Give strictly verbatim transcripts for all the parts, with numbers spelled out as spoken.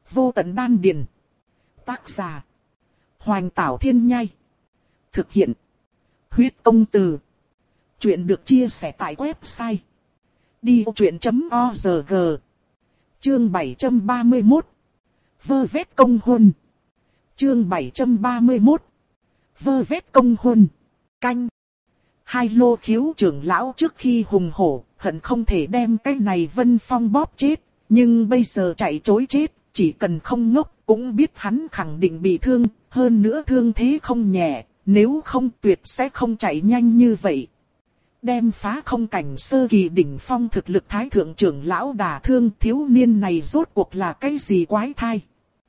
Vô tận đan điền. Tác giả. Hoành Tảo Thiên Nhai. Thực hiện. Huyết Công Từ. Chuyện được chia sẻ tại website đi vô chuyện chấm org. Chương bảy trăm ba mươi mốt. Vơ vét công huân. Chương bảy trăm ba mươi mốt. Vơ vét công huân. Canh. Hai Lô Khiếu trưởng lão trước khi hùng hổ, hận không thể đem cái này Vân Phong bóp chết, nhưng bây giờ chạy trối chết, chỉ cần không ngốc, cũng biết hắn khẳng định bị thương, hơn nữa thương thế không nhẹ, nếu không tuyệt sẽ không chạy nhanh như vậy. Đem phá không cảnh sơ kỳ đỉnh phong thực lực thái thượng trưởng lão đả thương, thiếu niên này rốt cuộc là cái gì quái thai.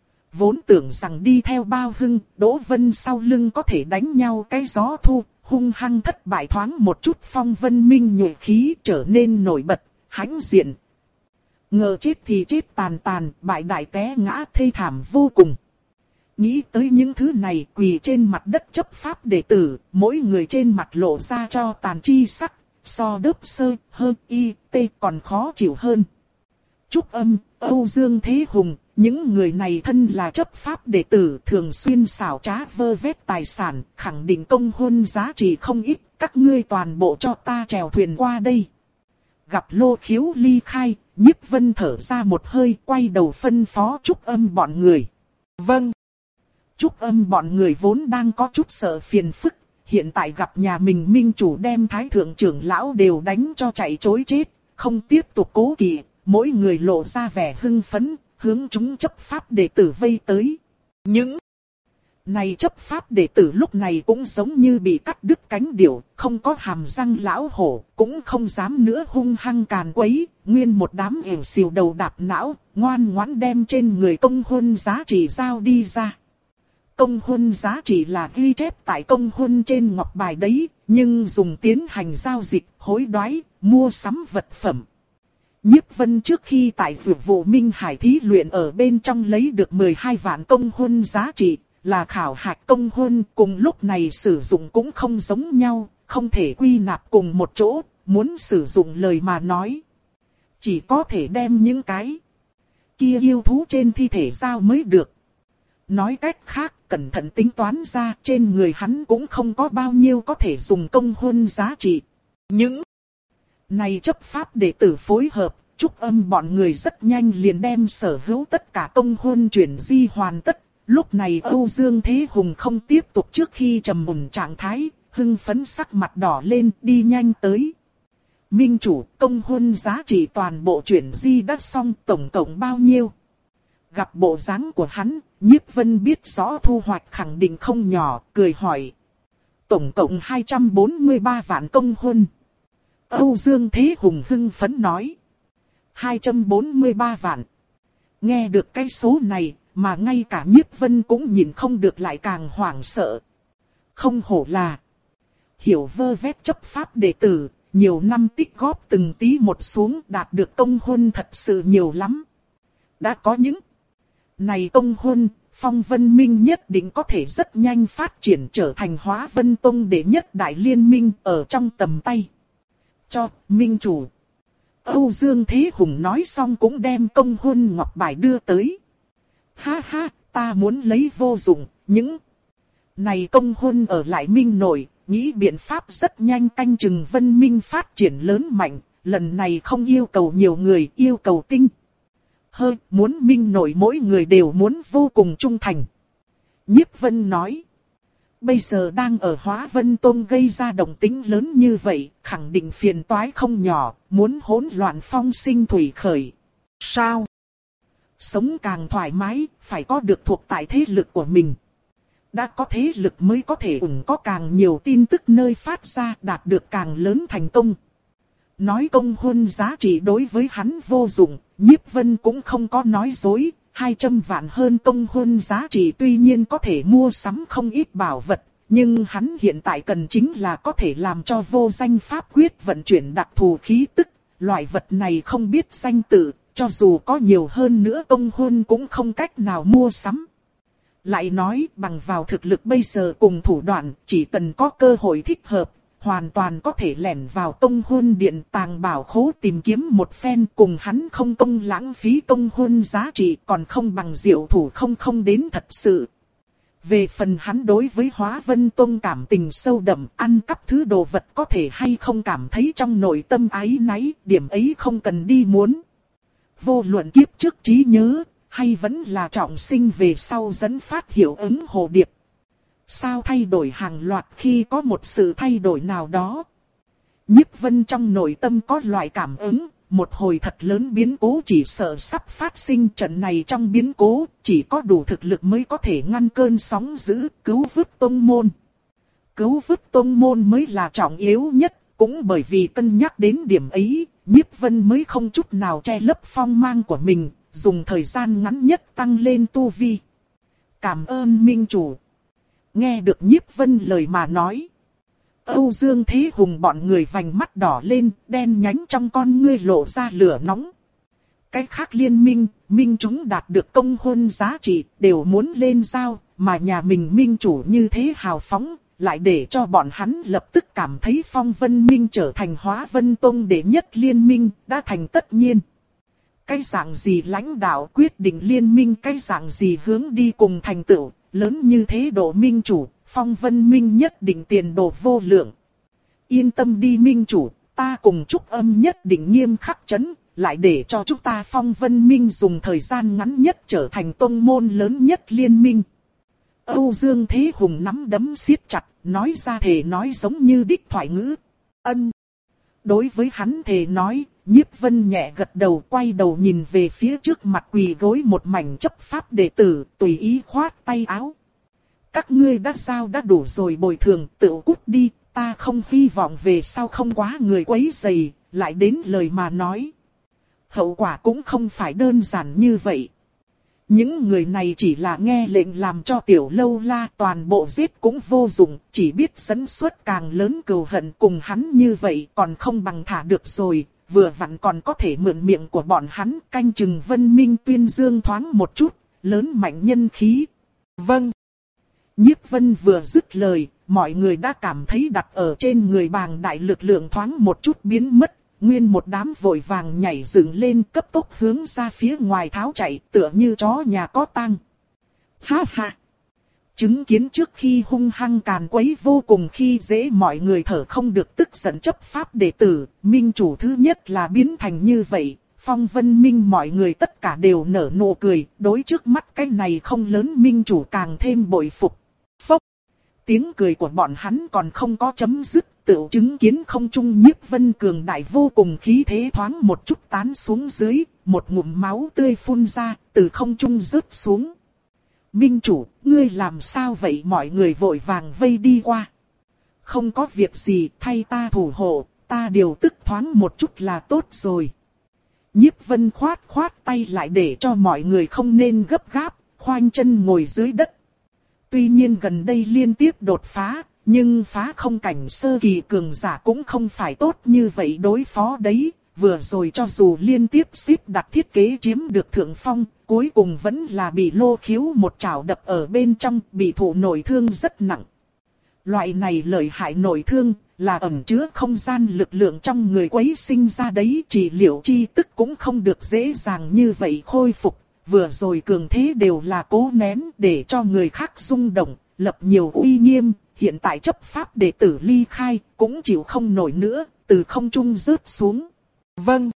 Vốn tưởng rằng đi theo Bao Hưng, Đỗ Vân sau lưng có thể đánh nhau cái gió thu, hung hăng thất bại thoáng một chút phong vân minh nhuệ khí trở nên nổi bật, hãnh diện. Ngờ chết thì chết tàn tàn, bại đại té ngã thê thảm vô cùng. Nghĩ tới những thứ này, quỳ trên mặt đất chấp pháp đệ tử, mỗi người trên mặt lộ ra cho tàn chi sắc, so đớp sơ, hơn y, tê còn khó chịu hơn. Trúc Âm, Âu Dương Thế Hùng, những người này thân là chấp pháp đệ tử thường xuyên xảo trá vơ vét tài sản, khẳng định công huân giá trị không ít, các ngươi toàn bộ cho ta chèo thuyền qua đây. Gặp Lô Khiếu ly khai, Nhiếp Vân thở ra một hơi, quay đầu phân phó Trúc Âm bọn người. Vâng. Trúc Âm bọn người vốn đang có chút sợ phiền phức, hiện tại gặp nhà mình minh chủ đem thái thượng trưởng lão đều đánh cho chạy trối chết, không tiếp tục cố kỵ, mỗi người lộ ra vẻ hưng phấn, hướng chúng chấp pháp đệ tử vây tới. Những này chấp pháp đệ tử lúc này cũng giống như bị cắt đứt cánh điểu, không có hàm răng lão hổ, cũng không dám nữa hung hăng càn quấy, nguyên một đám ỉu xìu đầu đạp não, ngoan ngoãn đem trên người công huân giá trị giao đi ra. Công huân giá trị là ghi chép tại công huân trên ngọc bài đấy, nhưng dùng tiến hành giao dịch, hối đoái, mua sắm vật phẩm. Nhiếp Vân trước khi tại Dược Vụ Minh Hải thí luyện ở bên trong lấy được mười hai vạn công huân giá trị, là khảo hạch công huân, cùng lúc này sử dụng cũng không giống nhau, không thể quy nạp cùng một chỗ, muốn sử dụng lời mà nói. Chỉ có thể đem những cái kia yêu thú trên thi thể giao mới được. Nói cách khác, cẩn thận tính toán ra, trên người hắn cũng không có bao nhiêu có thể dùng công huân giá trị. Những này chấp pháp đệ tử phối hợp, Trúc Âm bọn người rất nhanh liền đem sở hữu tất cả công huân chuyển di hoàn tất. Lúc này Âu Dương Thế Hùng không tiếp tục trước khi trầm mùn trạng thái, hưng phấn sắc mặt đỏ lên đi nhanh tới. Minh chủ, công huân giá trị toàn bộ chuyển di đã xong, tổng cộng bao nhiêu? Gặp bộ dáng của hắn, Nhiếp Vân biết rõ thu hoạch khẳng định không nhỏ, cười hỏi. Tổng cộng hai trăm bốn mươi ba vạn công huân. Âu Dương Thế Hùng hưng phấn nói. hai trăm bốn mươi ba vạn. Nghe được cái số này, mà ngay cả Nhiếp Vân cũng nhìn không được lại càng hoảng sợ. Không hổ là hiểu vơ vét chấp pháp đệ tử, nhiều năm tích góp từng tí một xuống đạt được công huân thật sự nhiều lắm. Đã có những này công huân, Phong Vân Minh nhất định có thể rất nhanh phát triển trở thành Hóa Vân Tông đệ nhất đại liên minh ở trong tầm tay. Cho, minh chủ. Âu Dương Thế Hùng nói xong cũng đem công huân ngọc bài đưa tới. Ha ha, ta muốn lấy vô dụng, những này công huân ở lại minh nội, nghĩ biện pháp rất nhanh canh chừng Vân Minh phát triển lớn mạnh, lần này không yêu cầu nhiều người, yêu cầu tinh. Hơi, muốn minh nội mỗi người đều muốn vô cùng trung thành. Nhiếp Vân nói. Bây giờ đang ở Hóa Vân Tông gây ra động tĩnh lớn như vậy, khẳng định phiền toái không nhỏ, muốn hỗn loạn phong sinh thủy khởi. Sao? Sống càng thoải mái, phải có được thuộc tại thế lực của mình. Đã có thế lực mới có thể ủng có càng nhiều tin tức nơi phát ra, đạt được càng lớn thành công. Nói công huân giá trị đối với hắn vô dụng, Nhiếp Vân cũng không có nói dối, hai trăm vạn hơn công huân giá trị tuy nhiên có thể mua sắm không ít bảo vật, nhưng hắn hiện tại cần chính là có thể làm cho vô danh pháp quyết vận chuyển đặc thù khí tức, loại vật này không biết danh tự, cho dù có nhiều hơn nữa công huân cũng không cách nào mua sắm. Lại nói bằng vào thực lực bây giờ cùng thủ đoạn, chỉ cần có cơ hội thích hợp, hoàn toàn có thể lẻn vào tông hôn điện tàng bảo khố tìm kiếm một phen, cùng hắn không công lãng phí tông hôn giá trị, còn không bằng diệu thủ không không đến thật sự. Về phần hắn đối với Hóa Vân Tông cảm tình sâu đậm, ăn cắp thứ đồ vật có thể hay không cảm thấy trong nội tâm áy náy, điểm ấy không cần đi muốn. Vô luận kiếp trước trí nhớ, hay vẫn là trọng sinh về sau dẫn phát hiệu ứng hồ điệp. Sao thay đổi hàng loạt khi có một sự thay đổi nào đó? Nhiếp Vân trong nội tâm có loại cảm ứng, một hồi thật lớn biến cố chỉ sợ sắp phát sinh, trận này trong biến cố chỉ có đủ thực lực mới có thể ngăn cơn sóng dữ, cứu vớt tông môn. Cứu vớt tông môn mới là trọng yếu nhất, cũng bởi vì cân nhắc đến điểm ấy, Nhiếp Vân mới không chút nào che lấp phong mang của mình, dùng thời gian ngắn nhất tăng lên tu vi. Cảm ơn Minh Chủ. Nghe được Nhiếp Vân lời mà nói, Âu Dương Thế Hùng bọn người vành mắt đỏ lên, đen nhánh trong con ngươi lộ ra lửa nóng. Cái khác liên minh, minh chúng đạt được công hôn giá trị, đều muốn lên giao, mà nhà mình minh chủ như thế hào phóng, lại để cho bọn hắn lập tức cảm thấy Phong Vân Minh trở thành Hóa Vân Tông đệ nhất liên minh, đã thành tất nhiên. Cái dạng gì lãnh đạo quyết định liên minh, cái dạng gì hướng đi cùng thành tựu, lớn như thế độ minh chủ, Phong Vân Minh nhất định tiền đồ vô lượng. Yên tâm đi Minh Chủ, ta cùng Trúc Âm nhất định nghiêm khắc chấn, lại để cho chúng ta Phong Vân Minh dùng thời gian ngắn nhất trở thành tông môn lớn nhất liên minh. Âu Dương Thế Hùng nắm đấm siết chặt, nói ra thề nói giống như đích thoại ngữ. Ân. Đối với hắn thề nói, Nhiếp Vân nhẹ gật đầu, quay đầu nhìn về phía trước mặt quỳ gối một mảnh chấp pháp đệ tử, tùy ý khoát tay áo. Các ngươi đã giao đã đủ rồi, bồi thường, tự cút đi, ta không hy vọng về sau không quá người quấy rầy, lại đến lời mà nói. Hậu quả cũng không phải đơn giản như vậy. Những người này chỉ là nghe lệnh làm cho Tiểu Lâu La toàn bộ giết cũng vô dụng, chỉ biết dẫn xuất càng lớn cừu hận, cùng hắn như vậy còn không bằng thả được rồi, vừa vặn còn có thể mượn miệng của bọn hắn canh chừng Vân Minh tuyên dương thoáng một chút, lớn mạnh nhân khí. Vâng. Nhiếp Vân vừa dứt lời, mọi người đã cảm thấy đặt ở trên người bàng đại lực lượng thoáng một chút biến mất, nguyên một đám vội vàng nhảy dựng lên cấp tốc hướng ra phía ngoài tháo chạy, tựa như chó nhà có tang. Ha ha! Chứng kiến trước khi hung hăng càn quấy vô cùng khi dễ mọi người thở không được tức giận chấp pháp đệ tử, minh chủ thứ nhất là biến thành như vậy. Phong Vân Minh mọi người tất cả đều nở nụ cười, đối trước mắt cái này không lớn minh chủ càng thêm bội phục. Phốc! Tiếng cười của bọn hắn còn không có chấm dứt, tự chứng kiến không trung Nhiếp Vân cường đại vô cùng khí thế thoáng một chút tán xuống dưới, một ngụm máu tươi phun ra, từ không trung rớt xuống. Minh chủ, ngươi làm sao vậy? Mọi người vội vàng vây đi qua. Không có việc gì, thay ta thủ hộ, ta điều tức thoáng một chút là tốt rồi. Nhiếp Vân khoát khoát tay lại để cho mọi người không nên gấp gáp, khoanh chân ngồi dưới đất. Tuy nhiên gần đây liên tiếp đột phá, nhưng phá không cảnh sơ kỳ cường giả cũng không phải tốt như vậy đối phó đấy. Vừa rồi cho dù liên tiếp xếp đặt thiết kế chiếm được thượng phong, cuối cùng vẫn là bị Lô Khiếu một chảo đập ở bên trong, bị thụ nội thương rất nặng. Loại này lợi hại nội thương là ẩn chứa không gian lực lượng trong người quấy sinh ra đấy, trị liệu chi tức cũng không được dễ dàng như vậy khôi phục. Vừa rồi cường thế đều là cố nén để cho người khác rung động, lập nhiều uy nghiêm, hiện tại chấp pháp đệ tử ly khai cũng chịu không nổi nữa, từ không trung rớt xuống. Vâng.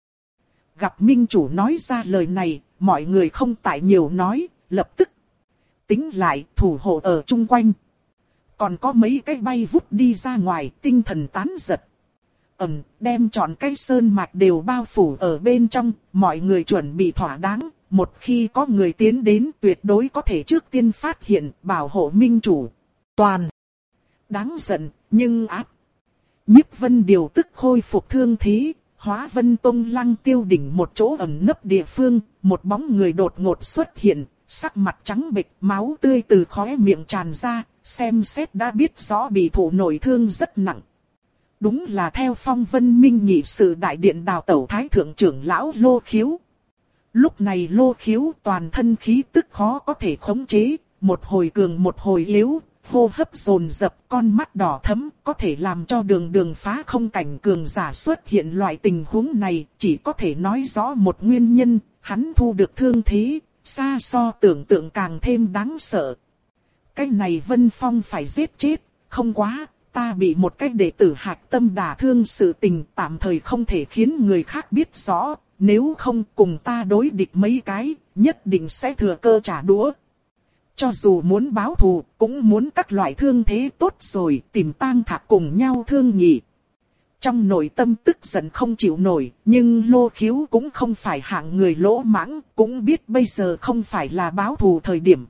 Gặp minh chủ nói ra lời này, mọi người không tại nhiều nói, lập tức tính lại thủ hộ ở chung quanh. Còn có mấy cái bay vút đi ra ngoài, tinh thần tán giật. Ẩm, đem trọn cái sơn mạch đều bao phủ ở bên trong, mọi người chuẩn bị thỏa đáng. Một khi có người tiến đến tuyệt đối có thể trước tiên phát hiện, bảo hộ minh chủ. Toàn. Đáng giận, nhưng áp. Nhiếp Vân điều tức khôi phục thương thế. Hóa Vân Tông Lăng Tiêu đỉnh một chỗ ẩn nấp địa phương, một bóng người đột ngột xuất hiện, sắc mặt trắng bệch, máu tươi từ khóe miệng tràn ra, xem xét đã biết rõ bị thụ nội thương rất nặng. Đúng là theo Phong Vân Minh nghị sự đại điện đào tẩu thái thượng trưởng lão Lô Khiếu. Lúc này Lô Khiếu toàn thân khí tức khó có thể khống chế, một hồi cường một hồi yếu, hô hấp dồn dập, con mắt đỏ thẫm, có thể làm cho đường đường phá không cảnh cường giả xuất hiện loại tình huống này, chỉ có thể nói rõ một nguyên nhân, hắn thu được thương thế, xa so tưởng tượng càng thêm đáng sợ. Cái này Vân Phong phải giết chết, không quá, ta bị một cái đệ tử hạc tâm đả thương sự tình tạm thời không thể khiến người khác biết rõ, nếu không cùng ta đối địch mấy cái, nhất định sẽ thừa cơ trả đũa. Cho dù muốn báo thù, cũng muốn các loại thương thế tốt rồi, tìm tang thạc cùng nhau thương nhị. Trong nội tâm tức giận không chịu nổi, nhưng Lô Khiếu cũng không phải hạng người lỗ mãng, cũng biết bây giờ không phải là báo thù thời điểm.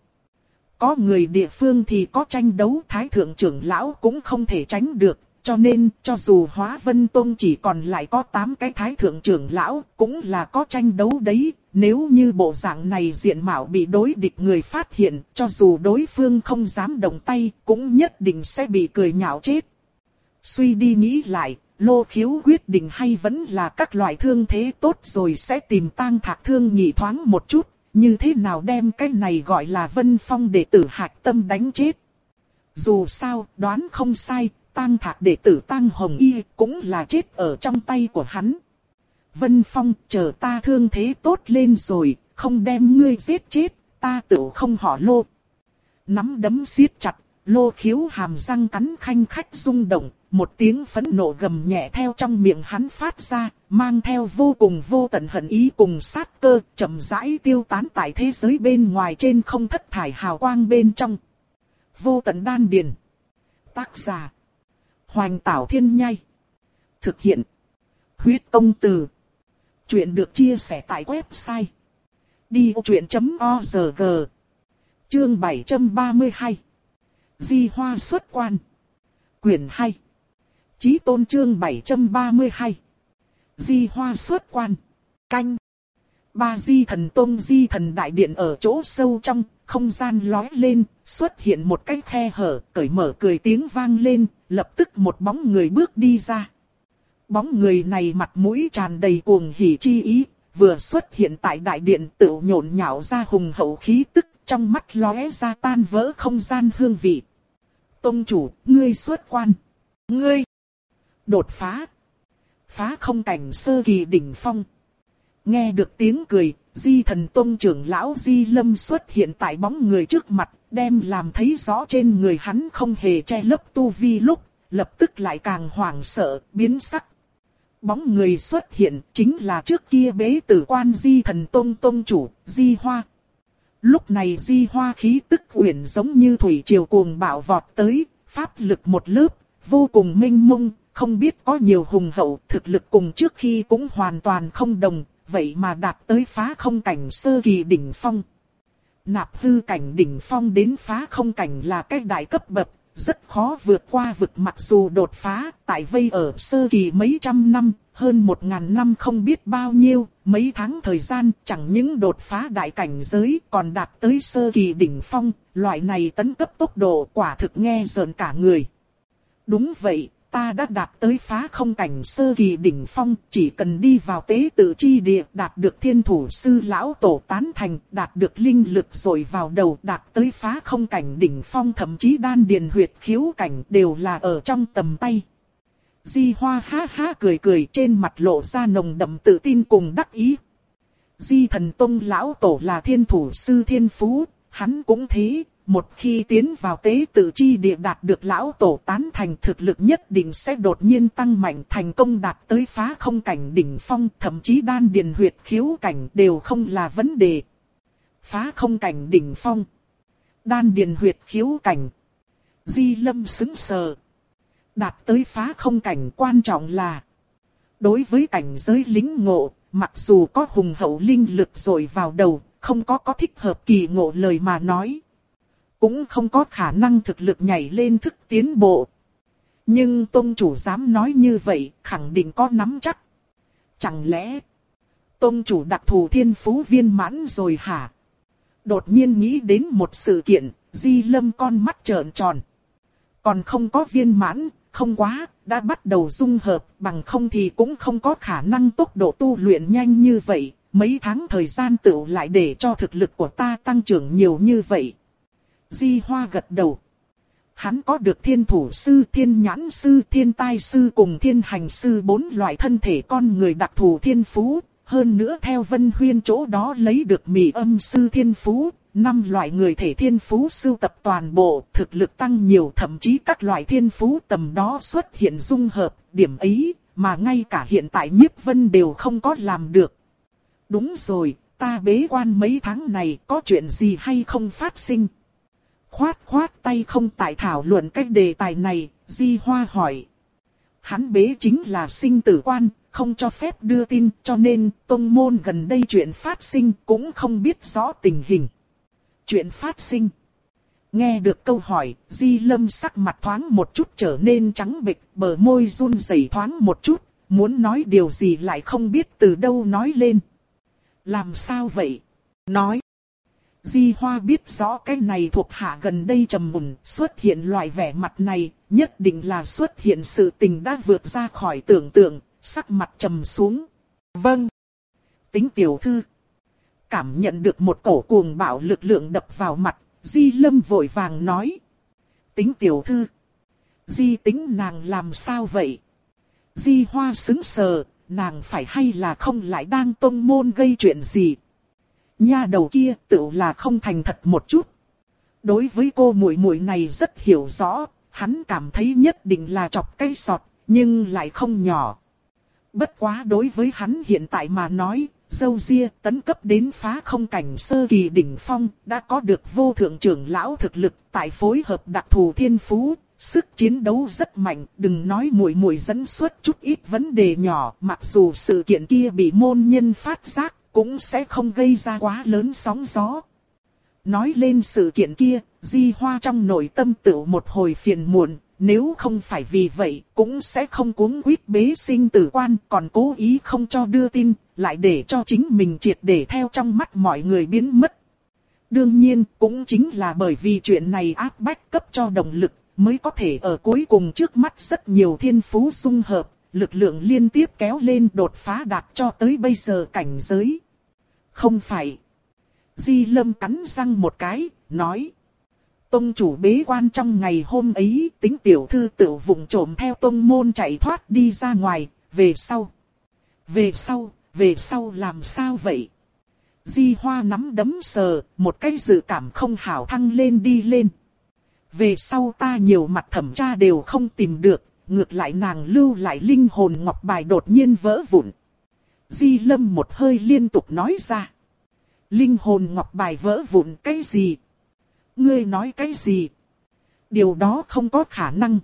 Có người địa phương thì có tranh đấu, Thái Thượng trưởng lão cũng không thể tránh được, cho nên cho dù Hóa Vân Tông chỉ còn lại có tám cái Thái Thượng trưởng lão, cũng là có tranh đấu đấy. Nếu như bộ dạng này diện mạo bị đối địch người phát hiện, cho dù đối phương không dám động tay, cũng nhất định sẽ bị cười nhạo chết. Suy đi nghĩ lại, Lô Khiếu quyết định hay vẫn là các loại thương thế tốt rồi sẽ tìm tang thạc thương nhị thoáng một chút, như thế nào đem cái này gọi là Vân Phong đệ tử hạc tâm đánh chết. Dù sao, đoán không sai, tang thạc đệ tử Tang Hồng Y cũng là chết ở trong tay của hắn. Vân Phong, chờ ta thương thế tốt lên rồi, không đem ngươi giết chết, ta tự không họ Lô. Nắm đấm siết chặt, Lô Khiếu hàm răng cắn khanh khách rung động, một tiếng phẫn nộ gầm nhẹ theo trong miệng hắn phát ra, mang theo vô cùng vô tận hận ý cùng sát cơ, chậm rãi tiêu tán tại thế giới bên ngoài trên không thất thải hào quang bên trong. Vô tận đan điền. Tác giả: Hoành Tảo Thiên Nhai. Thực hiện: Huyết Công Từ. Chuyện được chia sẻ tại website đi ô chuyện chấm org. Chương bảy trăm ba mươi hai. Di Hoa xuất quan. Quyển hai. Chí Tôn chương bảy trăm ba mươi hai. Di Hoa xuất quan. Canh. Ba Di Thần Tông Di Thần Đại Điện ở chỗ sâu trong, không gian lóe lên, xuất hiện một cái khe hở, cởi mở cười tiếng vang lên, lập tức một bóng người bước đi ra. Bóng người này mặt mũi tràn đầy cuồng hỉ chi ý, vừa xuất hiện tại đại điện tự nhộn nhạo ra hùng hậu khí tức, trong mắt lóe ra tan vỡ không gian hương vị. Tông chủ, ngươi xuất quan. Ngươi đột phá. Phá không cảnh sơ kỳ đỉnh phong. Nghe được tiếng cười, Di Thần Tông trưởng lão Di Lâm xuất hiện tại bóng người trước mặt, đem làm thấy rõ trên người hắn không hề che lấp tu vi lúc, lập tức lại càng hoảng sợ, biến sắc. Bóng người xuất hiện chính là trước kia bế tử quan Di Thần Tông Tông chủ, Di Hoa. Lúc này Di Hoa khí tức uyển giống như thủy triều cuồng bạo vọt tới, pháp lực một lớp, vô cùng mênh mông, không biết có nhiều hùng hậu, thực lực cùng trước khi cũng hoàn toàn không đồng, vậy mà đạt tới phá không cảnh sơ kỳ đỉnh phong. Nạp hư cảnh đỉnh phong đến phá không cảnh là cái đại cấp bậc, rất khó vượt qua vực, mặc dù đột phá, tại vây ở sơ kỳ mấy trăm năm, hơn một ngàn năm không biết bao nhiêu, mấy tháng thời gian, chẳng những đột phá đại cảnh giới, còn đạt tới sơ kỳ đỉnh phong, loại này tấn cấp tốc độ quả thực nghe rợn cả người. Đúng vậy, ta đã đạt tới phá không cảnh sơ kỳ đỉnh phong, chỉ cần đi vào tế tự chi địa, đạt được thiên thủ sư lão tổ tán thành, đạt được linh lực rồi vào đầu, đạt tới phá không cảnh đỉnh phong, thậm chí đan điền huyệt khiếu cảnh đều là ở trong tầm tay. Di Hoa ha ha cười cười, trên mặt lộ ra nồng đậm tự tin cùng đắc ý. Di Thần Tông lão tổ là thiên thủ sư thiên phú, hắn cũng thế. Một khi tiến vào tế tự chi địa đạt được lão tổ tán thành, thực lực nhất định sẽ đột nhiên tăng mạnh, thành công đạt tới phá không cảnh đỉnh phong, thậm chí đan điền huyệt khiếu cảnh đều không là vấn đề. Phá không cảnh đỉnh phong, đan điền huyệt khiếu cảnh. Di Lâm sững sờ. Đạt tới phá không cảnh quan trọng là, đối với cảnh giới lính ngộ, mặc dù có hùng hậu linh lực rồi vào đầu, không có có thích hợp kỳ ngộ lời mà nói, cũng không có khả năng thực lực nhảy lên thức tiến bộ. Nhưng Tông chủ dám nói như vậy, khẳng định có nắm chắc. Chẳng lẽ Tông chủ đặc thù thiên phú viên mãn rồi hả? Đột nhiên nghĩ đến một sự kiện, Di Lâm con mắt trợn tròn. Còn không có viên mãn, không quá, đã bắt đầu dung hợp, bằng không thì cũng không có khả năng tốc độ tu luyện nhanh như vậy. Mấy tháng thời gian tựu lại để cho thực lực của ta tăng trưởng nhiều như vậy. Di Hoa gật đầu. Hắn có được thiên thủ sư, thiên nhãn sư, thiên tai sư cùng thiên hành sư bốn loại thân thể con người đặc thù thiên phú. Hơn nữa theo Vân Huyên chỗ đó lấy được mị âm sư thiên phú, năm loại người thể thiên phú sưu tập toàn bộ, thực lực tăng nhiều, thậm chí các loại thiên phú tầm đó xuất hiện dung hợp, điểm ấy, mà ngay cả hiện tại Nhiếp Vân đều không có làm được. Đúng rồi, ta bế quan mấy tháng này có chuyện gì hay không phát sinh? Khoát khoát tay không tại thảo luận cái đề tài này, Di Hoa hỏi. Hắn bế chính là sinh tử quan, không cho phép đưa tin, cho nên tông môn gần đây chuyện phát sinh cũng không biết rõ tình hình. Chuyện phát sinh. Nghe được câu hỏi, Di Lâm sắc mặt thoáng một chút trở nên trắng bệch, bờ môi run rẩy thoáng một chút, muốn nói điều gì lại không biết từ đâu nói lên. Làm sao vậy? Nói. Di Hoa biết rõ cái này thuộc hạ gần đây trầm mùn, xuất hiện loại vẻ mặt này, nhất định là xuất hiện sự tình đã vượt ra khỏi tưởng tượng, sắc mặt trầm xuống. Vâng. Tính tiểu thư. Cảm nhận được một cổ cuồng bạo lực lượng đập vào mặt, Di Lâm vội vàng nói. Tính tiểu thư. Di tính nàng làm sao vậy? Di Hoa sững sờ, nàng phải hay là không lại đang tông môn gây chuyện gì? Nha đầu kia tự là không thành thật một chút. Đối với cô muội muội này rất hiểu rõ, hắn cảm thấy nhất định là chọc cây sọt, nhưng lại không nhỏ. Bất quá đối với hắn hiện tại mà nói, dâu ria tấn cấp đến phá không cảnh sơ kỳ đỉnh phong, đã có được vô thượng trưởng lão thực lực, tại phối hợp đặc thù thiên phú, sức chiến đấu rất mạnh, đừng nói muội muội dẫn xuất chút ít vấn đề nhỏ, mặc dù sự kiện kia bị môn nhân phát giác, cũng sẽ không gây ra quá lớn sóng gió. Nói lên sự kiện kia, Di Hoa trong nội tâm tự một hồi phiền muộn, nếu không phải vì vậy, cũng sẽ không cuống quýt bế sinh tử quan, còn cố ý không cho đưa tin, lại để cho chính mình triệt để theo trong mắt mọi người biến mất. Đương nhiên, cũng chính là bởi vì chuyện này áp bách cấp cho động lực, mới có thể ở cuối cùng trước mắt rất nhiều thiên phú dung hợp, lực lượng liên tiếp kéo lên đột phá đạt cho tới bây giờ cảnh giới. Không phải. Di Lâm cắn răng một cái, nói. Tông chủ bế quan trong ngày hôm ấy, Tính tiểu thư tự vụng trộm theo tông môn chạy thoát đi ra ngoài, về sau. Về sau, về sau làm sao vậy? Di Hoa nắm đấm sờ, một cái dự cảm không hảo thăng lên đi lên. Về sau ta nhiều mặt thẩm tra đều không tìm được, ngược lại nàng lưu lại linh hồn ngọc bài đột nhiên vỡ vụn. Di Lâm một hơi liên tục nói ra. Linh hồn ngọc bài vỡ vụn cái gì? Ngươi nói cái gì? Điều đó không có khả năng.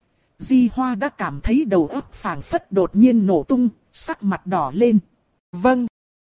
Di Hoa đã cảm thấy đầu óc phảng phất đột nhiên nổ tung, sắc mặt đỏ lên. Vâng.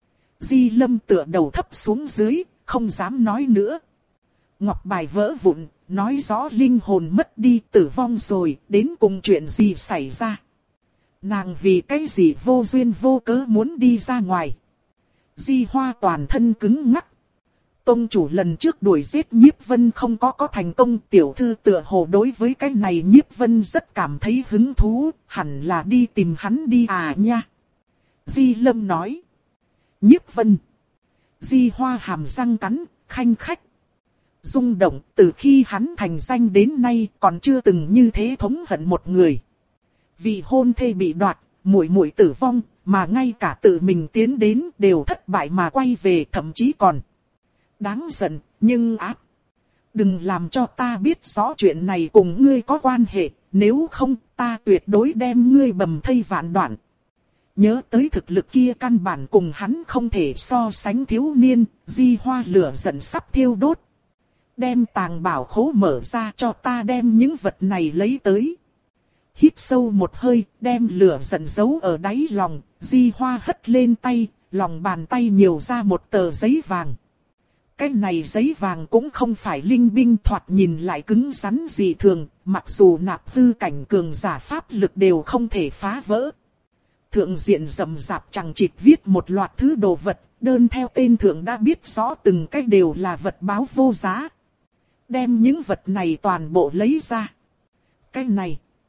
Di Lâm tựa đầu thấp xuống dưới, không dám nói nữa. Ngọc bài vỡ vụn, nói rõ linh hồn mất đi, tử vong rồi, đến cùng chuyện gì xảy ra? Nàng vì cái gì vô duyên vô cớ muốn đi ra ngoài? Di Hoa toàn thân cứng ngắc. Tông chủ lần trước đuổi giết Nhiếp Vân không có có thành công, tiểu thư tựa hồ đối với cái này Nhiếp Vân rất cảm thấy hứng thú, hẳn là đi tìm hắn đi à nha. Di Lâm nói. Nhiếp Vân. Di Hoa hàm răng cắn, khanh khách. Rung động, từ khi hắn thành danh đến nay còn chưa từng như thế thống hận một người. Vì hôn thê bị đoạt, muội muội tử vong, mà ngay cả tự mình tiến đến đều thất bại mà quay về, thậm chí còn đáng giận, nhưng ác. Đừng làm cho ta biết rõ chuyện này cùng ngươi có quan hệ, nếu không ta tuyệt đối đem ngươi bầm thây vạn đoạn. Nhớ tới thực lực kia căn bản cùng hắn không thể so sánh thiếu niên, Di Hoa lửa giận sắp thiêu đốt. Đem tàng bảo khố mở ra cho ta đem những vật này lấy tới. Hít sâu một hơi, đem lửa giận giấu ở đáy lòng, Di Hoa hất lên tay, lòng bàn tay nhiều ra một tờ giấy vàng. Cái này giấy vàng cũng không phải linh binh, thoạt nhìn lại cứng rắn dị thường, mặc dù nạp hư cảnh cường giả pháp lực đều không thể phá vỡ. Thượng diện rậm rạp chằng chịt viết một loạt thứ đồ vật, đơn theo tên thượng đã biết rõ từng cái đều là vật báo vô giá. Đem những vật này toàn bộ lấy ra. Cái này,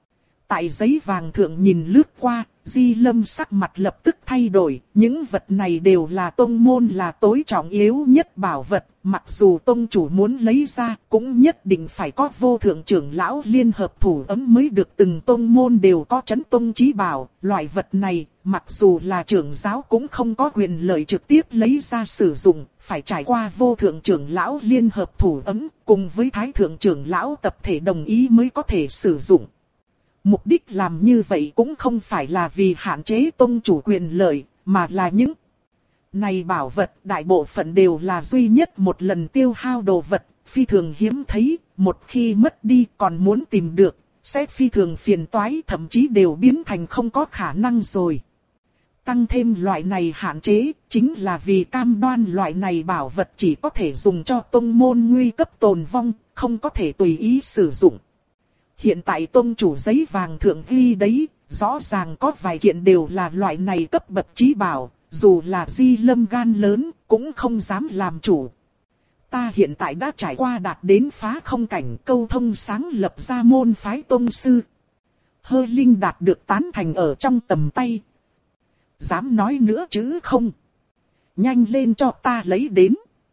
tại giấy vàng thượng nhìn lướt qua, Di Lâm sắc mặt lập tức thay đổi, những vật này đều là tông môn là tối trọng yếu nhất bảo vật, mặc dù tông chủ muốn lấy ra, cũng nhất định phải có vô thượng trưởng lão liên hợp thủ ấm mới được, từng tông môn đều có chấn tông chí bảo, loại vật này, mặc dù là trưởng giáo cũng không có quyền lợi trực tiếp lấy ra sử dụng, phải trải qua vô thượng trưởng lão liên hợp thủ ấm, cùng với thái thượng trưởng lão tập thể đồng ý mới có thể sử dụng. Mục đích làm như vậy cũng không phải là vì hạn chế tông chủ quyền lợi, mà là những này bảo vật đại bộ phận đều là duy nhất một lần tiêu hao đồ vật, phi thường hiếm thấy, một khi mất đi còn muốn tìm được, sẽ phi thường phiền toái, thậm chí đều biến thành không có khả năng rồi. Tăng thêm loại này hạn chế, chính là vì cam đoan loại này bảo vật chỉ có thể dùng cho tông môn nguy cấp tồn vong, không có thể tùy ý sử dụng. Hiện tại tông chủ giấy vàng thượng ghi đấy, rõ ràng có vài kiện đều là loại này cấp bậc chí bảo, dù là Di Lâm gan lớn, cũng không dám làm chủ. Ta hiện tại đã trải qua đạt đến phá không cảnh, câu thông sáng lập ra môn phái tông sư. Hơ Linh đạt được tán thành ở trong tầm tay. Dám nói nữa chứ không? Nhanh lên cho ta lấy đến.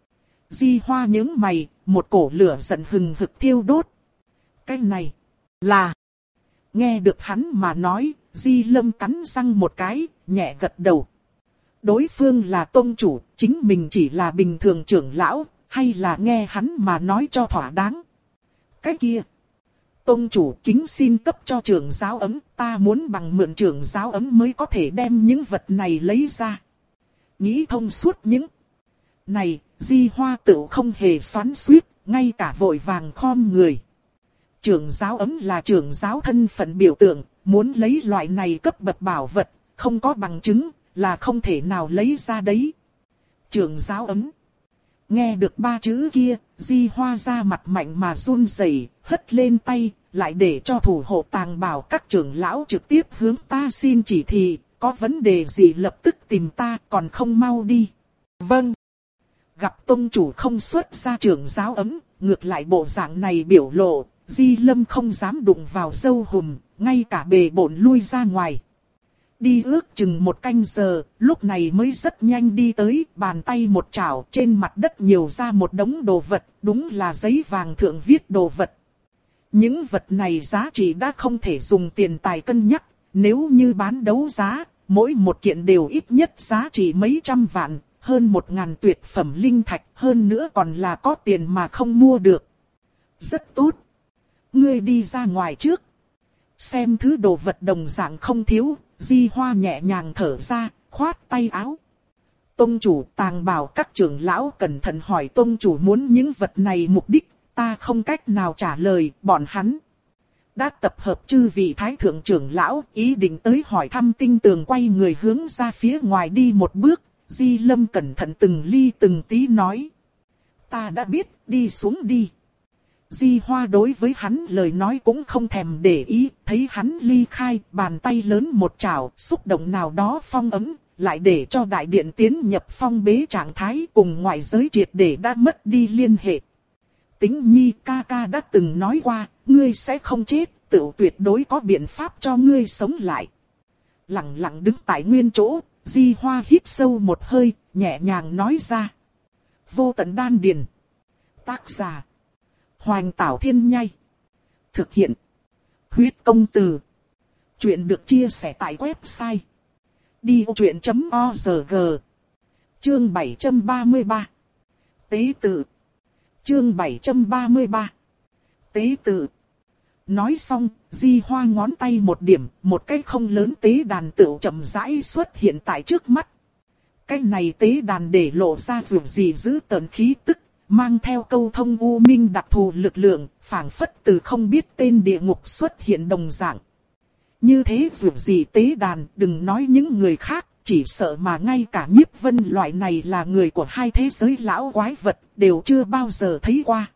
Di Hoa nhướng mày, một cổ lửa giận hừng hực thiêu đốt. Cái này là... Nghe được hắn mà nói, Di Lâm cắn răng một cái, nhẹ gật đầu. Đối phương là tông chủ, chính mình chỉ là bình thường trưởng lão, hay là nghe hắn mà nói cho thỏa đáng. Cái kia, tông chủ kính xin cấp cho trưởng giáo ấm, ta muốn bằng mượn trưởng giáo ấm mới có thể đem những vật này lấy ra. Nghĩ thông suốt những này, Di Hoa Tựu không hề xoắn xuýt, ngay cả vội vàng khom người. Trưởng giáo ấm là trưởng giáo thân phận biểu tượng, muốn lấy loại này cấp bậc bảo vật, không có bằng chứng, là không thể nào lấy ra đấy. Trưởng giáo ấm. Nghe được ba chữ kia, Di Hoa ra mặt mạnh mà run rẩy, hất lên tay, lại để cho thủ hộ tàng bảo các trưởng lão trực tiếp hướng ta xin chỉ thị, có vấn đề gì lập tức tìm ta, còn không mau đi. Vâng. Gặp tông chủ không xuất ra trưởng giáo ấm, ngược lại bộ dạng này biểu lộ, Di Lâm không dám đụng vào dâu hùm, ngay cả bề bộn lui ra ngoài. Đi ước chừng một canh giờ, lúc này mới rất nhanh đi tới, bàn tay một chảo, trên mặt đất nhiều ra một đống đồ vật, đúng là giấy vàng thượng viết đồ vật. Những vật này giá trị đã không thể dùng tiền tài cân nhắc, nếu như bán đấu giá, mỗi một kiện đều ít nhất giá trị mấy trăm vạn, hơn một ngàn tuyệt phẩm linh thạch, hơn nữa còn là có tiền mà không mua được. Rất tốt. Ngươi đi ra ngoài trước. Xem thứ đồ vật đồng dạng không thiếu, Di Hoa nhẹ nhàng thở ra, khoát tay áo. Tông chủ tàng bảo các trưởng lão cẩn thận hỏi tông chủ muốn những vật này mục đích, ta không cách nào trả lời, bọn hắn đã tập hợp chư vị thái thượng trưởng lão, ý định tới hỏi thăm tinh tường, quay người hướng ra phía ngoài đi một bước. Di Lâm cẩn thận từng ly từng tí nói. Ta đã biết, đi xuống đi. Di Hoa đối với hắn lời nói cũng không thèm để ý, thấy hắn ly khai, bàn tay lớn một chảo, xúc động nào đó phong ấm, lại để cho đại điện tiến nhập phong bế trạng thái, cùng ngoại giới triệt để đã mất đi liên hệ. Tính Nhi ca ca đã từng nói qua, ngươi sẽ không chết, tự tuyệt đối có biện pháp cho ngươi sống lại. Lặng lặng đứng tại nguyên chỗ, Di Hoa hít sâu một hơi, nhẹ nhàng nói ra. Vô tận đan điền. Tác giả. Hoành Tảo Thiên Nhai. Thực hiện. Huyết Công Từ. Chuyện được chia sẻ tại website. đi ô chuyện chấm org. Chương bảy trăm ba mươi ba. Tế tự. Chương bảy trăm ba mươi ba. Tế tự. Nói xong, Di Hoa ngón tay một điểm, một cái không lớn tế đàn tựu chậm rãi xuất hiện tại trước mắt. Cái này tế đàn để lộ ra dù gì giữ tợn khí tức, mang theo câu thông u minh đặc thù lực lượng, phảng phất từ không biết tên địa ngục xuất hiện đồng dạng. Như thế dù gì tế đàn, đừng nói những người khác, chỉ sợ mà ngay cả Nhiếp Vân loại này là người của hai thế giới lão quái vật, đều chưa bao giờ thấy qua.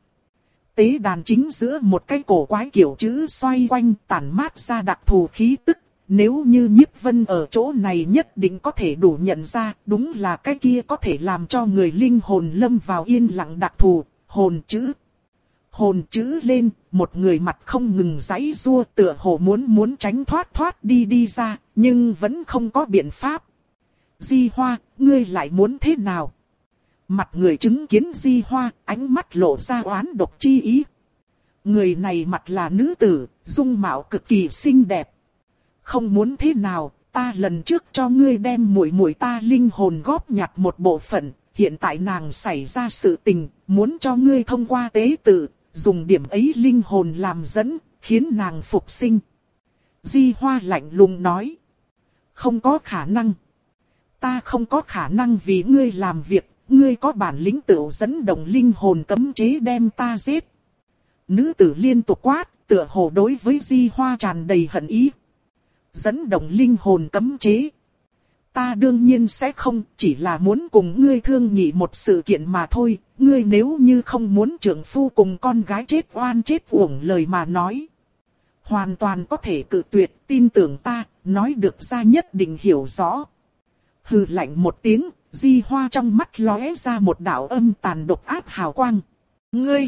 Tế đàn chính giữa một cái cổ quái kiểu chữ xoay quanh, tản mát ra đặc thù khí tức. Nếu như Nhiếp Vân ở chỗ này nhất định có thể đủ nhận ra, đúng là cái kia có thể làm cho người linh hồn lâm vào yên lặng đặc thù, hồn chữ. hồn chữ lên, một người mặt không ngừng giãy giụa tựa hồ muốn muốn tránh thoát thoát đi đi ra, nhưng vẫn không có biện pháp. Di Hoa, ngươi lại muốn thế nào? Mặt người chứng kiến Di Hoa, ánh mắt lộ ra oán độc chi ý. Người này mặt là nữ tử, dung mạo cực kỳ xinh đẹp. Không muốn thế nào, ta lần trước cho ngươi đem muội muội ta linh hồn góp nhặt một bộ phận, hiện tại nàng xảy ra sự tình, muốn cho ngươi thông qua tế tự, dùng điểm ấy linh hồn làm dẫn, khiến nàng phục sinh. Di Hoa lạnh lùng nói. Không có khả năng. Ta không có khả năng vì ngươi làm việc, ngươi có bản lĩnh tự dẫn động linh hồn cấm chế đem ta giết. Nữ tử liên tục quát, tựa hồ đối với Di Hoa tràn đầy hận ý. Dẫn động linh hồn cấm chế. Ta đương nhiên sẽ không, chỉ là muốn cùng ngươi thương nghị một sự kiện mà thôi. Ngươi nếu như không muốn trưởng phu cùng con gái chết oan chết uổng lời mà nói. Hoàn toàn có thể cự tuyệt, tin tưởng ta, nói được ra nhất định hiểu rõ. Hừ lạnh một tiếng, Di Hoa trong mắt lóe ra một đạo âm tàn độc ác hào quang. Ngươi!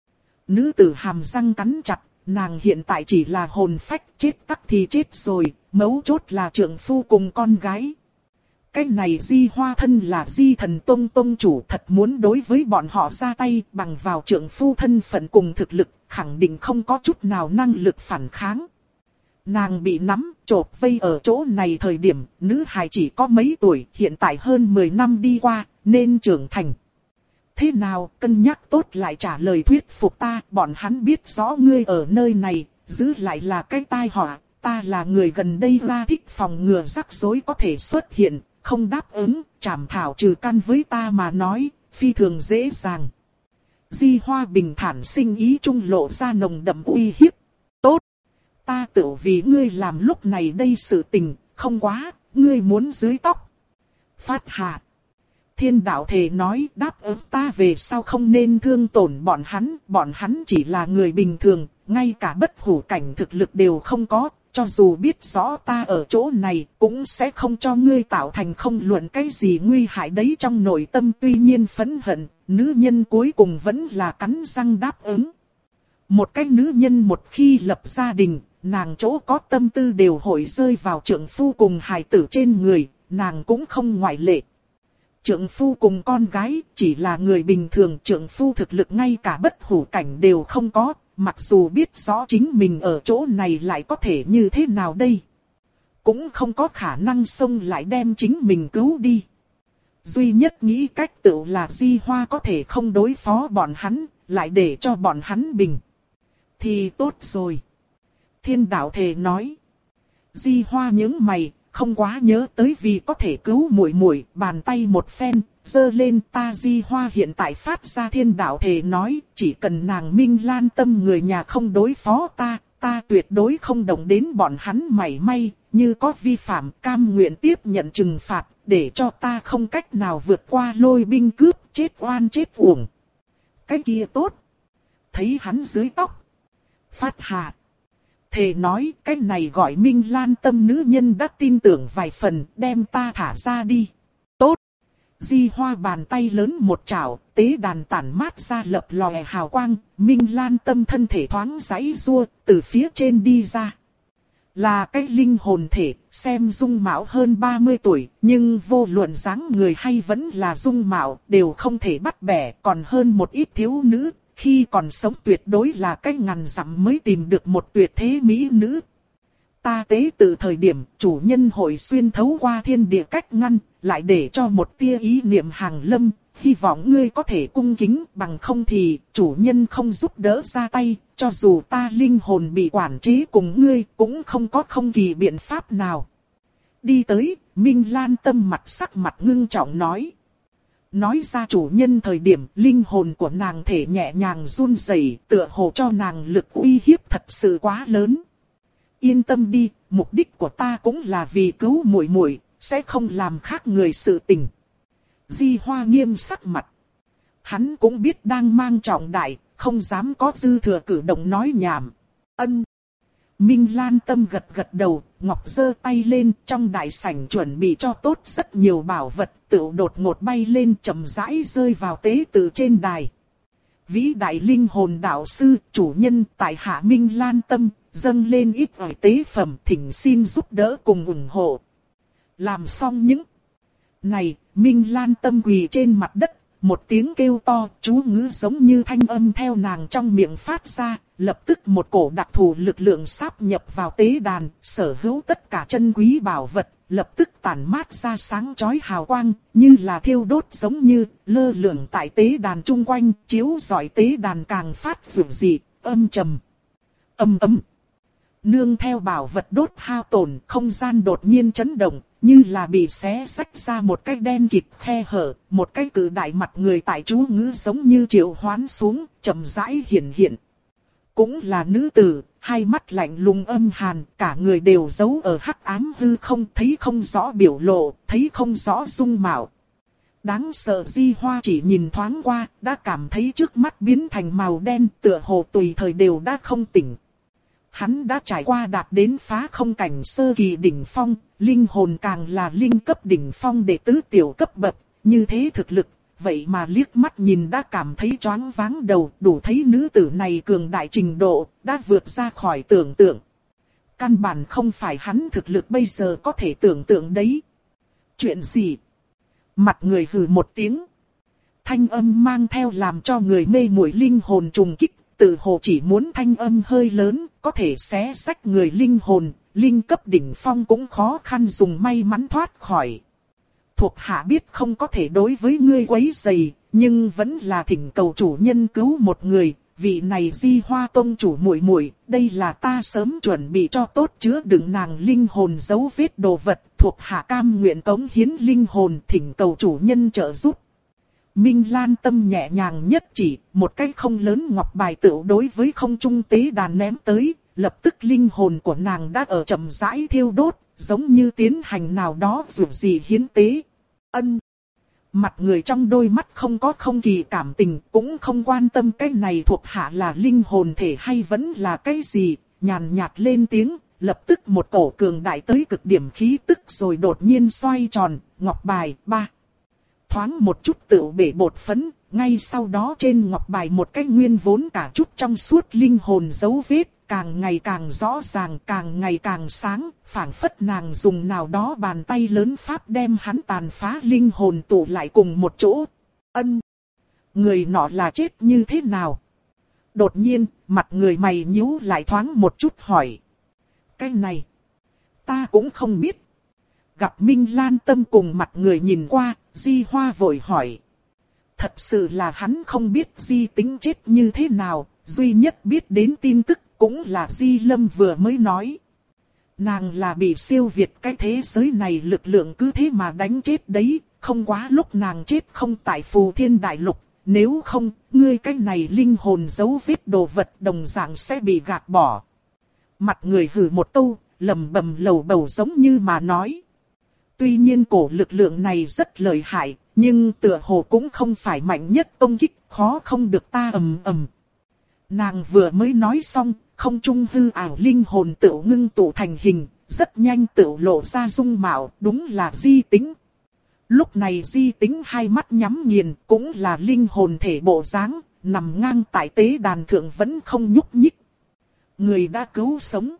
Nữ tử hàm răng cắn chặt, nàng hiện tại chỉ là hồn phách, chết tắc thì chết rồi, mấu chốt là trưởng phu cùng con gái. Cái này Di Hoa thân là Di Thần Tông Tông chủ, thật muốn đối với bọn họ ra tay bằng vào trưởng phu thân phận cùng thực lực, khẳng định không có chút nào năng lực phản kháng. Nàng bị nắm, chộp vây ở chỗ này thời điểm, nữ hài chỉ có mấy tuổi, hiện tại hơn mười năm đi qua, nên trưởng thành. Thế nào, cân nhắc tốt lại trả lời thuyết phục ta, bọn hắn biết rõ ngươi ở nơi này, giữ lại là cái tai họa, ta là người gần đây ra thích phòng ngừa rắc rối có thể xuất hiện, không đáp ứng, trảm thảo trừ căn với ta mà nói, phi thường dễ dàng. Di Hoa bình thản sinh ý trung lộ ra nồng đậm uy hiếp. Tốt! Ta tự vì ngươi làm lúc này đây sự tình, không quá, ngươi muốn dưới tóc. Phát hạ. Thiên đạo thề nói đáp ứng ta về sau không nên thương tổn bọn hắn, bọn hắn chỉ là người bình thường, ngay cả bất hủ cảnh thực lực đều không có, cho dù biết rõ ta ở chỗ này cũng sẽ không cho ngươi tạo thành không luận cái gì nguy hại đấy trong nội tâm. Tuy nhiên phẫn hận, nữ nhân cuối cùng vẫn là cắn răng đáp ứng. Một cái nữ nhân một khi lập gia đình, nàng chỗ có tâm tư đều hội rơi vào trượng phu cùng hài tử trên người, nàng cũng không ngoại lệ. Trượng phu cùng con gái chỉ là người bình thường, trượng phu thực lực ngay cả bất hủ cảnh đều không có, mặc dù biết rõ chính mình ở chỗ này lại có thể như thế nào đây. Cũng không có khả năng xông lại đem chính mình cứu đi. Duy nhất nghĩ cách tự là Di Hoa có thể không đối phó bọn hắn, lại để cho bọn hắn bình. Thì tốt rồi. Thiên đạo thề nói. Di Hoa nhướng mày, không quá nhớ tới vì có thể cứu muội muội, bàn tay một phen, giơ lên. Ta Di Hoa hiện tại phát ra thiên đạo thề nói, chỉ cần nàng Minh Lan Tâm người nhà không đối phó ta, ta tuyệt đối không động đến bọn hắn mảy may, như có vi phạm cam nguyện tiếp nhận trừng phạt, để cho ta không cách nào vượt qua lôi binh cướp, chết oan chết uổng. Cái kia tốt. Thấy hắn dưới tóc. Phát hạ. Thề nói cái này gọi Minh Lan Tâm nữ nhân đã tin tưởng vài phần, đem ta thả ra đi. Tốt. Di Hoa bàn tay lớn một chảo, tế đàn tản mát ra lập lòe hào quang, Minh Lan Tâm thân thể thoáng giãy giụa, từ phía trên đi ra. Là cái linh hồn thể, xem dung mạo hơn ba mươi tuổi, nhưng vô luận dáng người hay vẫn là dung mạo, đều không thể bắt bẻ, còn hơn một ít thiếu nữ. Khi còn sống tuyệt đối là cách ngàn dặm mới tìm được một tuyệt thế mỹ nữ. Ta tế từ thời điểm chủ nhân hội xuyên thấu qua thiên địa cách ngăn, lại để cho một tia ý niệm hàng lâm, hy vọng ngươi có thể cung kính, bằng không thì chủ nhân không giúp đỡ ra tay, cho dù ta linh hồn bị quản chế cùng ngươi cũng không có không kỳ biện pháp nào. Đi tới, Minh Lan Tâm mặt sắc mặt ngưng trọng nói. Nói ra chủ nhân thời điểm, linh hồn của nàng thể nhẹ nhàng run rẩy, tựa hồ cho nàng lực uy hiếp thật sự quá lớn. Yên tâm đi, mục đích của ta cũng là vì cứu muội muội, sẽ không làm khác người sự tình. Di Hoa nghiêm sắc mặt. Hắn cũng biết đang mang trọng đại, không dám có dư thừa cử động nói nhảm. Ân. Minh Lan Tâm gật gật đầu, ngọc giơ tay lên, trong đại sảnh chuẩn bị cho tốt rất nhiều bảo vật, tự đột ngột bay lên chậm rãi rơi vào tế tự trên đài. Vĩ đại linh hồn đạo sư, chủ nhân tại hạ Minh Lan Tâm, dâng lên ít ỏi tế phẩm, thỉnh xin giúp đỡ cùng ủng hộ. Làm xong những này, Minh Lan Tâm quỳ trên mặt đất, một tiếng kêu to, chú ngữ giống như thanh âm theo nàng trong miệng phát ra, lập tức một cổ đặc thù lực lượng sáp nhập vào tế đàn, sở hữu tất cả chân quý bảo vật, lập tức tản mát ra sáng chói hào quang, như là thiêu đốt giống như, lơ lửng tại tế đàn chung quanh, chiếu rọi tế đàn càng phát dịu dị, âm trầm. Âm ấm. Nương theo bảo vật đốt hao tổn, không gian đột nhiên chấn động, như là bị xé xách ra một cái đen kịt khe hở, một cái cự đại mặt người tại chú ngữ giống như triệu hoán xuống, chậm rãi hiện hiện. Cũng là nữ tử, hai mắt lạnh lùng âm hàn, cả người đều giấu ở hắc ám hư không, thấy không rõ biểu lộ, thấy không rõ dung mạo. Đáng sợ Di Hoa chỉ nhìn thoáng qua, đã cảm thấy trước mắt biến thành màu đen, tựa hồ tùy thời đều đã không tỉnh. Hắn đã trải qua đạt đến phá không cảnh sơ kỳ đỉnh phong, linh hồn càng là linh cấp đỉnh phong đệ tứ tiểu cấp bậc, như thế thực lực, vậy mà liếc mắt nhìn đã cảm thấy choáng váng đầu, đủ thấy nữ tử này cường đại trình độ, đã vượt ra khỏi tưởng tượng. Căn bản không phải hắn thực lực bây giờ có thể tưởng tượng đấy. Chuyện gì? Mặt người hừ một tiếng. Thanh âm mang theo làm cho người mê muội linh hồn trùng kích. Tự hồ chỉ muốn thanh âm hơi lớn, có thể xé xách người linh hồn, linh cấp đỉnh phong cũng khó khăn dùng may mắn thoát khỏi. Thuộc hạ biết không có thể đối với ngươi quấy rầy, nhưng vẫn là thỉnh cầu chủ nhân cứu một người, vị này Di Hoa tông chủ muội muội, đây là ta sớm chuẩn bị cho tốt chứa đựng nàng linh hồn dấu vết đồ vật, thuộc hạ cam nguyện cống hiến linh hồn, thỉnh cầu chủ nhân trợ giúp. Minh Lan Tâm nhẹ nhàng nhất chỉ, một cái không lớn ngọc bài tựu đối với không trung tế đàn ném tới, lập tức linh hồn của nàng đã ở chậm rãi thiêu đốt, giống như tiến hành nào đó dù gì hiến tế. Ân. Mặt người trong đôi mắt không có không kỳ cảm tình, cũng không quan tâm cái này thuộc hạ là linh hồn thể hay vẫn là cái gì, nhàn nhạt lên tiếng, lập tức một cổ cường đại tới cực điểm khí tức rồi đột nhiên xoay tròn, ngọc bài ba. Thoáng một chút tựu bể bột phấn, ngay sau đó trên ngọc bài một cái nguyên vốn cả chút trong suốt linh hồn dấu vết, càng ngày càng rõ ràng, càng ngày càng sáng, phảng phất nàng dùng nào đó bàn tay lớn pháp đem hắn tàn phá linh hồn tụ lại cùng một chỗ. Ân! Người nọ là chết như thế nào? Đột nhiên, mặt người mày nhíu lại thoáng một chút hỏi. Cái này, ta cũng không biết. Gặp Minh Lan Tâm cùng mặt người nhìn qua, Di Hoa vội hỏi. Thật sự là hắn không biết Di Tính chết như thế nào, duy nhất biết đến tin tức cũng là Di Lâm vừa mới nói. Nàng là bị siêu việt cái thế giới này lực lượng cứ thế mà đánh chết đấy, không quá lúc nàng chết không tại Phù Thiên Đại Lục, nếu không, ngươi cái này linh hồn dấu vết đồ vật đồng dạng sẽ bị gạt bỏ. Mặt người hừ một câu, lầm bầm lầu bầu giống như mà nói. Tuy nhiên cổ lực lượng này rất lợi hại, nhưng tựa hồ cũng không phải mạnh nhất công kích, khó không được ta ầm ầm. Nàng vừa mới nói xong, không trung hư ảo linh hồn tự ngưng tụ thành hình, rất nhanh tự lộ ra dung mạo, đúng là Di Tính. Lúc này Di Tính hai mắt nhắm nghiền, cũng là linh hồn thể bộ dáng, nằm ngang tại tế đàn thượng vẫn không nhúc nhích. Người đã cứu sống.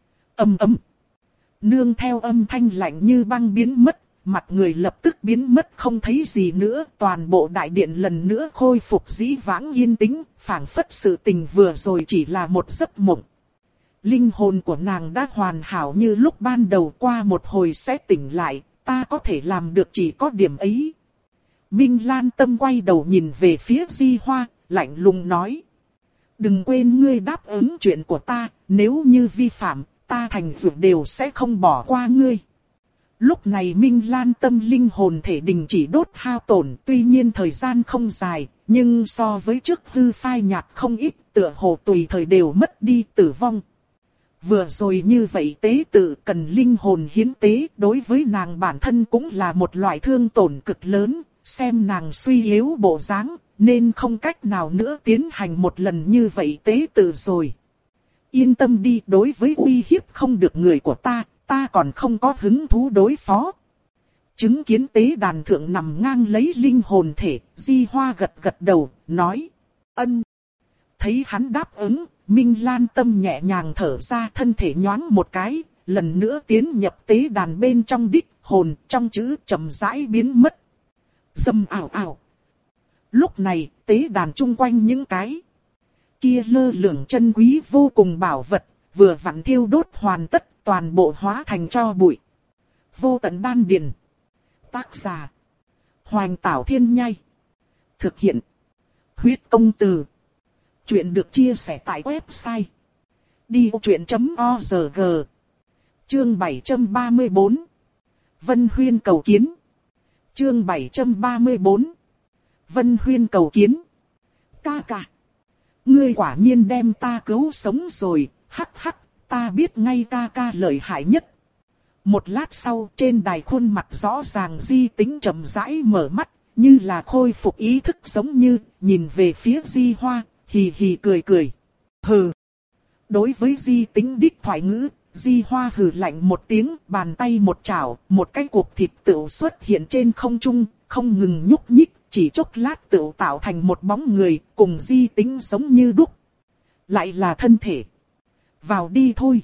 Ầm ầm. Nương theo âm thanh lạnh như băng biến mất, mặt người lập tức biến mất không thấy gì nữa, toàn bộ đại điện lần nữa khôi phục dĩ vãng yên tĩnh, phảng phất sự tình vừa rồi chỉ là một giấc mộng. Linh hồn của nàng đã hoàn hảo như lúc ban đầu, qua một hồi sẽ tỉnh lại, ta có thể làm được chỉ có điểm ấy. Minh Lan Tâm quay đầu nhìn về phía Di Hoa, lạnh lùng nói. Đừng quên ngươi đáp ứng chuyện của ta, nếu như vi phạm, ta thành dụ đều sẽ không bỏ qua ngươi. Lúc này Minh Lan Tâm linh hồn thể đình chỉ đốt hao tổn, tuy nhiên thời gian không dài, nhưng so với trước hư phai nhạt không ít, tựa hồ tùy thời đều mất đi tử vong. Vừa rồi như vậy tế tự cần linh hồn hiến tế, đối với nàng bản thân cũng là một loại thương tổn cực lớn, xem nàng suy yếu bộ dáng, nên không cách nào nữa tiến hành một lần như vậy tế tự rồi. Yên tâm đi, đối với uy hiếp không được người của ta, ta còn không có hứng thú đối phó. Chứng kiến tế đàn thượng nằm ngang lấy linh hồn thể, Di Hoa gật gật đầu, nói. Ân. Thấy hắn đáp ứng, Minh Lan tâm nhẹ nhàng thở ra, thân thể nhoáng một cái, lần nữa tiến nhập tế đàn bên trong đích hồn, trong chữ chậm rãi biến mất. Dầm ảo ảo. Lúc này, tế đàn chung quanh những cái kia lơ lửng chân quý vô cùng bảo vật, vừa vặn thiêu đốt hoàn tất, toàn bộ hóa thành tro bụi. Vô tận đan điền. Tác giả: Hoành Tảo Thiên Nhai. Thực hiện: Huyết Công Từ. Chuyện được chia sẻ tại website đi ô chuyện chấm org. Chương bảy trăm ba mươi bốn. Vân Huyên cầu kiến. Chương bảy trăm ba mươi bốn. Vân Huyên cầu kiến. Ca ca. Ngươi quả nhiên đem ta cứu sống rồi, hắc hắc, ta biết ngay ca ca lợi hại nhất. Một lát sau, trên đài khuôn mặt rõ ràng Di Tính chậm rãi mở mắt, như là khôi phục ý thức giống như, nhìn về phía Di Hoa, hì hì cười cười. Hừ. Đối với Di Tính đích thoại ngữ, Di Hoa hừ lạnh một tiếng, bàn tay một chảo, một cái cục thịt tựu xuất hiện trên không trung, không ngừng nhúc nhích, chỉ chốc lát tựu tạo thành một bóng người, cùng Di Tính giống như đúc. Lại là thân thể. Vào đi thôi.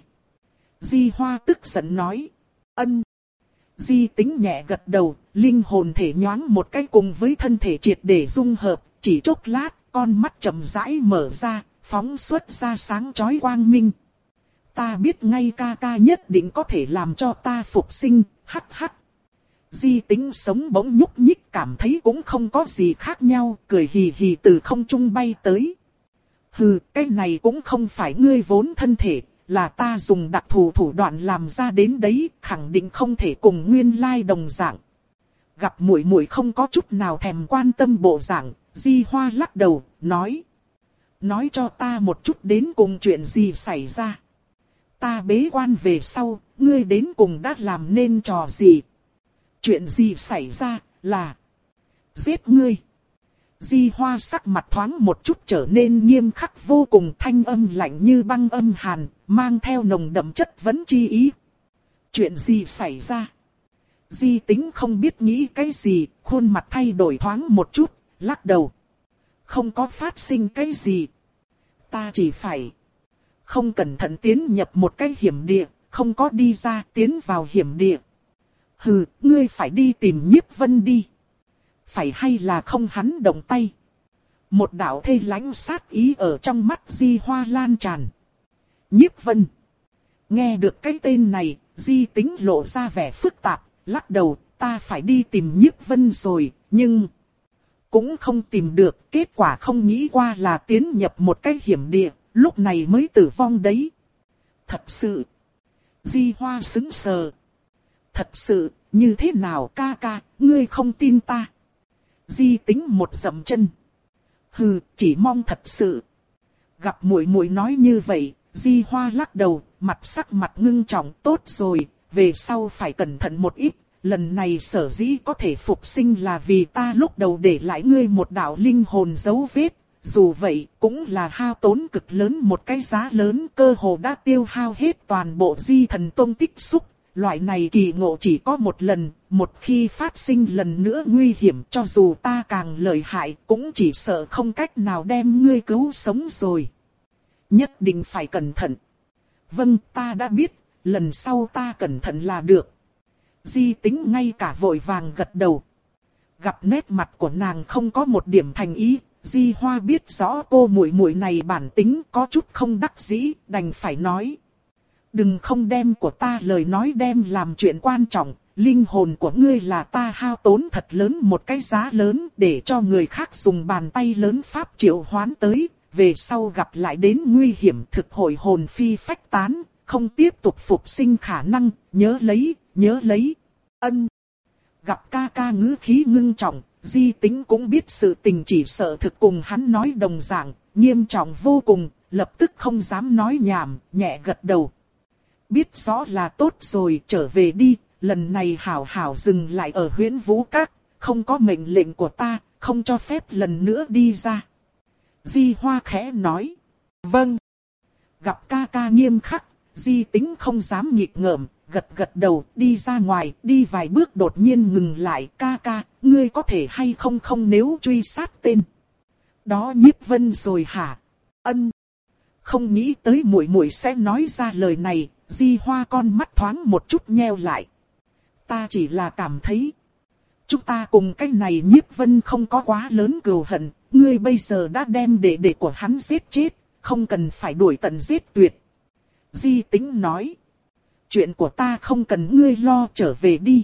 Di Hoa tức giận nói. Ân. Di Tính nhẹ gật đầu, linh hồn thể nhoáng một cái cùng với thân thể triệt để dung hợp, chỉ chốc lát, con mắt chậm rãi mở ra, phóng xuất ra sáng chói quang minh. Ta biết ngay ca ca nhất định có thể làm cho ta phục sinh, hắc hắc. Di Tính sống bỗng nhúc nhích, cảm thấy cũng không có gì khác nhau, cười hì hì từ không trung bay tới. Hừ, cái này cũng không phải ngươi vốn thân thể, là ta dùng đặc thù thủ đoạn làm ra đến đấy, khẳng định không thể cùng nguyên lai đồng dạng. Gặp muội muội không có chút nào thèm quan tâm bộ dạng, Di Hoa lắc đầu, nói. Nói cho ta một chút đến cùng chuyện gì xảy ra. Ta bế quan về sau, ngươi đến cùng đã làm nên trò gì? Chuyện gì xảy ra, là giết ngươi. Di Hoa sắc mặt thoáng một chút trở nên nghiêm khắc vô cùng, thanh âm lạnh như băng âm hàn, mang theo nồng đậm chất vấn chi ý. Chuyện gì xảy ra? Di Tính không biết nghĩ cái gì, khuôn mặt thay đổi thoáng một chút, lắc đầu. Không có phát sinh cái gì. Ta chỉ phải không cẩn thận tiến nhập một cái hiểm địa, không có đi ra, tiến vào hiểm địa. Hừ, ngươi phải đi tìm Nhiếp Vân đi. Phải hay là không hắn động tay. Một đạo thê lãnh sát ý ở trong mắt Di Hoa lan tràn. Nhiếp Vân. Nghe được cái tên này, Di Tính lộ ra vẻ phức tạp, lắc đầu, ta phải đi tìm Nhiếp Vân rồi, nhưng cũng không tìm được, kết quả không nghĩ qua là tiến nhập một cái hiểm địa, lúc này mới tử vong đấy. Thật sự. Di Hoa sững sờ. Thật sự, như thế nào ca ca, ngươi không tin ta. Di Tính một dậm chân. Hừ, chỉ mong thật sự. Gặp muội muội nói như vậy, Di Hoa lắc đầu, mặt sắc mặt ngưng trọng, tốt rồi, về sau phải cẩn thận một ít. Lần này sở dĩ có thể phục sinh là vì ta lúc đầu để lại ngươi một đạo linh hồn dấu vết. Dù vậy, cũng là hao tốn cực lớn một cái giá lớn, cơ hồ đã tiêu hao hết toàn bộ Di Thần Tông tích xúc. Loại này kỳ ngộ chỉ có một lần, một khi phát sinh lần nữa nguy hiểm, cho dù ta càng lợi hại, cũng chỉ sợ không cách nào đem ngươi cứu sống rồi. Nhất định phải cẩn thận. Vâng, ta đã biết, lần sau ta cẩn thận là được. Di Tính ngay cả vội vàng gật đầu. Gặp nét mặt của nàng không có một điểm thành ý, Di Hoa biết rõ cô muội muội này bản tính có chút không đắc dĩ, đành phải nói. Đừng không đem của ta lời nói đem làm chuyện quan trọng, linh hồn của ngươi là ta hao tốn thật lớn một cái giá lớn để cho người khác dùng bàn tay lớn pháp triệu hoán tới, về sau gặp lại đến nguy hiểm thực hồi hồn phi phách tán, không tiếp tục phục sinh khả năng, nhớ lấy, nhớ lấy. Ân. Gặp ca ca ngữ khí ngưng trọng, Di Tính cũng biết sự tình chỉ sợ thực cùng hắn nói đồng dạng, nghiêm trọng vô cùng, lập tức không dám nói nhảm, nhẹ gật đầu. Biết rõ là tốt rồi, trở về đi, lần này hảo hảo dừng lại ở Huyễn Vũ Các, không có mệnh lệnh của ta, không cho phép lần nữa đi ra. Di Hoa khẽ nói. Vâng. Gặp ca ca nghiêm khắc, Di Tính không dám nghịch ngợm, gật gật đầu, đi ra ngoài, đi vài bước đột nhiên ngừng lại. Ca ca, ngươi có thể hay không không nếu truy sát tên Đó Nhiếp Vân rồi hả? Ân. Không nghĩ tới muội muội sẽ nói ra lời này, Di Hoa con mắt thoáng một chút nheo lại. Ta chỉ là cảm thấy, chúng ta cùng cái này Nhiếp Vân không có quá lớn cừu hận, ngươi bây giờ đã đem đệ đệ của hắn giết chết, không cần phải đuổi tận giết tuyệt. Di Tính nói, chuyện của ta không cần ngươi lo, trở về đi.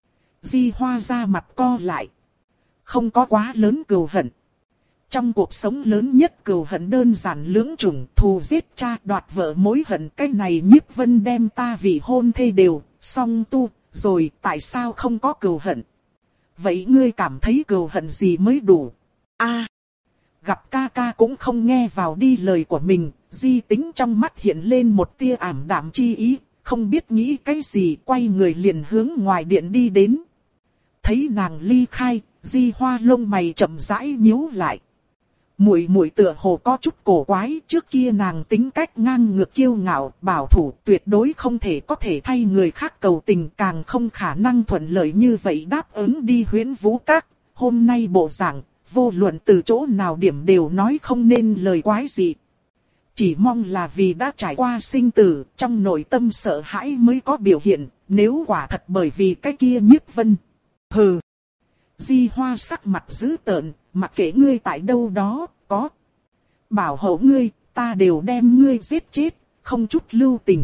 Di Hoa ra mặt co lại, không có quá lớn cừu hận. Trong cuộc sống lớn nhất cừu hận đơn giản lưỡng chủng, thù giết cha đoạt vợ mối hận. Cái này Nhiếp Vân đem ta vì hôn thê đều song tu, rồi tại sao không có cừu hận? Vậy ngươi cảm thấy cừu hận gì mới đủ? A, à, gặp ca ca cũng không nghe vào đi lời của mình. Di Tính trong mắt hiện lên một tia ảm đạm chi ý, không biết nghĩ cái gì, quay người liền hướng ngoài điện đi đến. Thấy nàng ly khai, Di Hoa lông mày chậm rãi nhíu lại. Muội muội tựa hồ có chút cổ quái, trước kia nàng tính cách ngang ngược kiêu ngạo, bảo thủ, tuyệt đối không thể có thể thay người khác cầu tình, càng không khả năng thuận lợi như vậy đáp ứng đi Huyễn Vũ Các. Hôm nay bộ dạng, vô luận từ chỗ nào điểm đều nói không nên lời quái gì. Chỉ mong là vì đã trải qua sinh tử, trong nội tâm sợ hãi mới có biểu hiện, nếu quả thật bởi vì cái kia Nhiếp Vân. Hừ. Di Hoa sắc mặt dữ tợn, mặc kệ ngươi tại đâu đó, có bảo hộ ngươi, ta đều đem ngươi giết chết, không chút lưu tình.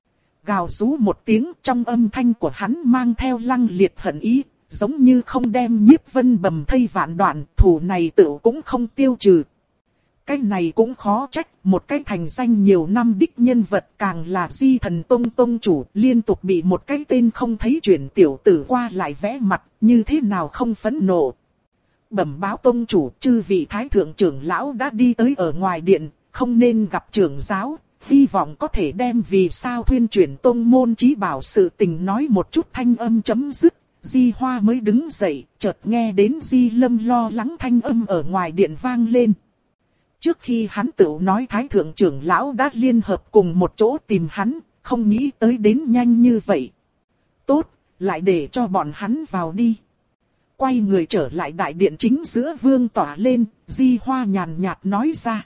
Gào rú một tiếng, trong âm thanh của hắn mang theo lăng liệt hận ý, giống như không đem Nhiếp Vân bầm thây vạn đoạn, thù này tự cũng không tiêu trừ. Cái này cũng khó trách, một cái thành danh nhiều năm đích nhân vật càng là Di Thần Tông tông chủ, liên tục bị một cái tên không thấy chuyển tiểu tử qua lại vẽ mặt, như thế nào không phẫn nộ. Bẩm báo tông chủ, chư vị thái thượng trưởng lão đã đi tới ở ngoài điện, không nên gặp trưởng giáo, hy vọng có thể đem vì sao thuyên chuyển tông môn chí bảo sự tình nói một chút. Thanh âm chấm dứt, Di Hoa mới đứng dậy, chợt nghe đến Di Lâm lo lắng thanh âm ở ngoài điện vang lên. Trước khi hắn tự nói thái thượng trưởng lão đã liên hợp cùng một chỗ tìm hắn, không nghĩ tới đến nhanh như vậy. Tốt, lại để cho bọn hắn vào đi. Quay người trở lại đại điện chính giữa vương tỏa lên, Di Hoa nhàn nhạt nói ra.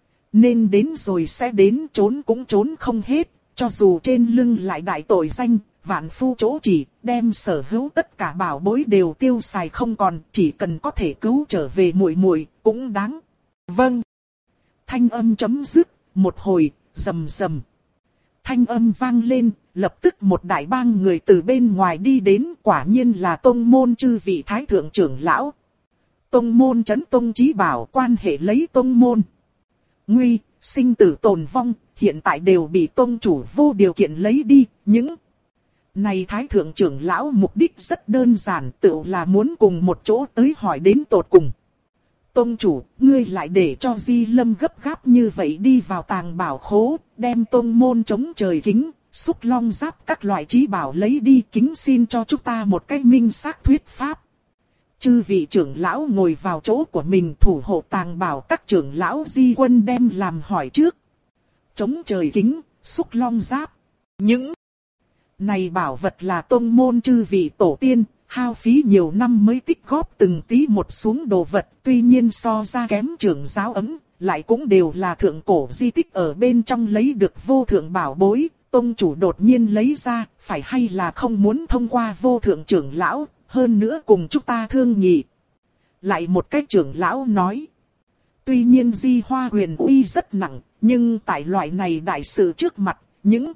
Nên đến rồi sẽ đến, trốn cũng trốn không hết, cho dù trên lưng lại đại tội danh, vạn phu chỗ chỉ, đem sở hữu tất cả bảo bối đều tiêu xài không còn, chỉ cần có thể cứu trở về muội muội cũng đáng. Vâng. Thanh âm chấm dứt, một hồi, rầm rầm. Thanh âm vang lên, lập tức một đại bang người từ bên ngoài đi đến, quả nhiên là tông môn chư vị thái thượng trưởng lão. Tông môn chấn tông chí bảo, quan hệ lấy tông môn. Nguy, sinh tử tồn vong, hiện tại đều bị tông chủ vô điều kiện lấy đi, những này thái thượng trưởng lão mục đích rất đơn giản, tự là muốn cùng một chỗ tới hỏi đến tột cùng. Tông chủ, ngươi lại để cho Di Lâm gấp gáp như vậy đi vào tàng bảo khố, đem tông môn chống trời kính, xúc long giáp các loại chí bảo lấy đi, kính xin cho chúng ta một cái minh xác thuyết pháp. Chư vị trưởng lão ngồi vào chỗ của mình, thủ hộ tàng bảo các trưởng lão Di Quân đem làm hỏi trước. Chống trời kính, xúc long giáp. Những này bảo vật là tông môn chư vị tổ tiên, hao phí nhiều năm mới tích góp từng tí một xuống đồ vật, tuy nhiên so ra kém trưởng giáo ấm, lại cũng đều là thượng cổ di tích ở bên trong lấy được vô thượng bảo bối. Tông chủ đột nhiên lấy ra, phải hay là không muốn thông qua vô thượng trưởng lão, hơn nữa cùng chúng ta thương nghị. Lại một cách trưởng lão nói. Tuy nhiên Di Hoa huyền uy rất nặng, nhưng tại loại này đại sự trước mặt, những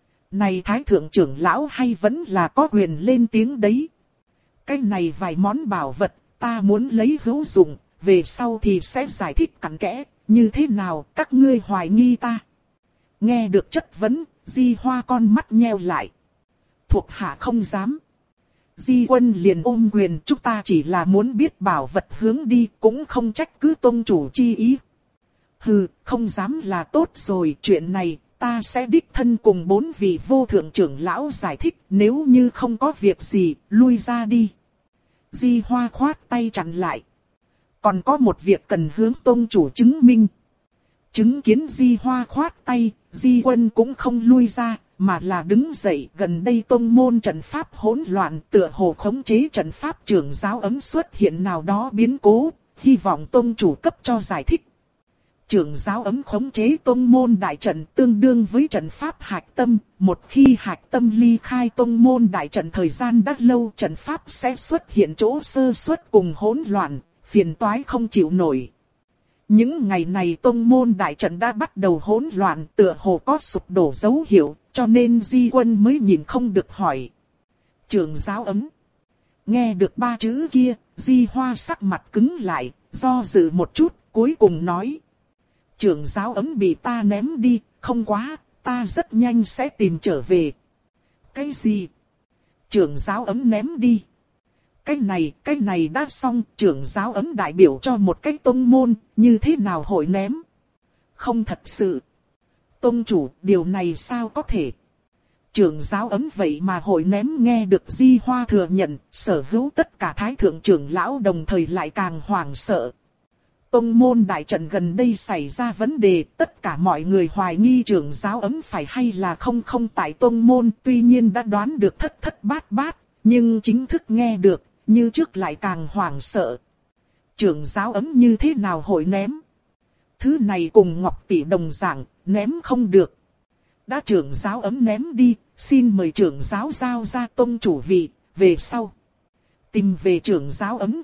này thái thượng trưởng lão hay vẫn là có quyền lên tiếng đấy. Cái này vài món bảo vật, ta muốn lấy hữu dụng, về sau thì sẽ giải thích cặn kẽ, như thế nào các ngươi hoài nghi ta. Nghe được chất vấn, Di Hoa con mắt nheo lại. Thuộc hạ không dám. Di Quân liền ôm quyền, chúng ta chỉ là muốn biết bảo vật hướng đi, cũng không trách cứ tông chủ chi ý. Hừ, không dám là tốt rồi, chuyện này ta sẽ đích thân cùng bốn vị vô thượng trưởng lão giải thích, nếu như không có việc gì, lui ra đi. Di Hoa khoát tay chặn lại. Còn có một việc cần hướng tông chủ chứng minh. Chứng kiến Di Hoa khoát tay, Di Quân cũng không lui ra, mà là đứng dậy. Gần đây tông môn trận pháp hỗn loạn, tựa hồ khống chế trận pháp trưởng giáo ấm xuất hiện nào đó biến cố, hy vọng tông chủ cấp cho giải thích. Trưởng giáo ấm khống chế tông môn đại trận tương đương với trận pháp hạch tâm, một khi hạch tâm ly khai tông môn đại trận thời gian đã lâu, trận pháp sẽ xuất hiện chỗ sơ suất cùng hỗn loạn, phiền toái không chịu nổi. Những ngày này tông môn đại trận đã bắt đầu hỗn loạn, tựa hồ có sụp đổ dấu hiệu, cho nên Di Quân mới nhìn không được hỏi. Trưởng giáo ấm. Nghe được ba chữ kia, Di Hoa sắc mặt cứng lại, do dự một chút, cuối cùng nói. Trưởng giáo ấm bị ta ném đi, không quá, ta rất nhanh sẽ tìm trở về. Cái gì? Trưởng giáo ấm ném đi. Cái này, cái này đã xong, trưởng giáo ấm đại biểu cho một cái tông môn, như thế nào hội ném? Không thật sự. Tông chủ, điều này sao có thể? Trưởng giáo ấm vậy mà hội ném, nghe được Di Hoa thừa nhận, sở hữu tất cả thái thượng trưởng lão đồng thời lại càng hoảng sợ. Tông môn đại trận gần đây xảy ra vấn đề, tất cả mọi người hoài nghi trưởng giáo ấm phải hay là không không tại tông môn, tuy nhiên đã đoán được thất thất bát bát, nhưng chính thức nghe được, như trước lại càng hoảng sợ. Trưởng giáo ấm như thế nào hội ném? Thứ này cùng Ngọc Tỷ đồng dạng, ném không được. Đã trưởng giáo ấm ném đi, xin mời trưởng giáo giao ra tông chủ vị, về sau. Tìm về trưởng giáo ấm.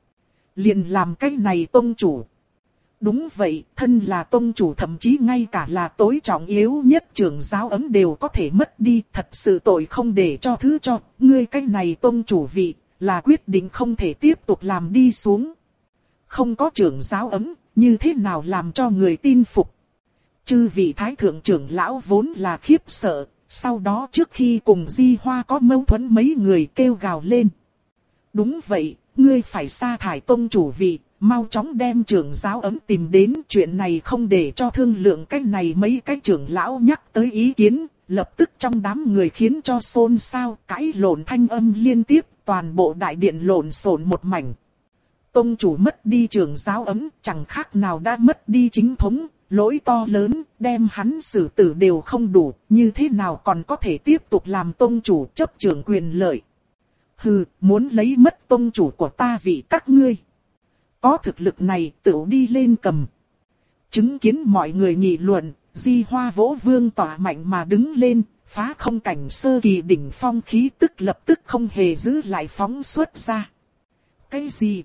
Liền làm cái này tông chủ. Đúng vậy, thân là tông chủ thậm chí ngay cả là tối trọng yếu nhất trưởng giáo ấm đều có thể mất đi. Thật sự tội không để cho thứ cho, ngươi cái này tông chủ vị, là quyết định không thể tiếp tục làm đi xuống. Không có trưởng giáo ấm, như thế nào làm cho người tin phục. Chư vị thái thượng trưởng lão vốn là khiếp sợ, sau đó trước khi cùng Di Hoa có mâu thuẫn mấy người kêu gào lên. Đúng vậy, ngươi phải sa thải tông chủ vị, mau chóng đem trưởng giáo ấm tìm đến. Chuyện này không để cho thương lượng cái này mấy cái trưởng lão nhắc tới ý kiến, lập tức trong đám người khiến cho xôn xao, cãi lộn thanh âm liên tiếp, toàn bộ đại điện lộn xộn một mảnh. Tông chủ mất đi trưởng giáo ấm, chẳng khác nào đã mất đi chính thống, lỗi to lớn, đem hắn xử tử đều không đủ, như thế nào còn có thể tiếp tục làm tông chủ chấp trưởng quyền lợi. Hừ, muốn lấy mất tông chủ của ta vì các ngươi. Có thực lực này tự đi lên cầm. Chứng kiến mọi người nghị luận, Di Hoa vỗ vương tỏa mạnh mà đứng lên, phá không cảnh sơ kỳ đỉnh phong khí tức lập tức không hề giữ lại phóng xuất ra. Cái gì?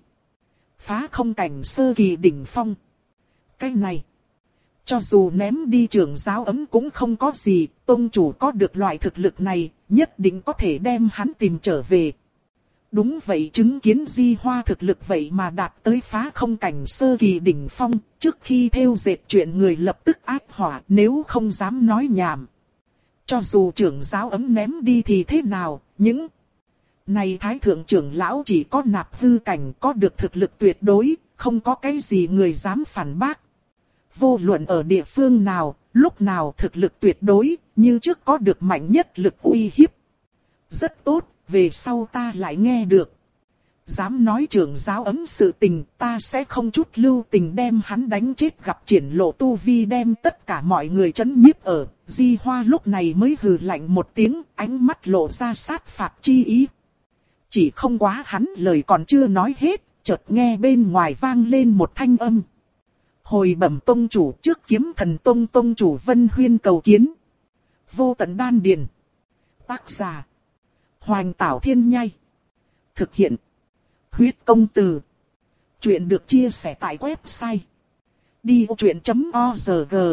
Phá không cảnh sơ kỳ đỉnh phong. Cái này. Cho dù ném đi trưởng giáo ấm cũng không có gì, tông chủ có được loại thực lực này, nhất định có thể đem hắn tìm trở về. Đúng vậy, chứng kiến Di Hoa thực lực vậy mà đạt tới phá không cảnh sơ kỳ đỉnh phong, trước khi theo dệt chuyện người lập tức ác hỏa, nếu không dám nói nhảm. Cho dù trưởng giáo ấm ném đi thì thế nào, những này thái thượng trưởng lão chỉ có nạp hư cảnh, có được thực lực tuyệt đối, không có cái gì người dám phản bác. Vô luận ở địa phương nào, lúc nào thực lực tuyệt đối, như trước có được mạnh nhất lực uy hiếp. Rất tốt, về sau ta lại nghe được. Dám nói trưởng giáo ấm sự tình, ta sẽ không chút lưu tình đem hắn đánh chết. Gặp triển lộ tu vi đem tất cả mọi người chấn nhiếp ở. Di Hoa lúc này mới hừ lạnh một tiếng, ánh mắt lộ ra sát phạt chi ý. Chỉ không quá hắn lời còn chưa nói hết, chợt nghe bên ngoài vang lên một thanh âm. Hồi bẩm tông chủ, trước kiếm thần tông tông chủ Vân Huyên cầu kiến. Vô tận đan điền. Tác giả. Hoành Tảo Thiên Nhai. Thực hiện. Huyết công từ. Chuyện được chia sẻ tại website. đi ô chuyện chấm org.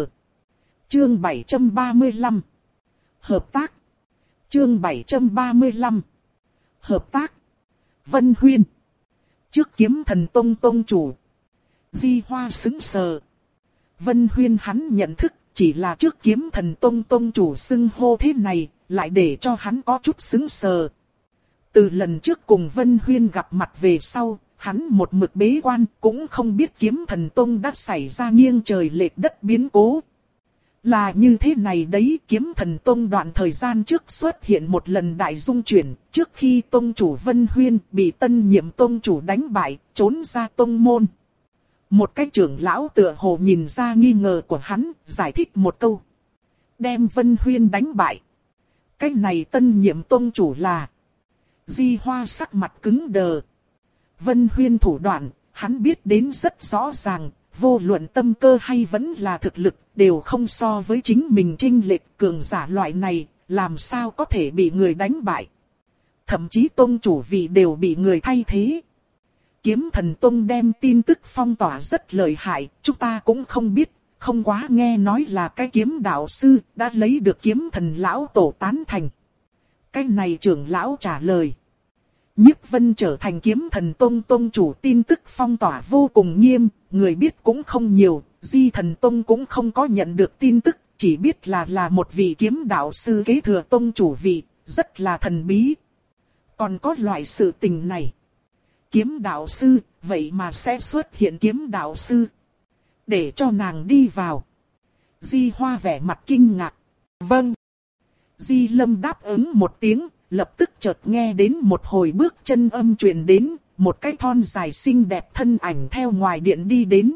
Chương bảy trăm ba mươi lăm. Hợp tác. Chương bảy trăm ba mươi lăm. Hợp tác. Vân Huyên. Trước kiếm thần tông tông chủ. Di Hoa sững sờ. Vân Huyên hắn nhận thức, chỉ là trước kiếm thần tông tông chủ xưng hô thế này, lại để cho hắn có chút sững sờ. Từ lần trước cùng Vân Huyên gặp mặt về sau, hắn một mực bế quan, cũng không biết kiếm thần tông đã xảy ra nghiêng trời lệch đất biến cố. Là như thế này đấy, kiếm thần tông đoạn thời gian trước xuất hiện một lần đại dung chuyển, trước khi tông chủ Vân Huyên bị tân nhiệm tông chủ đánh bại, trốn ra tông môn. Một cái trưởng lão tựa hồ nhìn ra nghi ngờ của hắn, giải thích một câu. Đem Vân Huyên đánh bại. Cái này tân nhiệm tông chủ là... Di Hoa sắc mặt cứng đờ. Vân Huyên thủ đoạn, hắn biết đến rất rõ ràng, vô luận tâm cơ hay vẫn là thực lực, đều không so với chính mình chênh lệch. Cường giả loại này, làm sao có thể bị người đánh bại. Thậm chí tông chủ vị đều bị người thay thế. Kiếm Thần Tông đem tin tức phong tỏa rất lợi hại, chúng ta cũng không biết, không quá nghe nói là cái kiếm đạo sư đã lấy được kiếm thần lão tổ tán thành. Cái này trưởng lão trả lời. Nhiếp Vân trở thành Kiếm Thần Tông tông chủ, tin tức phong tỏa vô cùng nghiêm, người biết cũng không nhiều, Di Thần Tông cũng không có nhận được tin tức, chỉ biết là là một vị kiếm đạo sư kế thừa tông chủ vị, rất là thần bí. Còn có loại sự tình này. Kiếm đạo sư, vậy mà sẽ xuất hiện kiếm đạo sư. Để cho nàng đi vào. Di Hoa vẻ mặt kinh ngạc. Vâng. Di Lâm đáp ứng một tiếng, lập tức chợt nghe đến một hồi bước chân âm truyền đến, một cái thon dài xinh đẹp thân ảnh theo ngoài điện đi đến.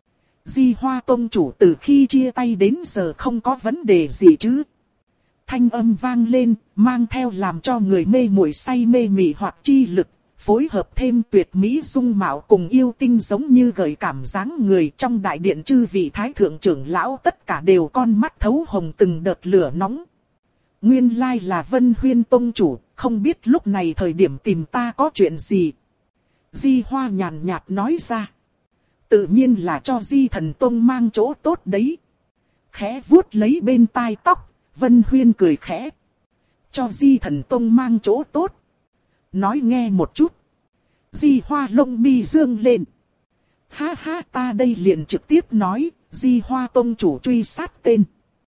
Di Hoa tông chủ từ khi chia tay đến giờ không có vấn đề gì chứ. Thanh âm vang lên, mang theo làm cho người mê muội say mê mị hoặc chi lực, phối hợp thêm tuyệt mỹ dung mạo cùng yêu tinh giống như gợi cảm dáng người. Trong đại điện chư vị thái thượng trưởng lão tất cả đều con mắt thấu hồng từng đợt lửa nóng. Nguyên lai là Vân Huyên tông chủ, không biết lúc này thời điểm tìm ta có chuyện gì. Di Hoa nhàn nhạt nói ra. Tự nhiên là cho Di Thần Tông mang chỗ tốt đấy. Khẽ vuốt lấy bên tai tóc, Vân Huyên cười khẽ. Cho Di Thần Tông mang chỗ tốt. Nói nghe một chút. Di Hoa lông mi dương lên. Ha ha, ta đây liền trực tiếp nói, Di Hoa tông chủ truy sát tên.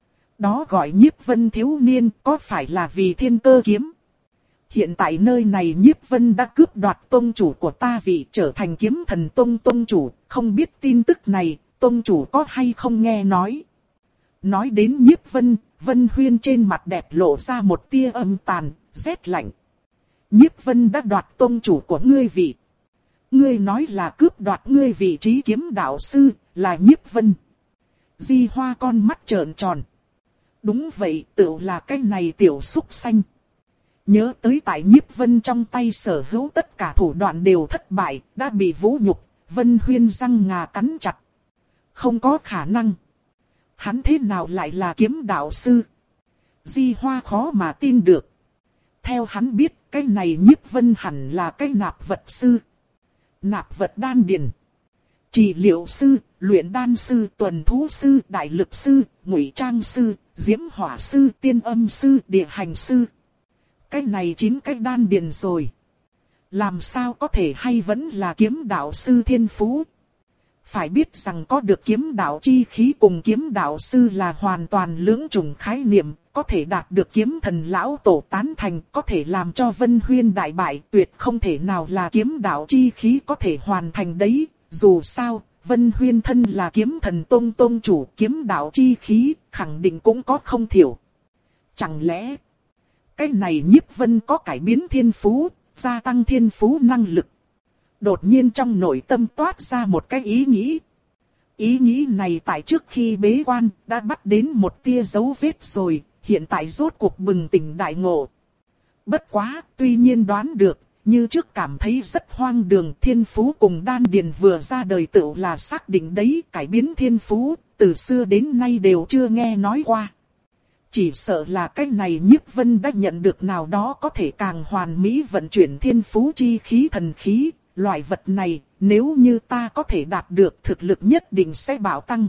Đó gọi Nhiếp Vân thiếu niên, có phải là vì Thiên Cơ kiếm? Hiện tại nơi này Nhiếp Vân đã cướp đoạt tông chủ của ta vị, trở thành Kiếm Thần Tông tông chủ, không biết tin tức này, tông chủ có hay không nghe nói. Nói đến Nhiếp Vân, Vân Huyên trên mặt đẹp lộ ra một tia âm tàn, rét lạnh. Nhiếp Vân đã đoạt tông chủ của ngươi vị. Ngươi nói là cướp đoạt ngươi vị trí kiếm đạo sư, là Nhiếp Vân. Di Hoa con mắt trợn tròn. Đúng vậy, tựu là cái này tiểu súc sanh. Nhớ tới tại Nhiếp Vân trong tay sở hữu tất cả thủ đoạn đều thất bại, đã bị vũ nhục, Vân Huyên răng ngà cắn chặt. Không có khả năng. Hắn thế nào lại là kiếm đạo sư? Di Hoa khó mà tin được. Theo hắn biết, cái này Nhiếp Vân hẳn là cái nạp vật sư. Nạp vật đan điền. Trị liệu sư, luyện đan sư, tuần thú sư, đại lực sư, ngụy trang sư, diễm hỏa sư, tiên âm sư, địa hành sư. Cái này chín cái đan điền rồi. Làm sao có thể hay vẫn là kiếm đạo sư thiên phú? Phải biết rằng có được kiếm đạo chi khí cùng kiếm đạo sư là hoàn toàn lưỡng chủng khái niệm, có thể đạt được kiếm thần lão tổ tán thành, có thể làm cho Vân Huyên đại bại, tuyệt không thể nào là kiếm đạo chi khí có thể hoàn thành đấy. Dù sao, Vân Huyên thân là kiếm thần tông tông chủ, kiếm đạo chi khí, khẳng định cũng có không thiểu. Chẳng lẽ, cái này Nhiếp Vân có cải biến thiên phú, gia tăng thiên phú năng lực? Đột nhiên trong nội tâm toát ra một cái ý nghĩ. Ý nghĩ này tại trước khi bế quan, đã bắt đến một tia dấu vết rồi, hiện tại rốt cuộc bừng tỉnh đại ngộ. Bất quá, tuy nhiên đoán được, như trước cảm thấy rất hoang đường. Thiên phú cùng đan điền vừa ra đời tựu là xác định đấy, cải biến thiên phú, từ xưa đến nay đều chưa nghe nói qua. Chỉ sợ là cái này Nhiếp Vân đã nhận được nào đó có thể càng hoàn mỹ vận chuyển thiên phú chi khí thần khí. Loại vật này, nếu như ta có thể đạt được, thực lực nhất định sẽ bạo tăng.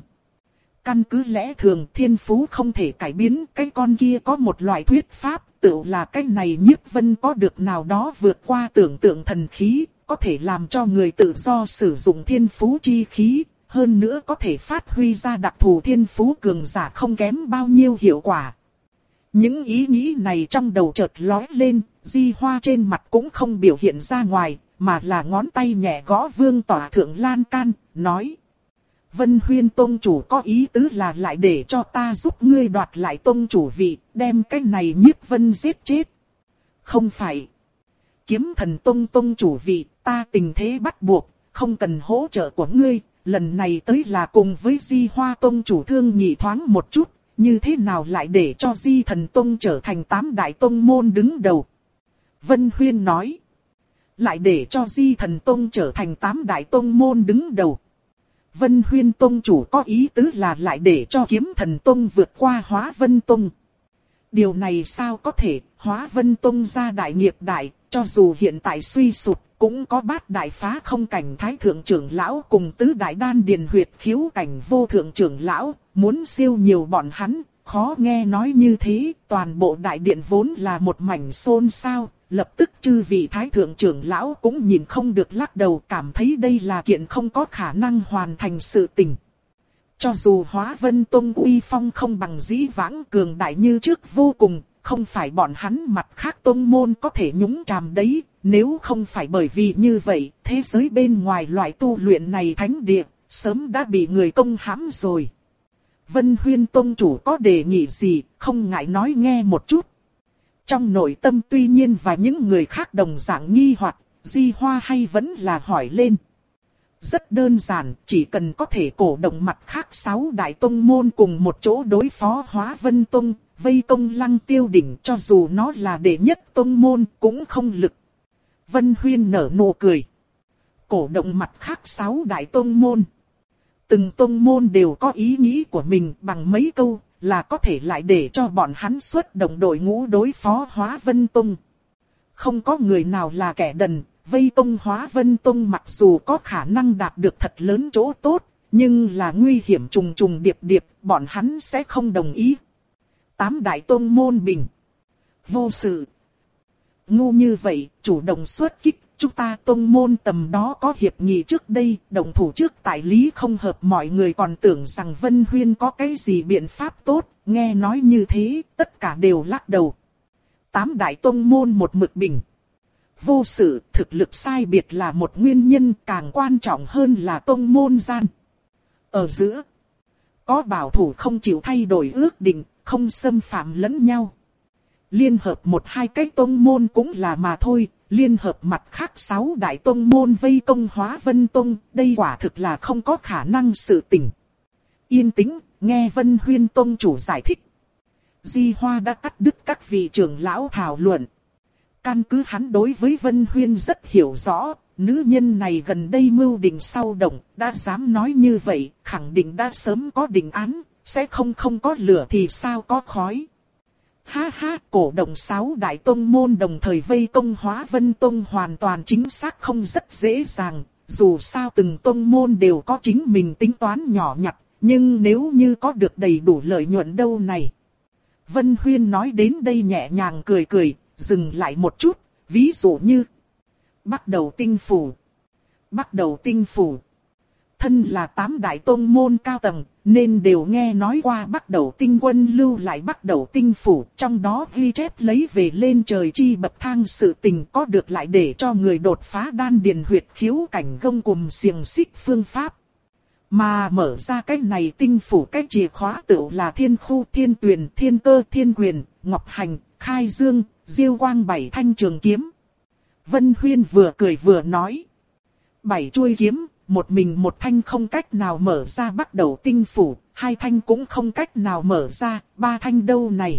Căn cứ lẽ thường thiên phú không thể cải biến, cái con kia có một loại thuyết pháp, tự là cái này Nhiếp Vân có được nào đó vượt qua tưởng tượng thần khí, có thể làm cho người tự do sử dụng thiên phú chi khí, hơn nữa có thể phát huy ra đặc thù thiên phú cường giả không kém bao nhiêu hiệu quả. Những ý nghĩ này trong đầu chợt lóe lên, Di Hoa trên mặt cũng không biểu hiện ra ngoài, mà là ngón tay nhẹ gõ vương tỏa thượng lan can, nói. Vân Huyên tông chủ có ý tứ là lại để cho ta giúp ngươi đoạt lại tông chủ vị, đem cái này Nhiếp Vân giết chết. Không phải. Kiếm thần tông tông chủ vị, ta tình thế bắt buộc, không cần hỗ trợ của ngươi, lần này tới là cùng với Di Hoa tông chủ thương nghị thoáng một chút, như thế nào lại để cho Di thần tông trở thành tám đại tông môn đứng đầu. Vân Huyên nói. lại để cho Di Thần Tông trở thành tám đại tông môn đứng đầu. Vân Huyên Tông chủ có ý tứ là lại để cho Kiếm Thần Tông vượt qua Hóa Vân Tông. Điều này sao có thể, Hóa Vân Tông ra đại nghiệp đại, cho dù hiện tại suy sụp, cũng có bát đại phá không cảnh thái thượng trưởng lão cùng tứ đại đan điền huyệt khiếu cảnh vô thượng trưởng lão, muốn siêu nhiều bọn hắn, khó nghe nói như thế, toàn bộ đại điện vốn là một mảnh xôn xao, lập tức chư vị thái thượng trưởng lão cũng nhìn không được lắc đầu, cảm thấy đây là kiện không có khả năng hoàn thành sự tình. Cho dù Hóa Vân Tông uy phong không bằng dĩ vãng cường đại như trước vô cùng, không phải bọn hắn mặt khác tông môn có thể nhúng chàm đấy, nếu không phải bởi vì như vậy, thế giới bên ngoài loại tu luyện này thánh địa, sớm đã bị người công hãm rồi. Vân Huyên Tông chủ có đề nghị gì, không ngại nói nghe một chút. Trong nội tâm tuy nhiên và những người khác đồng dạng nghi hoặc, Di Hoa hay vẫn là hỏi lên. Rất đơn giản, chỉ cần có thể cổ động mặt khác sáu đại tông môn cùng một chỗ đối phó Hóa Vân Tông, vây công Lăng Tiêu Đỉnh, cho dù nó là đệ nhất tông môn cũng không lực. Vân Huyên nở nụ cười. Cổ động mặt khác sáu đại tông môn. Từng tông môn đều có ý nghĩ của mình, bằng mấy câu là có thể lại để cho bọn hắn xuất động đội ngũ đối phó Hóa Vân Tông. Không có người nào là kẻ đần, vây công Hóa Vân Tông mặc dù có khả năng đạt được thật lớn chỗ tốt, nhưng là nguy hiểm trùng trùng điệp điệp, bọn hắn sẽ không đồng ý. Tám đại tông môn bình. Vô sự. Ngu như vậy, chủ động xuất kích, chúng ta tông môn tầm đó có hiệp nghị trước đây, đồng thủ trước tại lý không hợp, mọi người còn tưởng rằng Vân Huyên có cái gì biện pháp tốt, nghe nói như thế, tất cả đều lắc đầu. Tám đại tông môn một mực bình. Vô sự, thực lực sai biệt là một nguyên nhân, càng quan trọng hơn là tông môn gian. Ở giữa, có bảo thủ không chịu thay đổi ước định, không xâm phạm lẫn nhau. Liên hợp một hai cái tông môn cũng là mà thôi, liên hợp mặt khác sáu đại tông môn vây công Hóa Vân Tông, đây quả thực là không có khả năng sự tình. Yên tĩnh, nghe Vân Huyên Tông chủ giải thích. Di Hoa đã cắt đứt các vị trưởng lão thảo luận. Căn cứ hắn đối với Vân Huyên rất hiểu rõ, nữ nhân này gần đây mưu định sau động, đã dám nói như vậy, khẳng định đã sớm có định án, sẽ không không có lửa thì sao có khói. Ha ha, cổ động sáu đại tông môn đồng thời vây công Hóa Vân Tông hoàn toàn chính xác không rất dễ dàng, dù sao từng tông môn đều có chính mình tính toán nhỏ nhặt, nhưng nếu như có được đầy đủ lợi nhuận đâu này. Vân Huyên nói đến đây nhẹ nhàng cười cười, dừng lại một chút, ví dụ như Bắc Đầu Tinh Phủ. Bắc Đầu Tinh Phủ. Thân là tám đại tông môn cao tầng, nên đều nghe nói qua Bắc Đầu Tinh Quân lưu lại Bắc Đầu Tinh Phủ, trong đó ghi chép lấy về lên trời chi bậc thang sự tình có được lại để cho người đột phá đan điền huyệt khiếu cảnh gông cùm xiềng xích phương pháp. Mà mở ra cái này tinh phủ cái chìa khóa tựu là Thiên Khu, Thiên Tuyền, Thiên Cơ, Thiên Quyền, Ngọc Hành, Khai Dương, Diêu Quang bảy thanh trường kiếm. Vân Huyên vừa cười vừa nói. Bảy chuôi kiếm, một mình một thanh không cách nào mở ra Bắc Đầu Tinh Phủ, hai thanh cũng không cách nào mở ra, ba thanh đâu này.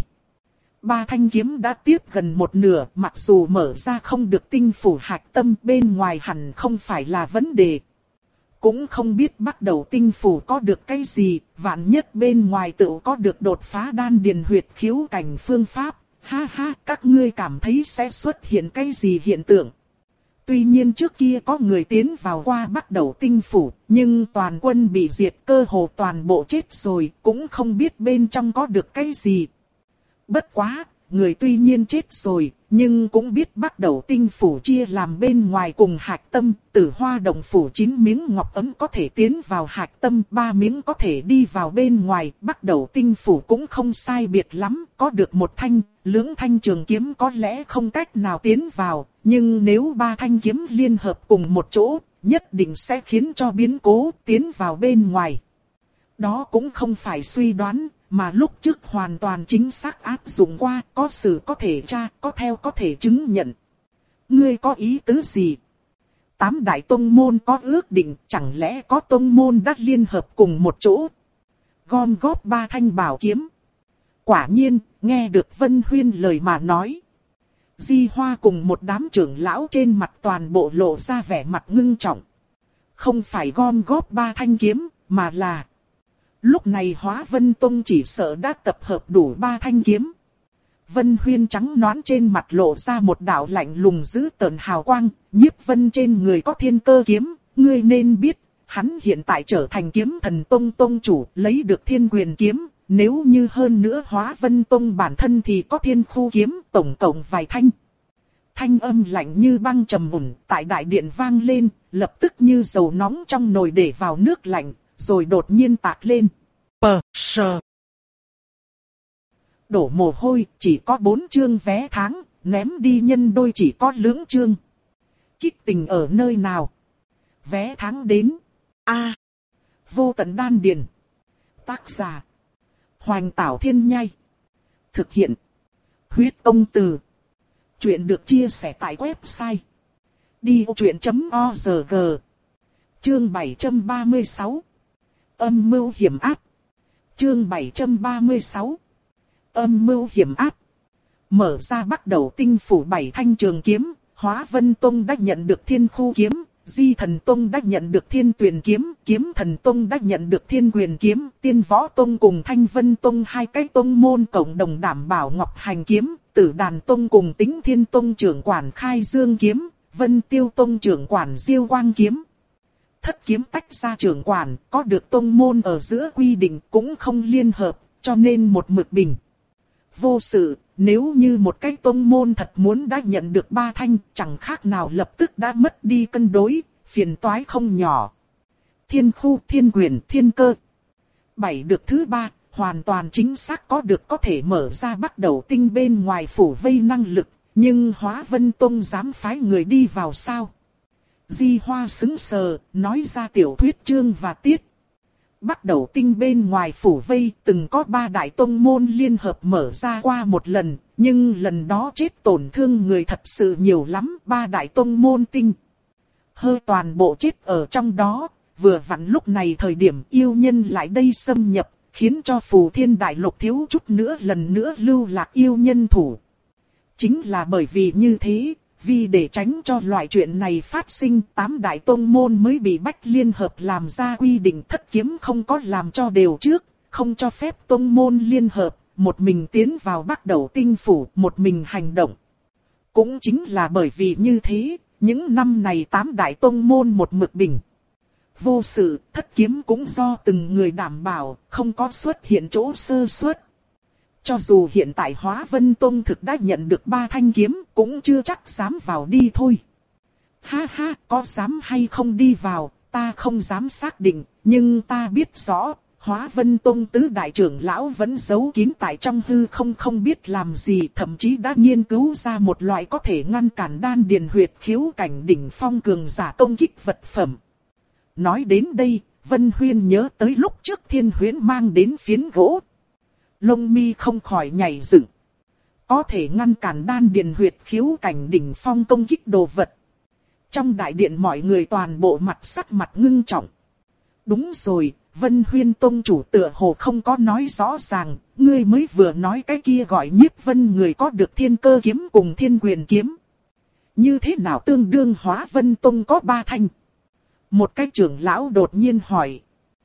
Ba thanh kiếm đã tiếp gần một nửa, mặc dù mở ra không được tinh phủ hạch tâm, bên ngoài hẳn không phải là vấn đề. Cũng không biết Bắc Đầu Tinh Phủ có được cái gì, vạn nhất bên ngoài tự có được đột phá đan điền huyệt khiếu cảnh phương pháp. Ha ha, các ngươi cảm thấy sẽ xuất hiện cái gì hiện tượng? Tuy nhiên trước kia có người tiến vào qua Bắc Đầu Tinh Phủ, nhưng toàn quân bị diệt, cơ hồ toàn bộ chết rồi, cũng không biết bên trong có được cái gì. Bất quá, người tuy nhiên chết rồi, nhưng cũng biết Bắc Đầu Tinh Phủ chia làm bên ngoài cùng hạch tâm, Tử Hoa Động Phủ chín miếng ngọc ấm có thể tiến vào hạch tâm, ba miếng có thể đi vào bên ngoài, Bắc Đầu Tinh Phủ cũng không sai biệt lắm, có được một thanh, lưỡng thanh trường kiếm có lẽ không cách nào tiến vào, nhưng nếu ba thanh kiếm liên hợp cùng một chỗ, nhất định sẽ khiến cho biến cố tiến vào bên ngoài. Đó cũng không phải suy đoán, mà lúc trước hoàn toàn chính xác áp dụng qua, có sự có thể tra, có theo có thể chứng nhận. Ngươi có ý tứ gì? Tám đại tông môn có ước định, chẳng lẽ có tông môn đã liên hợp cùng một chỗ? Gom góp ba thanh bảo kiếm. Quả nhiên, nghe được Vân Huyên lời mà nói. Di Hoa cùng một đám trưởng lão trên mặt toàn bộ lộ ra vẻ mặt ngưng trọng. Không phải gom góp ba thanh kiếm, mà là... Lúc này Hóa Vân Tông chỉ sợ đã tập hợp đủ ba thanh kiếm. Vân Huyên trắng nõn trên mặt lộ ra một đạo lạnh lùng dữ tợn hào quang, Nhiếp Vân trên người có thiên cơ kiếm, ngươi nên biết, hắn hiện tại trở thành kiếm thần tông tông chủ, lấy được thiên quyền kiếm, nếu như hơn nữa Hóa Vân Tông bản thân thì có thiên khu kiếm, tổng cộng vài thanh. Thanh âm lạnh như băng trầm mùn tại đại điện vang lên, lập tức như dầu nóng trong nồi để vào nước lạnh, rồi đột nhiên tạc lên. Pờ, sờ. Đổ mồ hôi, chỉ có bốn chương vé tháng, ném đi nhân đôi chỉ có lưỡng chương. Kích tình ở nơi nào? Vé tháng đến. A. À, Vô Tận Đan Điền. Tác giả. Hoành Tảo Thiên Nhai. Thực hiện. Huyết Công Từ. Chuyện được chia sẻ tại website đi ô chuyện chấm org. Chương bảy trăm ba mươi sáu. Âm mưu hiểm ác. Chương bảy trăm ba mươi sáu. Âm mưu hiểm ác. Mở ra bắt đầu tinh phủ bảy thanh trường kiếm, Hóa Vân Tông đã nhận được thiên khu kiếm, Di Thần Tông đã nhận được thiên tuyền kiếm, Kiếm Thần Tông đã nhận được thiên quyền kiếm, Tiên Võ Tông cùng Thanh Vân Tông hai cái tông môn cộng đồng đảm bảo Ngọc Hành kiếm, Tử Đàn Tông cùng Tĩnh Thiên Tông trưởng quản Khai Dương kiếm, Vân Tiêu Tông trưởng quản Diêu Quang kiếm. Thất kiếm tách ra trưởng quản, có được tông môn ở giữa quy định cũng không liên hợp, cho nên một mực bình. Vô sự, nếu như một cái tông môn thật muốn đã nhận được ba thanh, chẳng khác nào lập tức đã mất đi cân đối, phiền toái không nhỏ. Thiên khu, thiên quyền, thiên cơ. Bảy được thứ ba, hoàn toàn chính xác có được có thể mở ra bắt đầu tinh bên ngoài phủ vây năng lực, nhưng Hóa Vân Tông dám phái người đi vào sao? Di Hoa sững sờ, nói ra tiểu thuyết chương và tiết. Bắt đầu tinh bên ngoài phủ vây từng có ba đại tông môn liên hợp mở ra qua một lần, nhưng lần đó chết tổn thương người thật sự nhiều lắm, ba đại tông môn tinh. Hơi toàn bộ chết ở trong đó, vừa vặn lúc này thời điểm yêu nhân lại đây xâm nhập, khiến cho Phù Thiên Đại Lục thiếu chút nữa lần nữa lưu lạc yêu nhân thủ. Chính là bởi vì như thế, vì để tránh cho loại chuyện này phát sinh, tám đại tông môn mới bị bách liên hợp làm ra quy định thất kiếm không có làm cho đều trước, không cho phép tông môn liên hợp, một mình tiến vào bắt đầu tinh phủ, một mình hành động. Cũng chính là bởi vì như thế, những năm này tám đại tông môn một mực bình. Vô sự, thất kiếm cũng do từng người đảm bảo, không có xuất hiện chỗ sơ suất. Cho dù hiện tại Hóa Vân Tông thực đã nhận được ba thanh kiếm, cũng chưa chắc dám vào đi thôi. Ha ha, có dám hay không đi vào, ta không dám xác định, nhưng ta biết rõ, Hóa Vân Tông tứ đại trưởng lão vẫn giấu kín tại trong hư không không biết làm gì, thậm chí đã nghiên cứu ra một loại có thể ngăn cản đan điền huyệt khiếu cảnh đỉnh phong cường giả công kích vật phẩm. Nói đến đây, Vân Huyên nhớ tới lúc trước Thiên Huyễn mang đến phiến gỗ. Lông mi không khỏi nhảy dựng. Có thể ngăn cản đan điền huyệt khiếu cảnh đỉnh phong công kích đồ vật. Trong đại điện mọi người toàn bộ mặt sắc mặt ngưng trọng. Đúng rồi, Vân Huyên Tông chủ tựa hồ không có nói rõ ràng, ngươi mới vừa nói cái kia gọi Nhiếp Vân người có được thiên cơ kiếm cùng thiên quyền kiếm. Như thế nào tương đương Hóa Vân Tông có ba thanh? Một cái trưởng lão đột nhiên hỏi.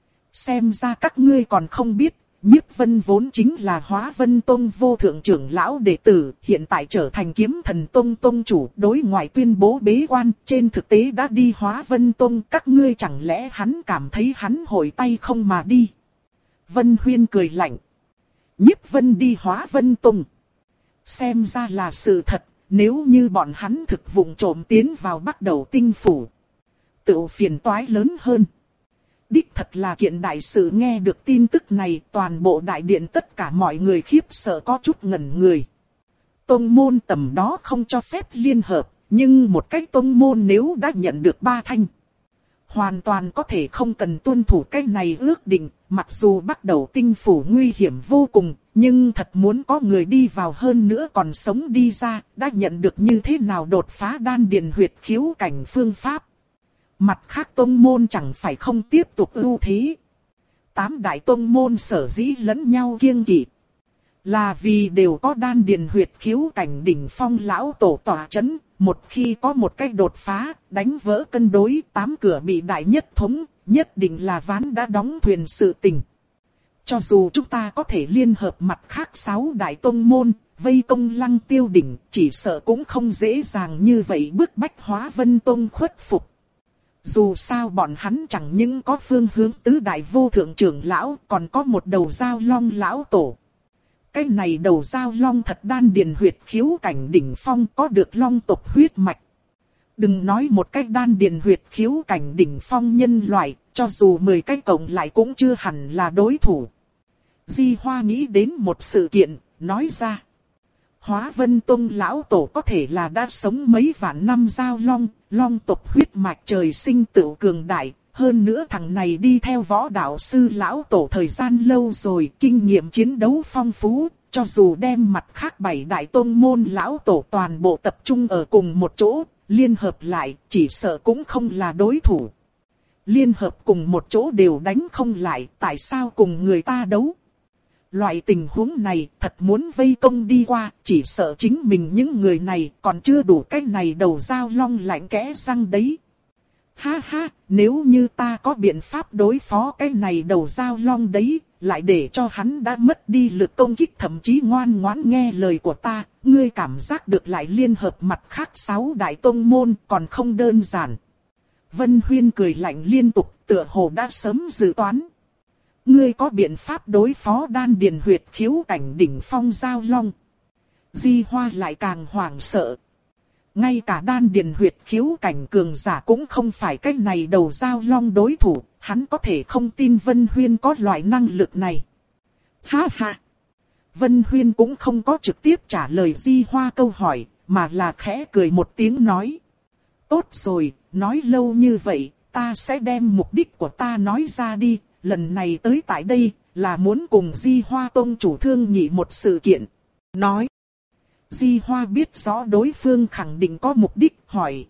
Xem ra các ngươi còn không biết, Nhiếp Vân vốn chính là Hóa Vân Tông vô thượng trưởng lão đệ tử, hiện tại trở thành Kiếm Thần Tông tông chủ, đối ngoại tuyên bố bế quan, trên thực tế đã đi Hóa Vân Tông, các ngươi chẳng lẽ hắn cảm thấy hắn hồi tay không mà đi? Vân Huyên cười lạnh. Nhiếp Vân đi Hóa Vân Tông. Xem ra là sự thật, nếu như bọn hắn thực vụng trộm tiến vào bắt đầu tinh phủ, tự phiền toái lớn hơn. Đích thật là kiện đại sự. Nghe được tin tức này, toàn bộ đại điện tất cả mọi người khiếp sợ có chút ngẩn người. Tông môn tầm đó không cho phép liên hợp, nhưng một cái tông môn nếu đã nhận được ba thanh, hoàn toàn có thể không cần tuân thủ cái này ước định. Mặc dù bắt đầu tinh phủ nguy hiểm vô cùng, nhưng thật muốn có người đi vào hơn nữa còn sống đi ra, đã nhận được như thế nào đột phá đan điền huyệt khiếu cảnh phương pháp. Mặt khác tông môn chẳng phải không tiếp tục ưu thế. Tám đại tông môn sở dĩ lẫn nhau kiêng kỵ, Là vì đều có đan điền huyệt khiếu cảnh đỉnh phong lão tổ tỏa chấn, một khi có một cách đột phá, đánh vỡ cân đối, tám cửa bị đại nhất thống, nhất định là ván đã đóng thuyền sự tình. Cho dù chúng ta có thể liên hợp mặt khác sáu đại tông môn, vây công Lăng Tiêu đỉnh, chỉ sợ cũng không dễ dàng như vậy bức bách Hóa Vân Tông khuất phục. Dù sao bọn hắn chẳng những có phương hướng tứ đại vô thượng trưởng lão, còn có một đầu giao long lão tổ. Cái này đầu giao long thật đan điền huyệt khiếu cảnh đỉnh phong, có được long tộc huyết mạch. Đừng nói một cách đan điền huyệt khiếu cảnh đỉnh phong nhân loại, cho dù mười cái cộng lại cũng chưa hẳn là đối thủ. Di Hoa nghĩ đến một sự kiện, nói ra. Hóa Vân Tông lão tổ có thể là đã sống mấy vạn năm giao long, long tộc huyết mạch trời sinh tự cường đại. Hơn nữa thằng này đi theo võ đạo sư lão tổ thời gian lâu rồi, kinh nghiệm chiến đấu phong phú, cho dù đem mặt khác bảy đại tôn môn lão tổ toàn bộ tập trung ở cùng một chỗ, liên hợp lại, chỉ sợ cũng không là đối thủ. Liên hợp cùng một chỗ đều đánh không lại, tại sao cùng người ta đấu? Loại tình huống này thật muốn vây công đi qua, chỉ sợ chính mình những người này còn chưa đủ cách này đầu dao long lạnh kẽ răng đấy. Ha ha, nếu như ta có biện pháp đối phó cái này đầu dao long đấy, lại để cho hắn đã mất đi lực công kích thậm chí ngoan ngoãn nghe lời của ta, ngươi cảm giác được lại liên hợp mặt khác sáu đại tông môn còn không đơn giản. Vân Huyên cười lạnh liên tục, tựa hồ đã sớm dự toán. Ngươi có biện pháp đối phó đan điền huyệt khiếu cảnh đỉnh phong giao long. Di Hoa lại càng hoảng sợ. Ngay cả đan điền huyệt khiếu cảnh cường giả cũng không phải cái này đầu giao long đối thủ, hắn có thể không tin Vân Huyên có loại năng lực này. Ha ha! Vân Huyên cũng không có trực tiếp trả lời Di Hoa câu hỏi, mà là khẽ cười một tiếng nói. Tốt rồi, nói lâu như vậy, ta sẽ đem mục đích của ta nói ra đi, lần này tới tại đây, là muốn cùng Di Hoa Tông chủ thương nghị một sự kiện. Nói. Di Hoa biết rõ đối phương khẳng định có mục đích, hỏi.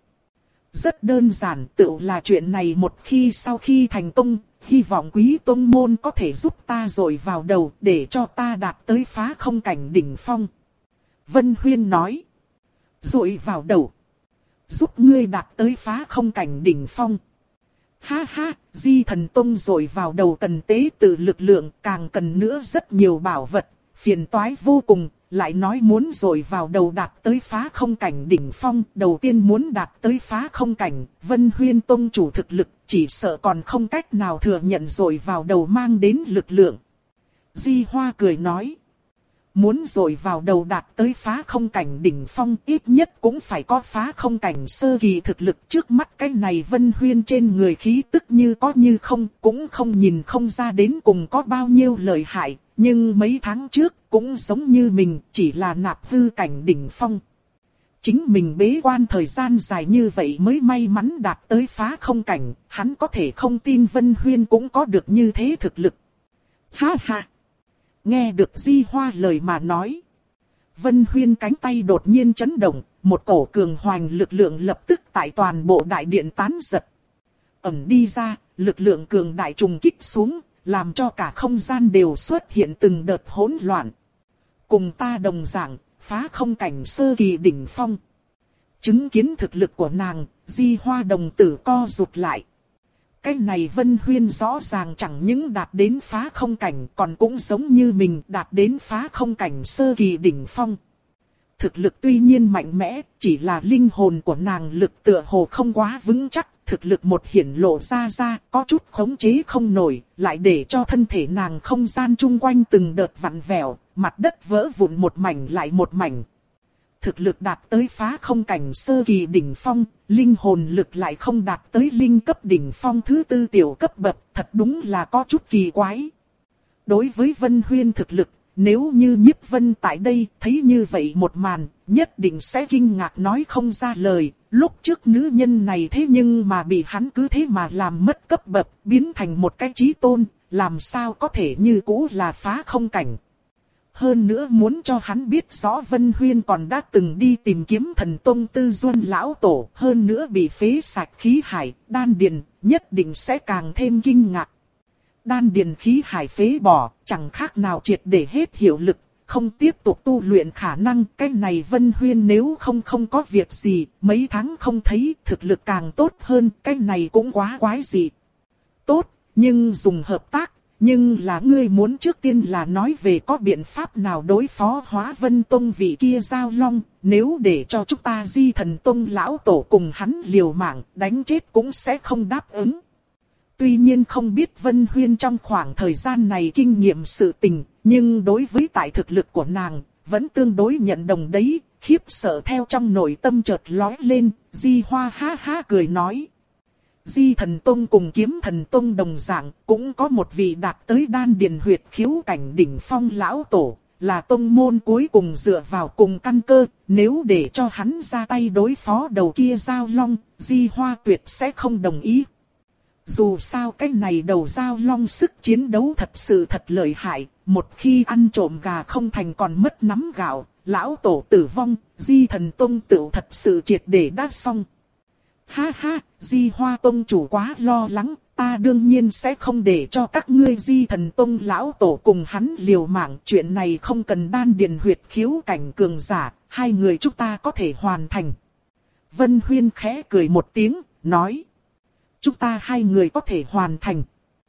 Rất đơn giản, tự là chuyện này một khi sau khi thành công, hy vọng quý tông môn có thể giúp ta dội vào đầu để cho ta đạt tới phá không cảnh đỉnh phong. Vân Huyên nói. Dội vào đầu. Giúp ngươi đạt tới phá không cảnh đỉnh phong. Ha ha, Di Thần Tông dội vào đầu cần tế tự lực lượng, càng cần nữa rất nhiều bảo vật, phiền toái vô cùng. Lại nói muốn dội vào đầu đạt tới phá không cảnh đỉnh phong, đầu tiên muốn đạt tới phá không cảnh, Vân Huyên Tông chủ thực lực, chỉ sợ còn không cách nào thừa nhận dội vào đầu mang đến lực lượng. Di Hoa cười nói, muốn dội vào đầu đạt tới phá không cảnh đỉnh phong, ít nhất cũng phải có phá không cảnh sơ kỳ thực lực. Trước mắt cái này Vân Huyên trên người khí tức như có như không, cũng không nhìn không ra đến cùng có bao nhiêu lợi hại. Nhưng mấy tháng trước cũng giống như mình, chỉ là nạp hư cảnh đỉnh phong. Chính mình bế quan thời gian dài như vậy mới may mắn đạt tới phá không cảnh, hắn có thể không tin Vân Huyên cũng có được như thế thực lực. Ha ha! Nghe được Di Hoa lời mà nói. Vân Huyên cánh tay đột nhiên chấn động, một cổ cường hoành lực lượng lập tức tại toàn bộ đại điện tán giật. Ẩm đi ra, lực lượng cường đại trùng kích xuống. Làm cho cả không gian đều xuất hiện từng đợt hỗn loạn. Cùng ta đồng dạng, phá không cảnh sơ kỳ đỉnh phong. Chứng kiến thực lực của nàng, Di Hoa đồng tử co rụt lại. Cái này Vân Huyên rõ ràng chẳng những đạt đến phá không cảnh, còn cũng giống như mình đạt đến phá không cảnh sơ kỳ đỉnh phong. Thực lực tuy nhiên mạnh mẽ, chỉ là linh hồn của nàng lực tựa hồ không quá vững chắc. Thực lực một hiển lộ ra ra, có chút khống chế không nổi, lại để cho thân thể nàng không gian chung quanh từng đợt vặn vẹo, mặt đất vỡ vụn một mảnh lại một mảnh. Thực lực đạt tới phá không cảnh sơ kỳ đỉnh phong, linh hồn lực lại không đạt tới linh cấp đỉnh phong thứ tư tiểu cấp bậc, thật đúng là có chút kỳ quái. Đối với Vân Huyên thực lực, nếu như Nhiếp Vân tại đây thấy như vậy một màn, nhất định sẽ kinh ngạc nói không ra lời. Lúc trước nữ nhân này thế nhưng mà bị hắn cứ thế mà làm mất cấp bậc, biến thành một cái chí tôn, làm sao có thể như cũ là phá không cảnh. Hơn nữa muốn cho hắn biết rõ Vân Huyên còn đã từng đi tìm kiếm Thần Tông Tư Duân lão tổ, hơn nữa bị phế sạch khí hải, đan điền, nhất định sẽ càng thêm kinh ngạc. Đan điền khí hải phế bỏ, chẳng khác nào triệt để hết hiệu lực, không tiếp tục tu luyện khả năng. Cái này Vân Huyên nếu không không có việc gì, mấy tháng không thấy thực lực càng tốt hơn, cái này cũng quá quái dị. Tốt, nhưng dùng hợp tác, nhưng là ngươi muốn trước tiên là nói về có biện pháp nào đối phó Hóa Vân Tông vị kia Giao Long, nếu để cho chúng ta Di Thần Tông lão tổ cùng hắn liều mạng, đánh chết cũng sẽ không đáp ứng. Tuy nhiên không biết Vân Huyên trong khoảng thời gian này kinh nghiệm sự tình, nhưng đối với tại thực lực của nàng, vẫn tương đối nhận đồng đấy, khiếp sợ theo trong nội tâm chợt lóe lên, Di Hoa ha ha cười nói. Di Thần Tông cùng Kiếm Thần Tông đồng dạng, cũng có một vị đạt tới đan điền huyệt khiếu cảnh đỉnh phong lão tổ, là tông môn cuối cùng dựa vào cùng căn cơ, nếu để cho hắn ra tay đối phó đầu kia Giao Long, Di Hoa tuyệt sẽ không đồng ý. Dù sao cái này đầu Giao Long sức chiến đấu thật sự thật lợi hại, một khi ăn trộm gà không thành còn mất nắm gạo, lão tổ tử vong, Di Thần Tông tựu thật sự triệt để đã xong. Ha ha, Di Hoa Tông chủ quá lo lắng, ta đương nhiên sẽ không để cho các ngươi Di Thần Tông lão tổ cùng hắn liều mạng. Chuyện này không cần đan điền huyệt khiếu cảnh cường giả, hai người chúng ta có thể hoàn thành. Vân Huyên khẽ cười một tiếng, nói. Chúng ta hai người có thể hoàn thành.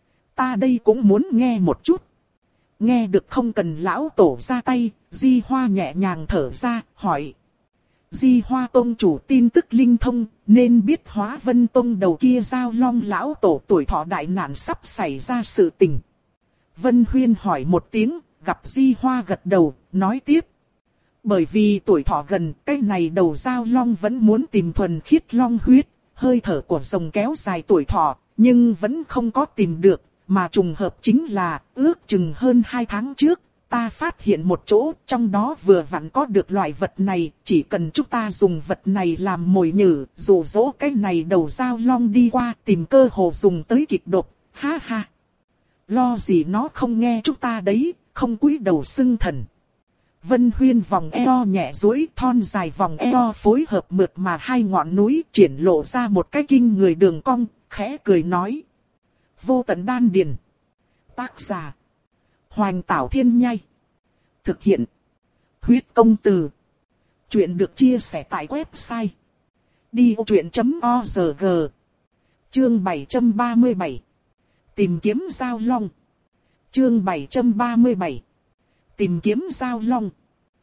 Ta đây cũng muốn nghe một chút. Nghe được không cần lão tổ ra tay, Di Hoa nhẹ nhàng thở ra, hỏi. Di Hoa Tông chủ tin tức linh thông, nên biết Hóa Vân Tông đầu kia Giao Long lão tổ tuổi thọ đại nạn sắp xảy ra sự tình. Vân Huyên hỏi một tiếng, gặp Di Hoa gật đầu, nói tiếp. Bởi vì tuổi thọ gần, cái này đầu Giao Long vẫn muốn tìm thuần khiết long huyết, hơi thở của rồng kéo dài tuổi thọ, nhưng vẫn không có tìm được, mà trùng hợp chính là ước chừng hơn hai tháng trước. Ta phát hiện một chỗ, trong đó vừa vặn có được loại vật này, chỉ cần chúng ta dùng vật này làm mồi nhử, dụ dỗ cái này đầu Giao Long đi qua, tìm cơ hội dùng tới kịch độc, ha ha. Lo gì nó không nghe chúng ta đấy, không cúi đầu xưng thần. Vân Huyên vòng eo nhẹ duỗi, thon dài vòng eo phối hợp mượt mà hai ngọn núi triển lộ ra một cái kinh người đường cong, khẽ cười nói. Vô tận đan điền. Tác giả. Hoành Tảo Thiên Nhai. Thực hiện. Huyết Công Từ. Chuyện được chia sẻ tại website. đi ô chuyện chấm o rờ giê. Chương bảy trăm ba mươi bảy. Tìm kiếm Giao Long. Chương bảy trăm ba mươi bảy. Tìm kiếm Giao Long.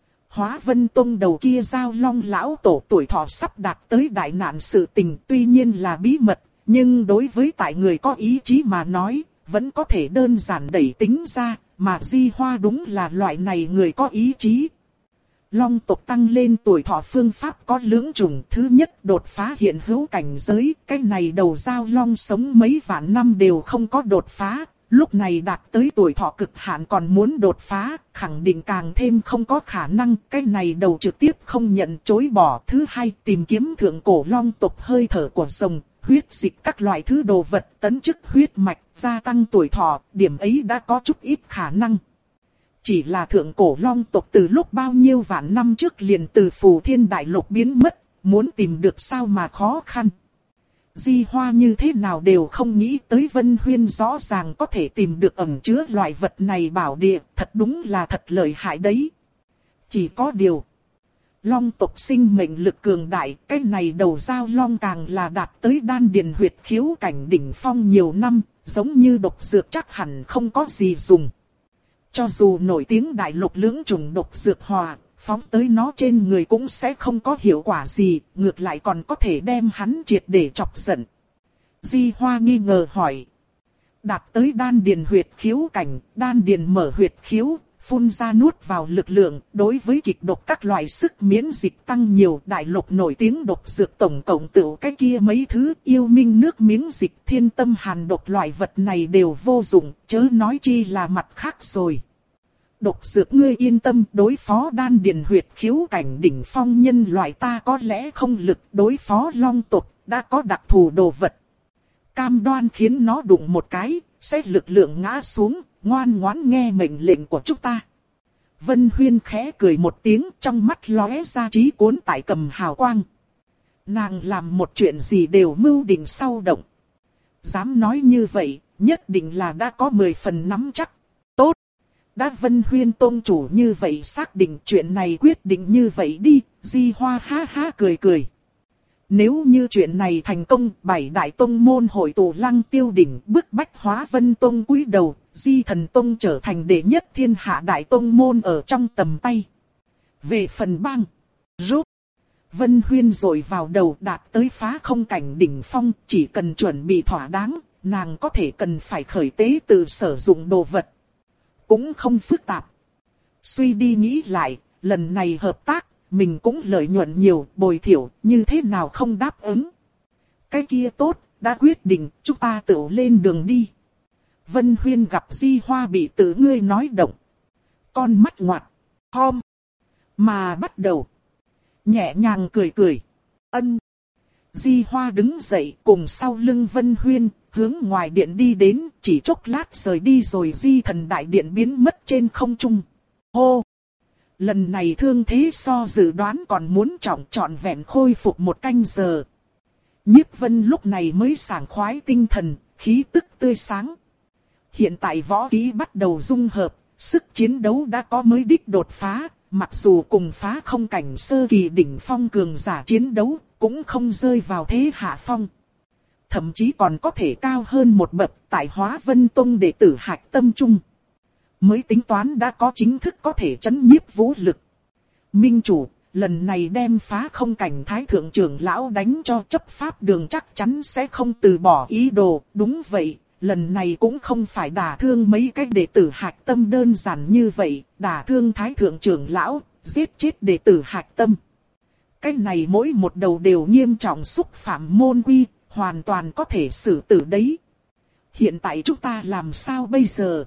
Hóa Vân Tông đầu kia Giao Long lão tổ tuổi thọ sắp đạt tới đại nạn sự tình, tuy nhiên là bí mật, nhưng đối với tại người có ý chí mà nói, vẫn có thể đơn giản đẩy tính ra, mà Di Hoa đúng là loại này người có ý chí. Long tộc tăng lên tuổi thọ phương pháp có lưỡng chủng, thứ nhất đột phá hiện hữu cảnh giới, cái này đầu Giao Long sống mấy vạn năm đều không có đột phá, lúc này đạt tới tuổi thọ cực hạn còn muốn đột phá, khẳng định càng thêm không có khả năng, cái này đầu trực tiếp không nhận chối bỏ. Thứ hai, tìm kiếm thượng cổ Long tộc hơi thở của rồng, huyết dịch các loại thứ đồ vật tấn chức huyết mạch, gia tăng tuổi thọ, điểm ấy đã có chút ít khả năng. Chỉ là thượng cổ Long tộc từ lúc bao nhiêu vạn năm trước liền từ Phù Thiên Đại Lục biến mất, muốn tìm được sao mà khó khăn. Di Hoa như thế nào đều không nghĩ tới Vân Huyên rõ ràng có thể tìm được ẩn chứa loại vật này bảo địa, thật đúng là thật lợi hại đấy. Chỉ có điều, Long tộc sinh mệnh lực cường đại, cái này đầu Giao Long càng là đạt tới đan điền huyệt khiếu cảnh đỉnh phong nhiều năm, giống như độc dược chắc hẳn không có gì dùng. Cho dù nổi tiếng đại lục lưỡng chủng độc dược hòa, phóng tới nó trên người cũng sẽ không có hiệu quả gì, ngược lại còn có thể đem hắn triệt để chọc giận. Di Hoa nghi ngờ hỏi. Đạt tới đan điền huyệt khiếu cảnh, đan điền mở huyệt khiếu, phun ra nuốt vào lực lượng, đối với kịch độc các loại sức miễn dịch tăng nhiều. Đại lục nổi tiếng độc dược tổng cộng tựu cái kia mấy thứ, yêu minh nước miếng dịch, thiên tâm hàn độc loại vật này đều vô dụng, chớ nói chi là mặt khác rồi. Độc dược ngươi yên tâm, đối phó đan điền huyệt khiếu cảnh đỉnh phong nhân loại ta có lẽ không lực, đối phó Long tộc đã có đặc thù đồ vật. Cam đoan khiến nó đụng một cái, sẽ lực lượng ngã xuống, ngoan ngoãn nghe mệnh lệnh của chúng ta. Vân Huyên khẽ cười một tiếng, trong mắt lóe ra trí cuốn tại cầm hào quang. Nàng làm một chuyện gì đều mưu định sau động. Dám nói như vậy, nhất định là đã có mười phần nắm chắc. Tốt! Đã Vân Huyên Tông chủ như vậy xác định chuyện này quyết định như vậy đi, Di Hoa ha ha cười cười. Nếu như chuyện này thành công, bảy đại tông môn hội tụ Lăng Tiêu đỉnh, bức bách Hóa Vân Tông cúi đầu, Di Thần Tông trở thành đệ nhất thiên hạ đại tông môn ở trong tầm tay. Về phần bang, rút, Vân Huyên rồi vào đầu đạt tới phá không cảnh đỉnh phong, chỉ cần chuẩn bị thỏa đáng, nàng có thể cần phải khởi tế tự sử dụng đồ vật. Cũng không phức tạp. Suy đi nghĩ lại, lần này hợp tác, mình cũng lợi nhuận nhiều, bồi thiểu, như thế nào không đáp ứng. Cái kia tốt, đã quyết định, chúng ta tự lên đường đi. Vân Huyên gặp Di Hoa bị tự ngươi nói động. Con mắt ngoặt, khom, mà bắt đầu. Nhẹ nhàng cười cười. Ân. Di Hoa đứng dậy cùng sau lưng Vân Huyên, hướng ngoài điện đi đến, chỉ chốc lát rời đi rồi Di Thần Đại Điện biến mất trên không trung. Hô! Lần này thương thế so dự đoán còn muốn trọng trọn vẹn khôi phục một canh giờ. Nhiếp Vân lúc này mới sảng khoái tinh thần, khí tức tươi sáng. Hiện tại võ kỹ bắt đầu dung hợp, sức chiến đấu đã có mới đích đột phá, mặc dù cùng phá không cảnh sơ kỳ đỉnh phong cường giả chiến đấu, cũng không rơi vào thế hạ phong. Thậm chí còn có thể cao hơn một bậc tại Hóa Vân Tông đệ tử hạch tâm trung. Mới tính toán đã có chính thức có thể chấn nhiếp vũ lực. Minh chủ, lần này đem phá không cảnh thái thượng trưởng lão đánh cho chấp pháp đường chắc chắn sẽ không từ bỏ ý đồ. Đúng vậy, lần này cũng không phải đả thương mấy cái đệ tử hạch tâm đơn giản như vậy. Đả thương thái thượng trưởng lão, giết chết đệ tử hạch tâm. Cái này mỗi một đầu đều nghiêm trọng xúc phạm môn quy, hoàn toàn có thể xử tử đấy. Hiện tại chúng ta làm sao bây giờ?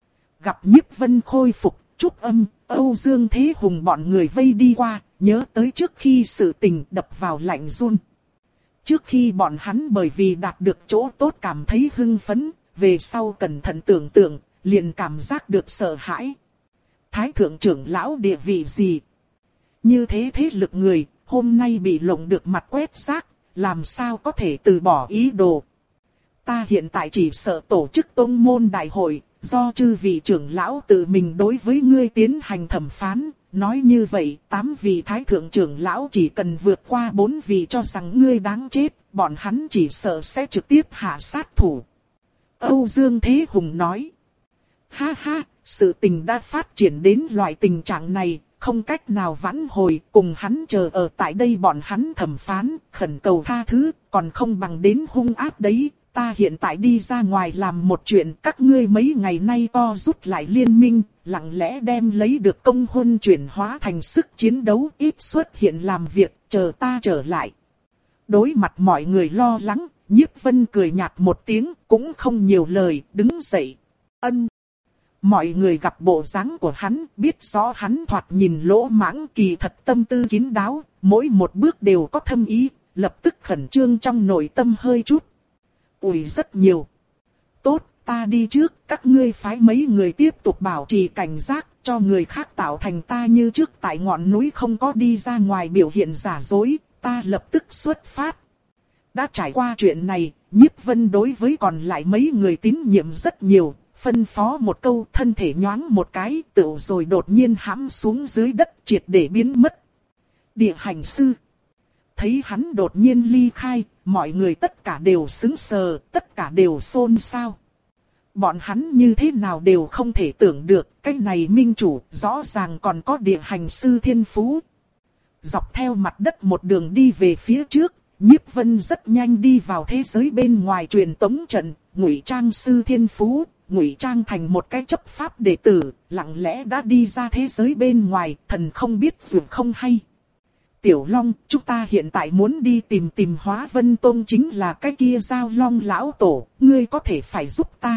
Gặp Nhiếp Vân khôi phục, Trúc Âm, Âu Dương Thế Hùng bọn người vây đi qua, nhớ tới trước khi sự tình đập vào lạnh run. Trước khi bọn hắn bởi vì đạt được chỗ tốt cảm thấy hưng phấn, về sau cẩn thận tưởng tượng, liền cảm giác được sợ hãi. Thái thượng trưởng lão địa vị gì? Như thế thế lực người, hôm nay bị lộng được mặt quét rác, làm sao có thể từ bỏ ý đồ? Ta hiện tại chỉ sợ tổ chức tông môn đại hội, do chư vị trưởng lão tự mình đối với ngươi tiến hành thẩm phán. Nói như vậy, tám vị thái thượng trưởng lão chỉ cần vượt qua bốn vị cho rằng ngươi đáng chết, bọn hắn chỉ sợ sẽ trực tiếp hạ sát thủ. Âu Dương Thế Hùng nói. Ha ha, sự tình đã phát triển đến loại tình trạng này, không cách nào vãn hồi, cùng hắn chờ ở tại đây bọn hắn thẩm phán, khẩn cầu tha thứ, còn không bằng đến hung ác đấy. Ta hiện tại đi ra ngoài làm một chuyện, các ngươi mấy ngày nay co rút lại liên minh, lặng lẽ đem lấy được công huân chuyển hóa thành sức chiến đấu, ít xuất hiện làm việc, chờ ta trở lại. Đối mặt mọi người lo lắng, Nhiếp Vân cười nhạt một tiếng, cũng không nhiều lời, đứng dậy. Ân. Mọi người gặp bộ dáng của hắn, biết rõ hắn thoạt nhìn lỗ mãng, kỳ thật tâm tư kín đáo, mỗi một bước đều có thâm ý, lập tức khẩn trương trong nội tâm hơi chút. Ủi rất nhiều. Tốt, ta đi trước, các ngươi phái mấy người tiếp tục bảo trì cảnh giác, cho người khác tạo thành ta như trước tại ngọn núi không có đi ra ngoài biểu hiện giả dối, ta lập tức xuất phát. Đã trải qua chuyện này, Nhiếp Vân đối với còn lại mấy người tín nhiệm rất nhiều, phân phó một câu thân thể nhoáng một cái, tựu rồi đột nhiên hãm xuống dưới đất triệt để biến mất. Địa hành sư. Thấy hắn đột nhiên ly khai, mọi người tất cả đều sững sờ, tất cả đều xôn xao. Bọn hắn như thế nào đều không thể tưởng được, cái này minh chủ rõ ràng còn có địa hành sư thiên phú. Dọc theo mặt đất một đường đi về phía trước, Nhiếp Vân rất nhanh đi vào thế giới bên ngoài truyền tống trận, ngụy trang sư thiên phú, ngụy trang thành một cái chấp pháp đệ tử, lặng lẽ đã đi ra thế giới bên ngoài, thần không biết dường không hay. Tiểu Long, chúng ta hiện tại muốn đi tìm tìm Hóa Vân Tông chính là cái kia Giao Long lão tổ, ngươi có thể phải giúp ta.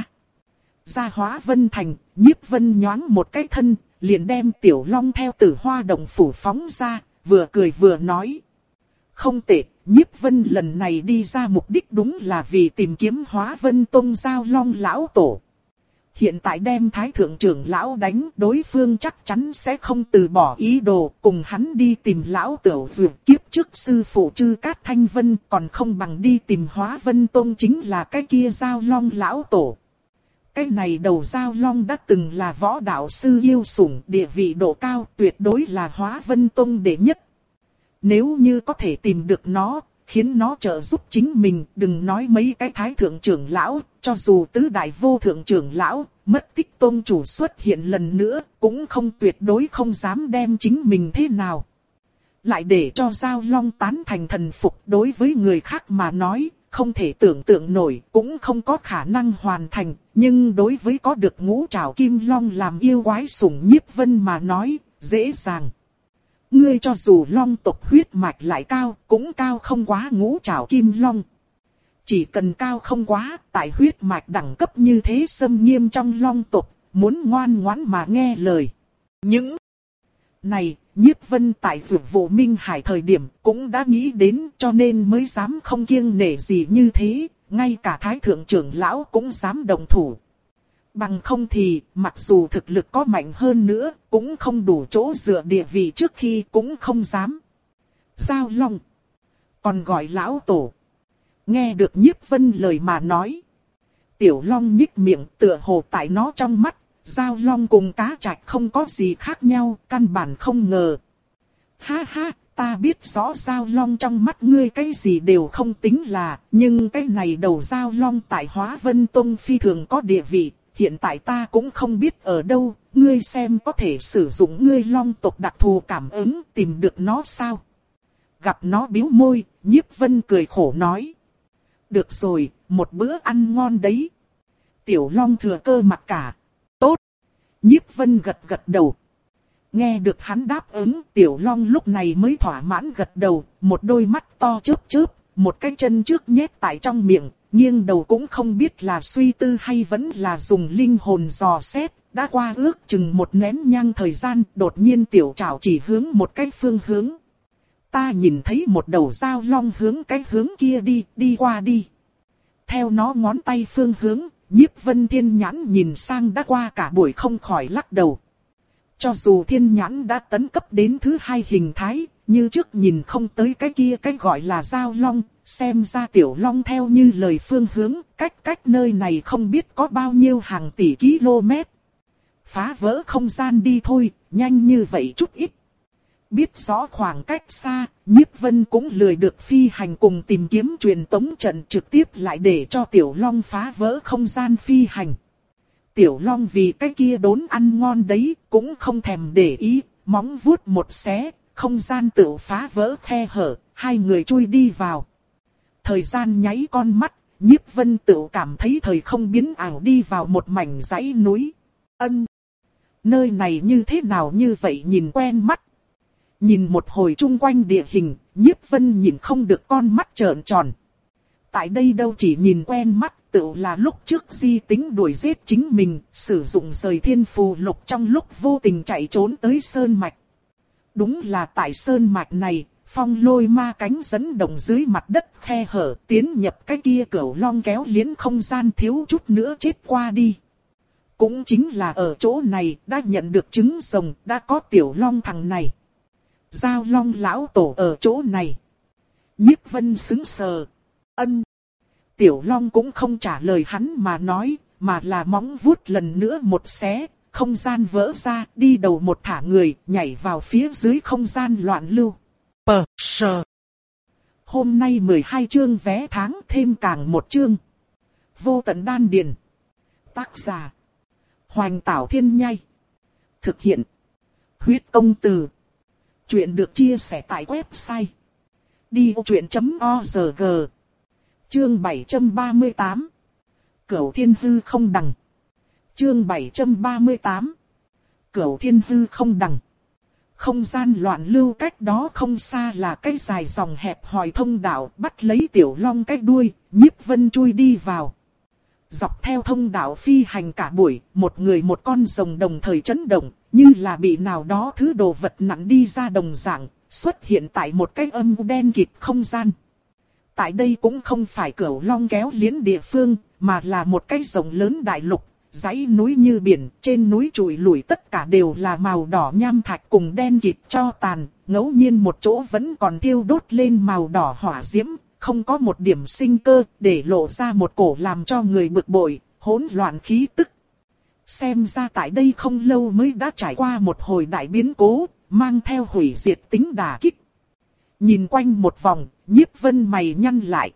Ra Hóa Vân Thành, Nhiếp Vân nhoáng một cái thân, liền đem Tiểu Long theo Tử Hoa Động phủ phóng ra, vừa cười vừa nói. Không tệ, Nhiếp Vân lần này đi ra mục đích đúng là vì tìm kiếm Hóa Vân Tông Giao Long lão tổ. Hiện tại đem Thái thượng trưởng lão đánh, đối phương chắc chắn sẽ không từ bỏ ý đồ, cùng hắn đi tìm lão tiểu dược kiếp trước sư phụ Trư Cát Thanh Vân, còn không bằng đi tìm Hóa Vân Tông chính là cái kia Giao Long lão tổ. cái này đầu Giao Long đã từng là võ đạo sư yêu sủng, địa vị độ cao, tuyệt đối là Hóa Vân Tông đệ nhất. Nếu như có thể tìm được nó, khiến nó trợ giúp chính mình, đừng nói mấy cái thái thượng trưởng lão, cho dù tứ đại vô thượng trưởng lão, mất tích tông chủ xuất hiện lần nữa, cũng không tuyệt đối không dám đem chính mình thế nào. Lại để cho Giao Long tán thành thần phục, đối với người khác mà nói, không thể tưởng tượng nổi, cũng không có khả năng hoàn thành, nhưng đối với có được ngũ trảo kim long làm yêu quái sủng Nhiếp Vân mà nói, dễ dàng. Ngươi cho dù long tộc huyết mạch lại cao, cũng cao không quá ngũ trảo kim long. Chỉ cần cao không quá, tại huyết mạch đẳng cấp như thế xâm nghiêm trong long tộc, muốn ngoan ngoãn mà nghe lời. Những này, Nhiếp Vân tại Dược Vụ Minh Hải thời điểm cũng đã nghĩ đến, cho nên mới dám không kiêng nể gì như thế, ngay cả thái thượng trưởng lão cũng dám đồng thủ. Bằng không thì, mặc dù thực lực có mạnh hơn nữa, cũng không đủ chỗ dựa địa vị trước khi cũng không dám. Giao Long, còn gọi lão tổ. Nghe được Nhiếp Vân lời mà nói, Tiểu Long nhích miệng, tựa hồ tại nó trong mắt, Giao Long cùng cá trạch không có gì khác nhau, căn bản không ngờ. Ha ha, ta biết rõ Giao Long trong mắt ngươi cái gì đều không tính là, nhưng cái này đầu Giao Long tại Hóa Vân Tông phi thường có địa vị, hiện tại ta cũng không biết ở đâu, ngươi xem có thể sử dụng ngươi Long tộc đặc thù cảm ứng tìm được nó sao? Gặp nó bĩu môi, Nhiếp Vân cười khổ nói. Được rồi, một bữa ăn ngon đấy. Tiểu Long thừa cơ mặc cả. Tốt. Nhiếp Vân gật gật đầu. Nghe được hắn đáp ứng, Tiểu Long lúc này mới thỏa mãn gật đầu, một đôi mắt to chớp chớp, một cái chân trước nhét tại trong miệng, nghiêng đầu cũng không biết là suy tư hay vẫn là dùng linh hồn dò xét. Đã qua ước chừng một nén nhang thời gian, đột nhiên Tiểu Trảo chỉ hướng một cái phương hướng. Ta nhìn thấy một đầu Giao Long hướng cái hướng kia đi, đi qua đi. Theo nó ngón tay phương hướng, Nhiếp Vân thiên nhãn nhìn sang đã qua cả buổi không khỏi lắc đầu. Cho dù thiên nhãn đã tấn cấp đến thứ hai hình thái, như trước nhìn không tới cái kia cái gọi là Giao Long, xem ra Tiểu Long theo như lời phương hướng, cách cách nơi này không biết có bao nhiêu hàng tỷ km. Phá vỡ không gian đi thôi, nhanh như vậy chút ít. Biết rõ khoảng cách xa, Nhiếp Vân cũng lười được phi hành cùng tìm kiếm truyền tống trận, trực tiếp lại để cho Tiểu Long phá vỡ không gian phi hành. Tiểu Long vì cái kia đốn ăn ngon đấy, cũng không thèm để ý, móng vuốt một xé, không gian tự phá vỡ khe hở, hai người chui đi vào. Thời gian nháy con mắt, Nhiếp Vân tự cảm thấy thời không biến ảo đi vào một mảnh dãy núi. Ân! Nơi này như thế nào như vậy nhìn quen mắt. Nhìn một hồi chung quanh địa hình, Nhiếp Vân nhìn không được con mắt trợn tròn. Tại đây đâu chỉ nhìn quen mắt, tự là lúc trước Di Tính đuổi giết chính mình, sử dụng rời thiên phù lục trong lúc vô tình chạy trốn tới Sơn Mạch. Đúng là tại Sơn Mạch này, phong lôi ma cánh dẫn động dưới mặt đất khe hở, tiến nhập cái kia cửu long kéo liến không gian thiếu chút nữa chết qua đi. Cũng chính là ở chỗ này, đã nhận được trứng rồng, đã có Tiểu Long thằng này. Giao Long lão tổ ở chỗ này. Nhiếp Vân sững sờ. Ân. Tiểu Long cũng không trả lời hắn mà nói, mà là móng vuốt lần nữa một xé, không gian vỡ ra, đi đầu một thả người, nhảy vào phía dưới không gian loạn lưu. Pờ sờ. Hôm nay mười hai chương vé tháng thêm càng một chương. Vô tận đan điền. Tác giả. Hoành Tảo Thiên Nhai. Thực hiện. Huyết Công Từ. Chuyện được chia sẻ tại website đi vô chuyện chấm org. Chương bảy trăm ba mươi tám. Cửu Thiên Hư không đằng. Chương bảy trăm ba mươi tám. Cửu Thiên Hư không đằng. Không gian loạn lưu cách đó không xa là cái dài dòng hẹp hòi thông đạo, bắt lấy Tiểu Long cái đuôi, Nhiếp Vân chui đi vào. Dọc theo thông đạo phi hành cả buổi, một người một con rồng đồng thời chấn động, như là bị nào đó thứ đồ vật nặng đi ra đồng dạng, xuất hiện tại một cái âm u đen kịt không gian. Tại đây cũng không phải cửu long kéo liến địa phương, mà là một cái rồng lớn đại lục, dãy núi như biển, trên núi trụi lủi tất cả đều là màu đỏ nham thạch cùng đen kịt cho tàn, ngẫu nhiên một chỗ vẫn còn thiêu đốt lên màu đỏ hỏa diễm. Không có một điểm sinh cơ, để lộ ra một cổ làm cho người bực bội, hỗn loạn khí tức. Xem ra tại đây không lâu mới đã trải qua một hồi đại biến cố, mang theo hủy diệt tính đả kích. Nhìn quanh một vòng, Nhiếp Vân mày nhăn lại.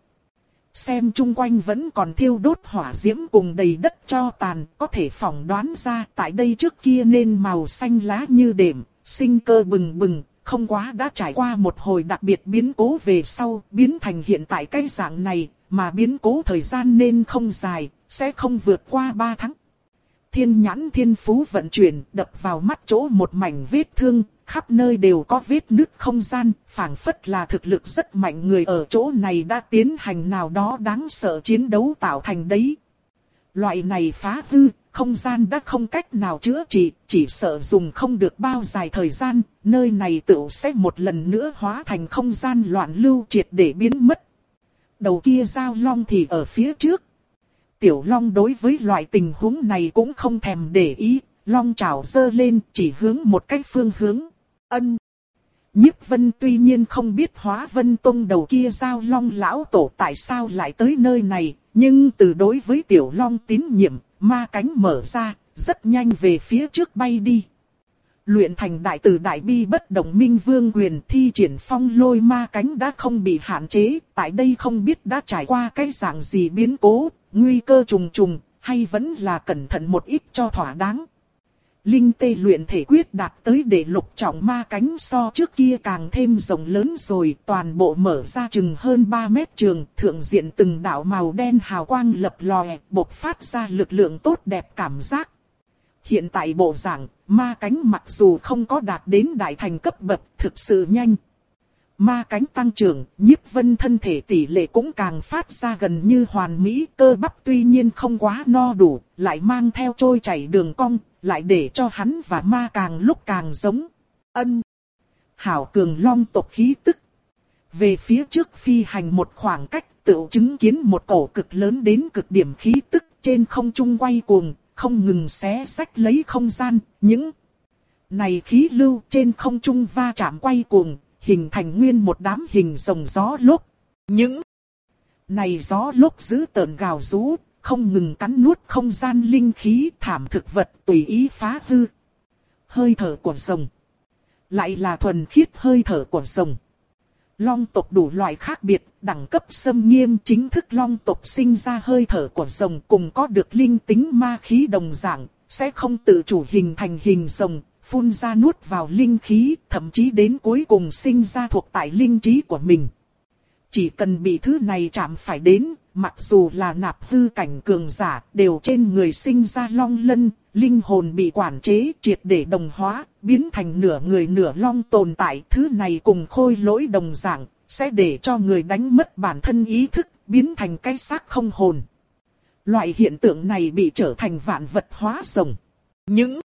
Xem chung quanh vẫn còn thiêu đốt hỏa diễm cùng đầy đất tro tàn, có thể phỏng đoán ra tại đây trước kia nên màu xanh lá như đệm, sinh cơ bừng bừng, không quá đã trải qua một hồi đặc biệt biến cố về sau, biến thành hiện tại cái dạng này, mà biến cố thời gian nên không dài, sẽ không vượt qua ba tháng. Thiên nhãn thiên phú vận chuyển, đập vào mắt chỗ một mảnh vết thương, khắp nơi đều có vết nứt không gian, phảng phất là thực lực rất mạnh người ở chỗ này đã tiến hành nào đó đáng sợ chiến đấu tạo thành đấy. Loại này phá hư, không gian đã không cách nào chữa trị, chỉ sợ dùng không được bao dài thời gian, nơi này tựu sẽ một lần nữa hóa thành không gian loạn lưu triệt để biến mất. Đầu kia Giao Long thì ở phía trước. Tiểu Long đối với loại tình huống này cũng không thèm để ý, Long chảo giơ lên chỉ hướng một cách phương hướng. Ân. Nhiếp Vân tuy nhiên không biết Hóa Vân Tông đầu kia Giao Long lão tổ tại sao lại tới nơi này, nhưng từ đối với Tiểu Long tín nhiệm, ma cánh mở ra, rất nhanh về phía trước bay đi. Luyện thành đại từ đại bi bất động minh vương quyền thi triển phong lôi ma cánh đã không bị hạn chế, tại đây không biết đã trải qua cái dạng gì biến cố, nguy cơ trùng trùng, hay vẫn là cẩn thận một ít cho thỏa đáng. Linh tê luyện thể quyết đạt tới để lục trọng ma cánh so trước kia càng thêm rộng lớn rồi, toàn bộ mở ra chừng hơn ba mét trường, thượng diện từng đạo màu đen hào quang lập lòe, bộc phát ra lực lượng tốt đẹp cảm giác. Hiện tại bộ dạng, ma cánh mặc dù không có đạt đến đại thành cấp bậc, thực sự nhanh. Ma cánh tăng trưởng, Nhiếp Vân thân thể tỷ lệ cũng càng phát ra gần như hoàn mỹ, cơ bắp tuy nhiên không quá no đủ, lại mang theo trôi chảy đường cong, lại để cho hắn và ma càng lúc càng giống. Ân. Hảo cường long tộc khí tức. Về phía trước phi hành một khoảng cách, tự chứng kiến một cổ cực lớn đến cực điểm khí tức trên không trung quay cuồng, không ngừng xé xách lấy không gian, những này khí lưu trên không trung va chạm quay cuồng, hình thành nguyên một đám hình rồng gió lốc. Những này gió lốc giữ tợn gào rú, không ngừng cắn nuốt không gian linh khí, thảm thực vật tùy ý phá hư. Hơi thở của rồng, lại là thuần khiết hơi thở của rồng. Long tộc đủ loại khác biệt, đẳng cấp xâm nghiêm, chính thức long tộc sinh ra hơi thở của rồng cùng có được linh tính ma khí đồng dạng, sẽ không tự chủ hình thành hình rồng, phun ra nuốt vào linh khí, thậm chí đến cuối cùng sinh ra thuộc tại linh trí của mình. Chỉ cần bị thứ này chạm phải đến, mặc dù là nạp hư cảnh cường giả, đều trên người sinh ra long lân, linh hồn bị quản chế triệt để đồng hóa, biến thành nửa người nửa long tồn tại. Thứ này cùng khôi lỗi đồng dạng, sẽ để cho người đánh mất bản thân ý thức, biến thành cái xác không hồn. Loại hiện tượng này bị trở thành vạn vật hóa rồng. Những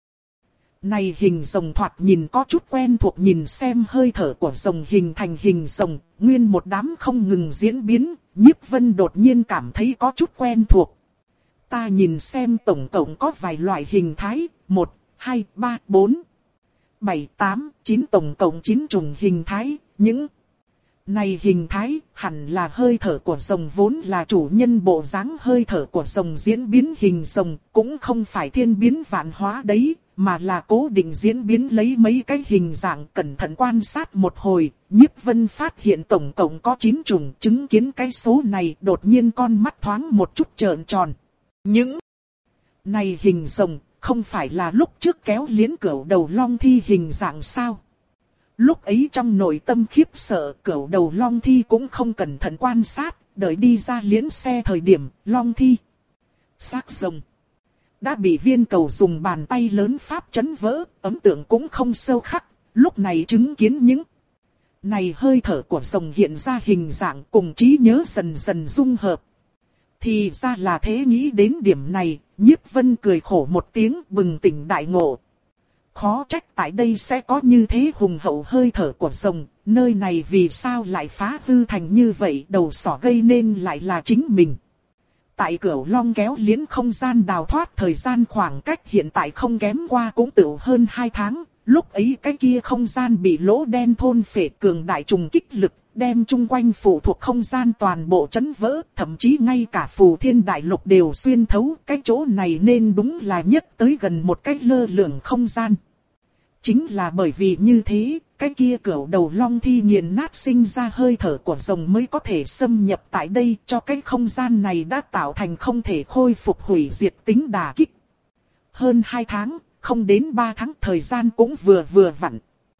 này hình rồng thoạt nhìn có chút quen thuộc, nhìn xem hơi thở của rồng hình thành hình rồng, nguyên một đám không ngừng diễn biến, Nhiếp Vân đột nhiên cảm thấy có chút quen thuộc. Ta nhìn xem tổng cộng có vài loại hình thái, một, hai, ba, bốn, bảy, tám, chín tổng cộng chín chủng hình thái, những này hình thái hẳn là hơi thở của rồng vốn là chủ nhân bộ dáng hơi thở của rồng diễn biến hình rồng, cũng không phải thiên biến vạn hóa đấy, mà là cố định diễn biến lấy mấy cái hình dạng. Cẩn thận quan sát một hồi, Nhiếp Vân phát hiện tổng cộng có chín chủng, chứng kiến cái số này đột nhiên con mắt thoáng một chút trợn tròn. Những này hình rồng không phải là lúc trước kéo liễn cửu đầu long thi hình dạng sao? Lúc ấy trong nội tâm khiếp sợ, cửu đầu long thi cũng không cẩn thận quan sát, đợi đi ra liễn xe thời điểm, long thi xác rồng đã bị viên cầu dùng bàn tay lớn pháp chấn vỡ, ấn tượng cũng không sâu khắc. Lúc này chứng kiến những này hơi thở của rồng hiện ra hình dạng cùng trí nhớ dần dần dung hợp. Thì ra là thế, nghĩ đến điểm này, Nhiếp Vân cười khổ một tiếng, bừng tỉnh đại ngộ. Khó trách tại đây sẽ có như thế hùng hậu hơi thở của rồng, nơi này vì sao lại phá hư thành như vậy, đầu sỏ gây nên lại là chính mình. Tại Cửu Long kéo liễn không gian đào thoát thời gian khoảng cách hiện tại không kém qua cũng tự hơn hai tháng, lúc ấy cái kia không gian bị lỗ đen thôn phệ cường đại trùng kích lực, đem chung quanh phụ thuộc không gian toàn bộ chấn vỡ, thậm chí ngay cả phù thiên đại lục đều xuyên thấu, cái chỗ này nên đúng là nhất tới gần một cái lơ lửng không gian. Chính là bởi vì như thế, cái kia cửu đầu long thi nghiền nát sinh ra hơi thở của rồng mới có thể xâm nhập tại đây, cho cái không gian này đã tạo thành không thể khôi phục hủy diệt tính đả kích. Hơn hai tháng, không đến ba tháng thời gian cũng vừa vừa vặn.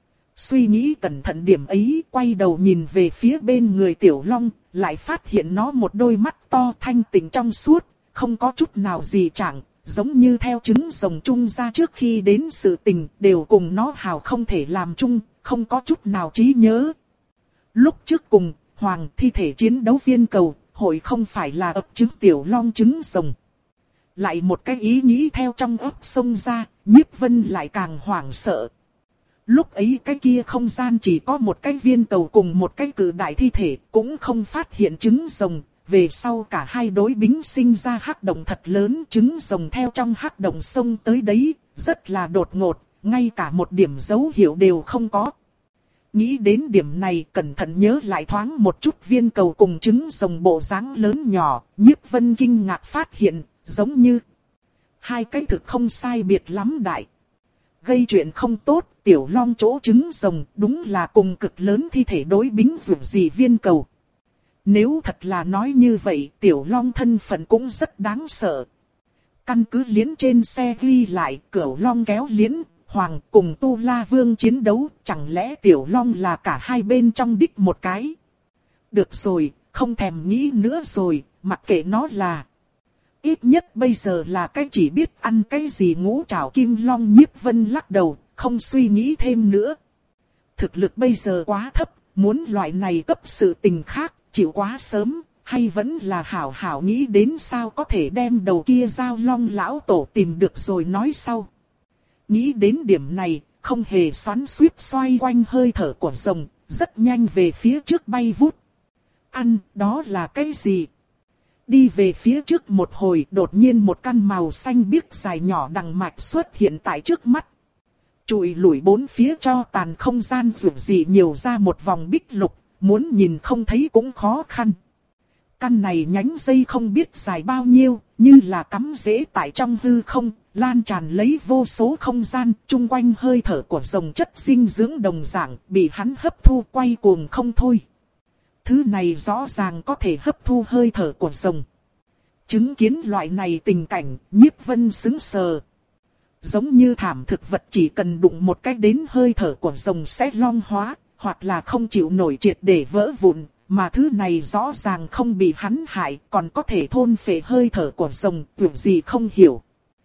Suy nghĩ cẩn thận điểm ấy, quay đầu nhìn về phía bên người tiểu long, lại phát hiện nó một đôi mắt to thanh tịnh trong suốt, không có chút nào gì chẳng, giống như theo trứng rồng chung ra trước khi đến sự tình, đều cùng nó hào không thể làm chung, không có chút nào trí nhớ. Lúc trước cùng, hoàng thi thể chiến đấu viên cầu, hội không phải là ấp trứng tiểu long trứng rồng. Lại một cái ý nghĩ theo trong ấp xông ra, Nhiếp Vân lại càng hoảng sợ. Lúc ấy cái kia không gian chỉ có một cái viên cầu cùng một cái cự đại thi thể, cũng không phát hiện trứng rồng. Về sau cả hai đối bính sinh ra hắc động thật lớn, trứng rồng theo trong hắc động xông tới đấy, rất là đột ngột, ngay cả một điểm dấu hiệu đều không có. Nghĩ đến điểm này, cẩn thận nhớ lại thoáng một chút viên cầu cùng trứng rồng bộ dáng lớn nhỏ, Nhiếp Vân kinh ngạc phát hiện, giống như hai cái thực không sai biệt lắm đại. Gây chuyện không tốt, tiểu long chỗ trứng rồng đúng là cùng cực lớn thi thể đối bính dù gì viên cầu. Nếu thật là nói như vậy, tiểu long thân phận cũng rất đáng sợ. Căn cứ liễn trên xe ghi lại, cửu long kéo liễn, hoàng cùng Tu La Vương chiến đấu, chẳng lẽ tiểu long là cả hai bên trong đích một cái. Được rồi, không thèm nghĩ nữa rồi, mặc kệ nó là. Ít nhất bây giờ là cái chỉ biết ăn cái gì ngũ trảo kim long. Nhiếp Vân lắc đầu, không suy nghĩ thêm nữa. Thực lực bây giờ quá thấp, muốn loại này cấp sự tình khác, chịu quá sớm, hay vẫn là hảo hảo nghĩ đến sao có thể đem đầu kia giao long lão tổ tìm được rồi nói sau. Nghĩ đến điểm này, không hề xoắn xuýt xoay quanh hơi thở của rồng, rất nhanh về phía trước bay vút. Ăn, đó là cái gì? Đi về phía trước một hồi, đột nhiên một căn màu xanh biếc dài nhỏ đằng mạch xuất hiện tại trước mắt. Trụi lủi bốn phía cho tàn không gian dù gì nhiều ra một vòng bích lục, muốn nhìn không thấy cũng khó khăn. Căn này nhánh dây không biết dài bao nhiêu, như là cắm rễ tại trong hư không, lan tràn lấy vô số không gian, chung quanh hơi thở của rồng chất dinh dưỡng đồng dạng, bị hắn hấp thu quay cuồng không thôi. Thứ này rõ ràng có thể hấp thu hơi thở của rồng. Chứng kiến loại này tình cảnh, Nhiếp Vân sững sờ. Giống như thảm thực vật chỉ cần đụng một cách đến hơi thở của rồng sẽ long hóa, hoặc là không chịu nổi triệt để vỡ vụn, mà thứ này rõ ràng không bị hắn hại, còn có thể thôn phệ hơi thở của rồng, tưởng gì không hiểu.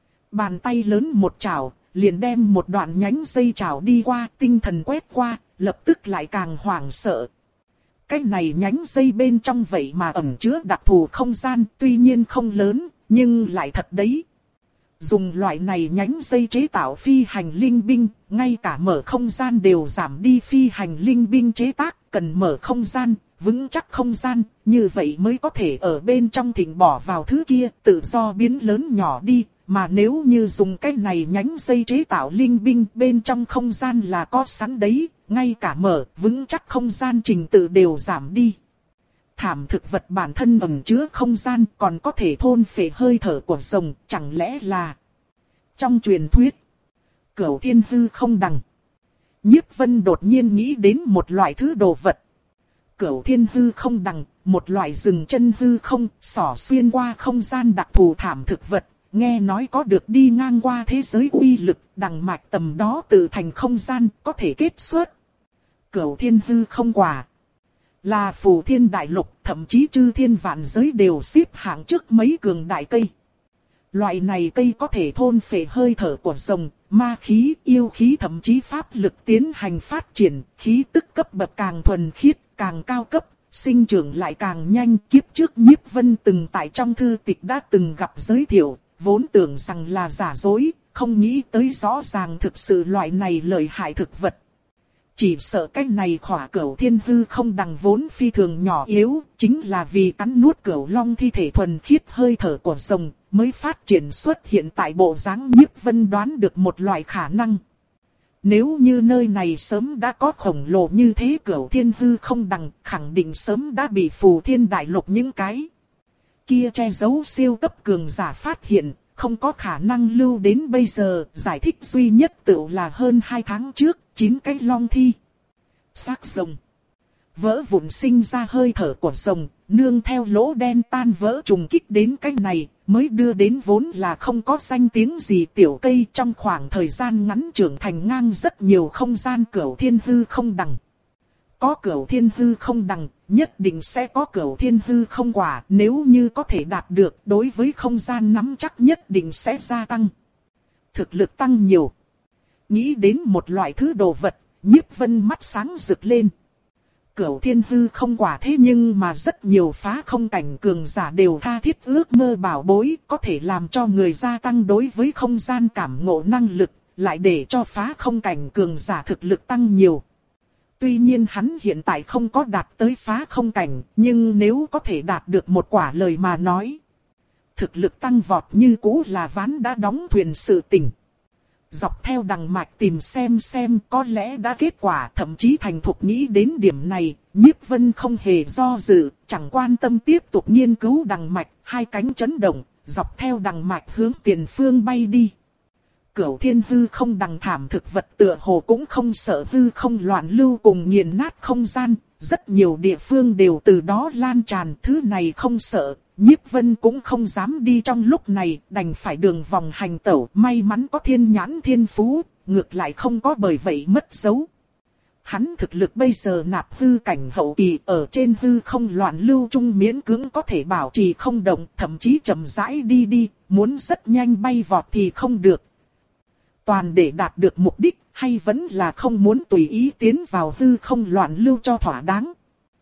Bàn tay lớn một chảo, liền đem một đoạn nhánh dây chảo đi qua, tinh thần quét qua, lập tức lại càng hoảng sợ. Cái này nhánh dây bên trong vậy mà ẩn chứa đặc thù không gian, tuy nhiên không lớn, nhưng lại thật đấy. Dùng loại này nhánh dây chế tạo phi hành linh binh, ngay cả mở không gian đều giảm đi phi hành linh binh chế tác, cần mở không gian, vững chắc không gian, như vậy mới có thể ở bên trong thỉnh bỏ vào thứ kia, tự do biến lớn nhỏ đi. Mà nếu như dùng cái này nhánh dây chế tạo linh binh, bên trong không gian là có sẵn đấy, ngay cả mở, vững chắc không gian trình tự đều giảm đi. Thảm thực vật bản thân ẩn chứa không gian, còn có thể thôn phệ hơi thở của rồng, chẳng lẽ là... Trong truyền thuyết, Cửu Thiên Hư Không Đằng. Nhiếp Vân đột nhiên nghĩ đến một loại thứ đồ vật. Cửu Thiên Hư Không Đằng, một loại rừng chân hư không, xỏ xuyên qua không gian đặc thù thảm thực vật. Nghe nói có được đi ngang qua thế giới uy lực, đằng mạch tầm đó tự thành không gian, có thể kết xuất. Cửu Thiên Hư Không Quả là phù thiên đại lục, thậm chí chư thiên vạn giới đều xếp hạng trước mấy cường đại cây. Loại này cây có thể thôn phệ hơi thở của rồng, ma khí, yêu khí, thậm chí pháp lực tiến hành phát triển, khí tức cấp bậc càng thuần khiết, càng cao cấp, sinh trưởng lại càng nhanh. Kiếp trước Nhiếp Vân từng tại trong thư tịch đã từng gặp giới thiệu, vốn tưởng rằng là giả dối, không nghĩ tới rõ ràng thực sự loại này lợi hại thực vật. Chỉ sợ cái này khỏa Cửu Thiên Hư Không Đằng vốn phi thường nhỏ yếu, chính là vì cắn nuốt cửu long thi thể thuần khiết hơi thở của rồng, mới phát triển xuất hiện tại bộ dáng. Nhiếp Vân đoán được một loại khả năng. Nếu như nơi này sớm đã có khổng lồ như thế Cửu Thiên Hư Không Đằng, khẳng định sớm đã bị Phù Thiên Đại Lục những cái kia che giấu siêu cấp cường giả phát hiện, không có khả năng lưu đến bây giờ. Giải thích duy nhất tự là hơn hai tháng trước, chín cái long thi xác rồng vỡ vụn sinh ra hơi thở của rồng, nương theo lỗ đen tan vỡ trùng kích đến cái này, mới đưa đến vốn là không có danh tiếng gì tiểu cây trong khoảng thời gian ngắn trưởng thành ngang rất nhiều không gian Cửu Thiên Hư Không Đằng. Có Cửu Thiên Hư Không Đằng, nhất định sẽ có Cửu Thiên Hư Không Quả, nếu như có thể đạt được, đối với không gian nắm chắc nhất định sẽ gia tăng. Thực lực tăng nhiều. Nghĩ đến một loại thứ đồ vật, Nhiếp Vân mắt sáng rực lên. Cửu Thiên Hư Không Quả thế nhưng mà rất nhiều phá không cảnh cường giả đều tha thiết ước mơ bảo bối, có thể làm cho người gia tăng đối với không gian cảm ngộ năng lực, lại để cho phá không cảnh cường giả thực lực tăng nhiều. Tuy nhiên hắn hiện tại không có đạt tới phá không cảnh, nhưng nếu có thể đạt được một quả lời mà nói, thực lực tăng vọt như cũ là ván đã đóng thuyền sự tình. Dọc theo đằng mạch tìm xem xem có lẽ đã kết quả, thậm chí thành thục nghĩ đến điểm này, Nhiếp Vân không hề do dự, chẳng quan tâm tiếp tục nghiên cứu đằng mạch, hai cánh chấn động, dọc theo đằng mạch hướng tiền phương bay đi. Cửu Thiên Hư Không Đằng thảm thực vật tựa hồ cũng không sợ hư không loạn lưu cùng nghiền nát không gian, rất nhiều địa phương đều từ đó lan tràn, thứ này không sợ. Nhiếp Vân cũng không dám đi trong lúc này, đành phải đường vòng hành tẩu, may mắn có thiên nhãn thiên phú, ngược lại không có bởi vậy mất dấu. Hắn thực lực bây giờ nạp hư cảnh hậu kỳ, ở trên hư không loạn lưu trung miễn cưỡng có thể bảo trì không động, thậm chí chậm rãi đi đi, muốn rất nhanh bay vọt thì không được. Toàn để đạt được mục đích, hay vẫn là không muốn tùy ý tiến vào hư không loạn lưu cho thỏa đáng.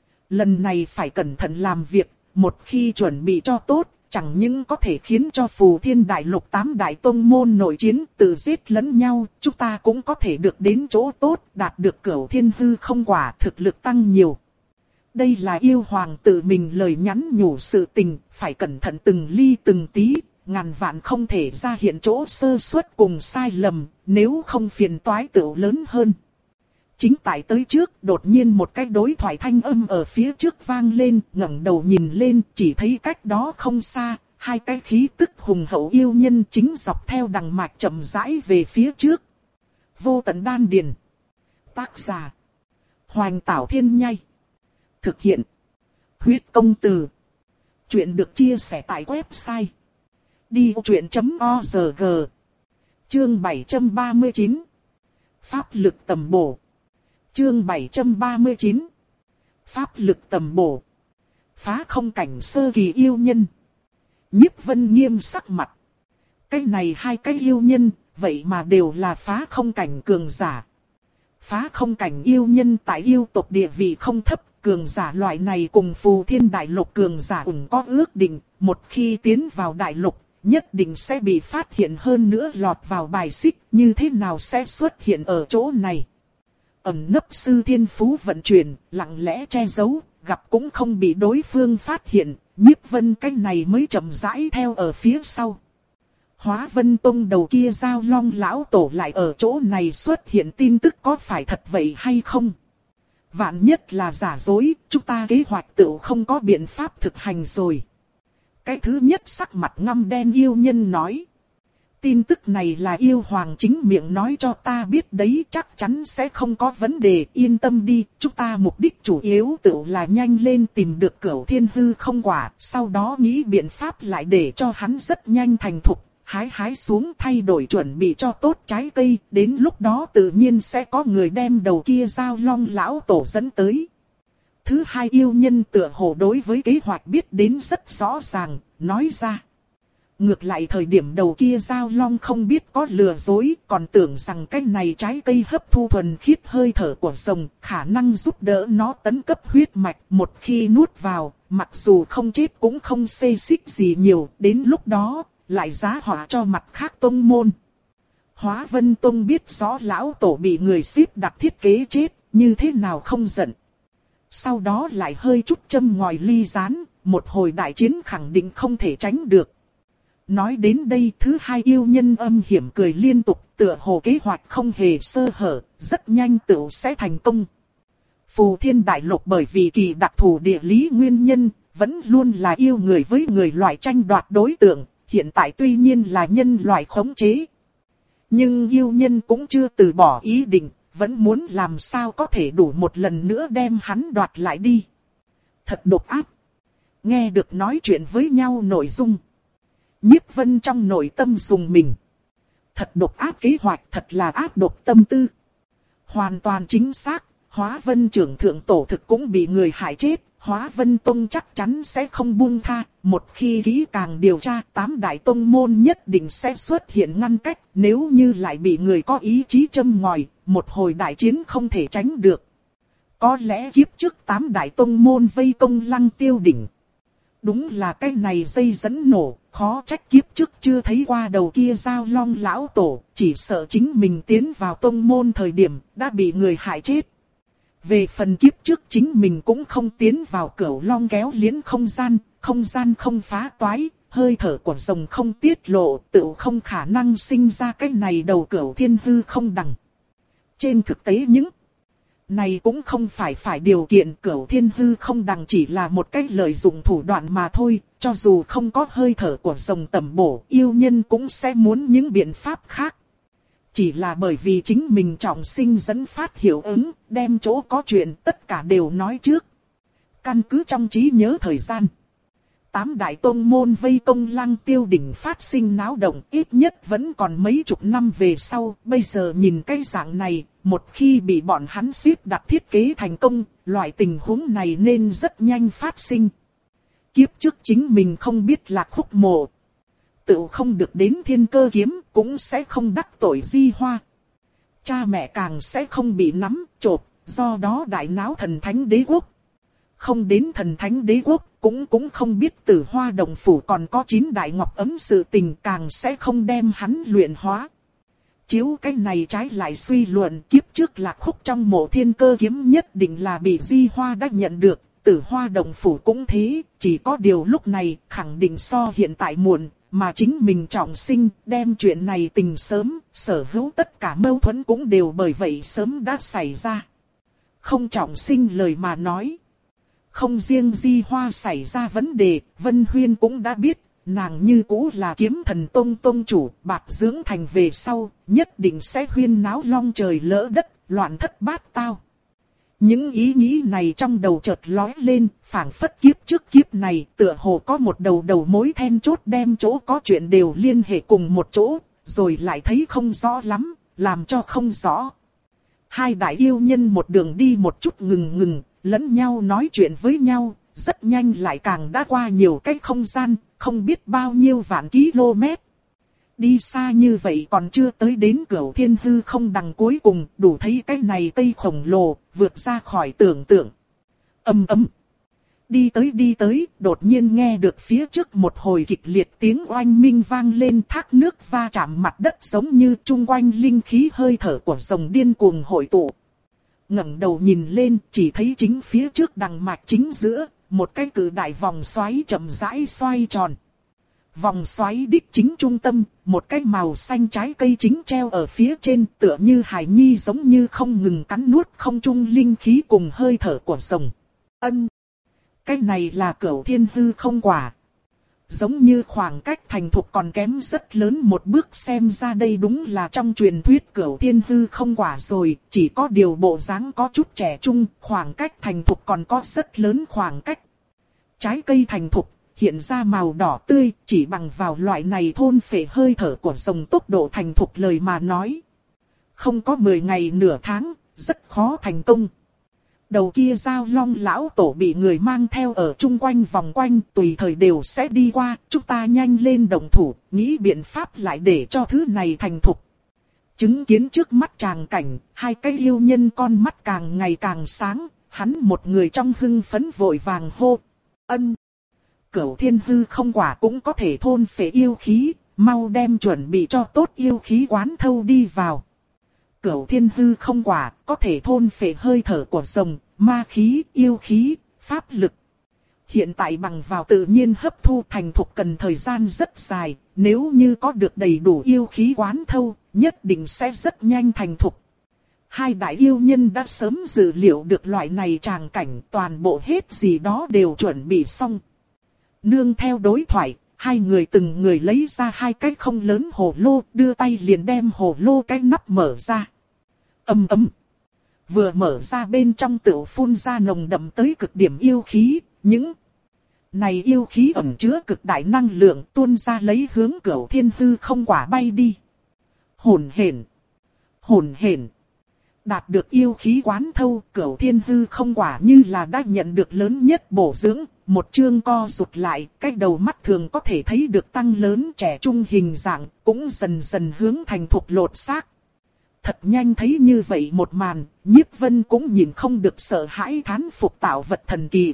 Lần này phải cẩn thận làm việc. Một khi chuẩn bị cho tốt, chẳng những có thể khiến cho Phù Thiên Đại Lục tám đại tông môn nội chiến tự giết lẫn nhau, chúng ta cũng có thể được đến chỗ tốt, đạt được Cửu Thiên Hư Không Quả, thực lực tăng nhiều. Đây là yêu hoàng tự mình lời nhắn nhủ sự tình, phải cẩn thận từng ly từng tí, ngàn vạn không thể ra hiện chỗ sơ suất cùng sai lầm, nếu không phiền toái tựu lớn hơn. Chính tại tới trước, đột nhiên một cái đối thoại thanh âm ở phía trước vang lên, ngẩng đầu nhìn lên, chỉ thấy cách đó không xa, hai cái khí tức hùng hậu yêu nhân chính dọc theo đằng mạch chậm rãi về phía trước. Vô Tận Đan Điền. Tác giả: Hoành Tảo Thiên Nhai. Thực hiện: Huyết Công Từ. Chuyện được chia sẻ tại website đi vô chuyện chấm org. Chương bảy trăm ba mươi chín. Pháp lực tầm bổ. Chương bảy trăm ba mươi chín. Pháp lực tầm bổ. Phá không cảnh sơ kỳ yêu nhân. Nhiếp Vân nghiêm sắc mặt. Cái này hai cái yêu nhân, vậy mà đều là phá không cảnh cường giả. Phá không cảnh yêu nhân tại yêu tộc địa vị không thấp, cường giả loại này cùng Phù Thiên Đại Lục cường giả cũng có ước định, một khi tiến vào Đại Lục, nhất định sẽ bị phát hiện, hơn nữa lọt vào bài xích, như thế nào sẽ xuất hiện ở chỗ này. Ẩn nấp sư thiên phú vận chuyển, lặng lẽ che giấu, gặp cũng không bị đối phương phát hiện, Nhiếp Vân cái này mới chậm rãi theo ở phía sau. Hóa Vân Tông đầu kia Giao Long lão tổ lại ở chỗ này xuất hiện, tin tức có phải thật vậy hay không? Vạn nhất là giả dối, chúng ta kế hoạch tựu không có biện pháp thực hành rồi. Cái thứ nhất sắc mặt ngăm đen yêu nhân nói. Tin tức này là yêu hoàng chính miệng nói cho ta biết đấy, chắc chắn sẽ không có vấn đề, yên tâm đi, chúng ta mục đích chủ yếu tự là nhanh lên tìm được Cửu Thiên Hư Không Quả, sau đó nghĩ biện pháp lại để cho hắn rất nhanh thành thục, hái hái xuống thay đổi chuẩn bị cho tốt trái cây, đến lúc đó tự nhiên sẽ có người đem đầu kia Giao Long lão tổ dẫn tới. Thứ hai yêu nhân tựa hồ đối với kế hoạch biết đến rất rõ ràng, nói ra. Ngược lại thời điểm đầu kia Giao Long không biết có lừa dối, còn tưởng rằng cái này trái cây hấp thu thuần khiết hơi thở của rồng, khả năng giúp đỡ nó tấn cấp huyết mạch, một khi nuốt vào, mặc dù không chết cũng không xê xích gì nhiều, đến lúc đó, lại giá họa cho mặt khác tông môn. Hóa Vân Tông biết rõ lão tổ bị người xếp đặt thiết kế chết, như thế nào không giận. Sau đó lại hơi chút châm ngòi ly rán, một hồi đại chiến khẳng định không thể tránh được. Nói đến đây thứ hai yêu nhân âm hiểm cười liên tục, tựa hồ kế hoạch không hề sơ hở, rất nhanh tựu sẽ thành công. Phù Thiên Đại Lục bởi vì kỳ đặc thù địa lý nguyên nhân, vẫn luôn là yêu người với người loại tranh đoạt đối tượng, hiện tại tuy nhiên là nhân loại khống chế. Nhưng yêu nhân cũng chưa từ bỏ ý định, vẫn muốn làm sao có thể đủ một lần nữa đem hắn đoạt lại đi. Thật độc ác. Nghe được nói chuyện với nhau nội dung. Nhiếp Vân trong nội tâm dùng mình. Thật độc ác kế hoạch, thật là ác độc tâm tư. Hoàn toàn chính xác, Hóa Vân trưởng thượng tổ thực cũng bị người hại chết. Hóa Vân Tông chắc chắn sẽ không buông tha, một khi kỹ càng điều tra, tám đại tông môn nhất định sẽ xuất hiện ngăn cách, nếu như lại bị người có ý chí châm ngòi, một hồi đại chiến không thể tránh được. Có lẽ kiếp trước tám đại tông môn vây công Lăng Tiêu Đỉnh. Đúng là cái này dây dẫn nổ, khó trách kiếp trước chưa thấy qua đầu kia Giao Long lão tổ, chỉ sợ chính mình tiến vào tông môn thời điểm, đã bị người hại chết. Về phần kiếp trước chính mình cũng không tiến vào Cửu Long kéo liễn không gian, không gian không phá toái, hơi thở của rồng không tiết lộ, tự không khả năng sinh ra cái này đầu Cửu Thiên Hư không đằng. Trên thực tế những này cũng không phải phải điều kiện, Cửu Thiên Hư không đằng chỉ là một cách lợi dụng thủ đoạn mà thôi, cho dù không có hơi thở của rồng tầm bổ, yêu nhân cũng sẽ muốn những biện pháp khác. Chỉ là bởi vì chính mình trọng sinh dẫn phát hiệu ứng, đem chỗ có chuyện tất cả đều nói trước. Căn cứ trong trí nhớ thời gian. Tám đại tông môn vây công Lăng Tiêu Đỉnh phát sinh náo động, ít nhất vẫn còn mấy chục năm về sau. Bây giờ nhìn cái dạng này, một khi bị bọn hắn xếp đặt thiết kế thành công, loại tình huống này nên rất nhanh phát sinh. Kiếp trước chính mình không biết là khúc mộ. Tự không được đến Thiên Cơ Kiếm, cũng sẽ không đắc tội Di Hoa. Cha mẹ càng sẽ không bị nắm, chộp, do đó đại náo thần thánh đế quốc. Không đến thần thánh đế quốc, cũng cũng không biết Tử Hoa Đồng Phủ còn có chín đại ngọc ấm sự tình, càng sẽ không đem hắn luyện hóa. Chiếu cái này trái lại suy luận, kiếp trước Lạc Khúc trong mộ Thiên Cơ Kiếm nhất định là bị Di Hoa đã nhận được. Tử Hoa Đồng Phủ cũng thế, chỉ có điều lúc này khẳng định so hiện tại muộn. Mà chính mình trọng sinh, đem chuyện này tình sớm, sở hữu tất cả mâu thuẫn cũng đều bởi vậy sớm đã xảy ra. Không trọng sinh lời mà nói. Không riêng Di Hoa xảy ra vấn đề, Vân Huyên cũng đã biết, nàng như cũ là Kiếm Thần Tông tông chủ, bạc dưỡng thành về sau, nhất định sẽ huyên náo long trời lỡ đất, loạn thất bát tao. Những ý nghĩ này trong đầu chợt lóe lên, phảng phất kiếp trước kiếp này, tựa hồ có một đầu đầu mối then chốt đem chỗ có chuyện đều liên hệ cùng một chỗ, rồi lại thấy không rõ lắm, làm cho không rõ. Hai đại yêu nhân một đường đi một chút ngừng ngừng, lẫn nhau nói chuyện với nhau, rất nhanh lại càng đã qua nhiều cái không gian, không biết bao nhiêu vạn km. Đi xa như vậy còn chưa tới đến Cửu Thiên Hư không đằng cuối cùng, đủ thấy cái này cây khổng lồ, vượt ra khỏi tưởng tượng. Ầm ầm. Đi tới đi tới, đột nhiên nghe được phía trước một hồi kịch liệt tiếng oanh minh vang lên, thác nước va chạm mặt đất giống như chung quanh linh khí hơi thở của rồng điên cuồng hội tụ. Ngẩng đầu nhìn lên, chỉ thấy chính phía trước đằng mạch chính giữa, một cái cự đại vòng xoáy chậm rãi xoay tròn. Vòng xoáy đích chính trung tâm, một cái màu xanh trái cây chính treo ở phía trên, tựa như hài nhi giống như không ngừng cắn nuốt không trung linh khí cùng hơi thở của rồng. Ân, cái này là Cửu Thiên Hư không quả. Giống như khoảng cách thành thục còn kém rất lớn một bước, xem ra đây đúng là trong truyền thuyết Cửu Thiên Hư không quả rồi, chỉ có điều bộ dáng có chút trẻ trung, khoảng cách thành thục còn có rất lớn khoảng cách. Trái cây thành thục hiện ra màu đỏ tươi, chỉ bằng vào loại này thôn phệ hơi thở của rồng tốc độ thành thục lời mà nói. Không có mười ngày nửa tháng, rất khó thành công. Đầu kia Giao Long lão tổ bị người mang theo ở chung quanh vòng quanh, tùy thời đều sẽ đi qua, chúng ta nhanh lên động thủ, nghĩ biện pháp lại để cho thứ này thành thục. Chứng kiến trước mắt tràng cảnh, hai cái yêu nhân con mắt càng ngày càng sáng, hắn một người trong hưng phấn vội vàng hô. Ân. Cửu Thiên Hư không quả cũng có thể thôn phệ yêu khí, mau đem chuẩn bị cho tốt yêu khí quán thâu đi vào. Cửu Thiên Hư không quả có thể thôn phệ hơi thở của rồng, ma khí, yêu khí, pháp lực. hiện tại bằng vào tự nhiên hấp thu thành thục cần thời gian rất dài, nếu như có được đầy đủ yêu khí quán thâu, nhất định sẽ rất nhanh thành thục. Hai đại yêu nhân đã sớm dự liệu được loại này tràng cảnh, toàn bộ hết gì đó đều chuẩn bị xong. Nương theo đối thoại, hai người từng người lấy ra hai cái không lớn hồ lô, đưa tay liền đem hồ lô cái nắp mở ra. Ầm ầm. Vừa mở ra bên trong tựu phun ra nồng đậm tới cực điểm yêu khí, những này yêu khí ẩn chứa cực đại năng lượng tuôn ra lấy hướng Cửu Thiên Hư không quả bay đi. Hồn hển, hồn hển. Đạt được yêu khí quán thâu, Cửu Thiên Hư không quả như là đã nhận được lớn nhất bổ dưỡng, một chương co rụt lại, cái đầu mắt thường có thể thấy được tăng lớn trẻ trung hình dạng, cũng dần dần hướng thành thục lột xác. Thật nhanh thấy như vậy một màn, Nhiếp Vân cũng nhìn không được sợ hãi thán phục tạo vật thần kỳ.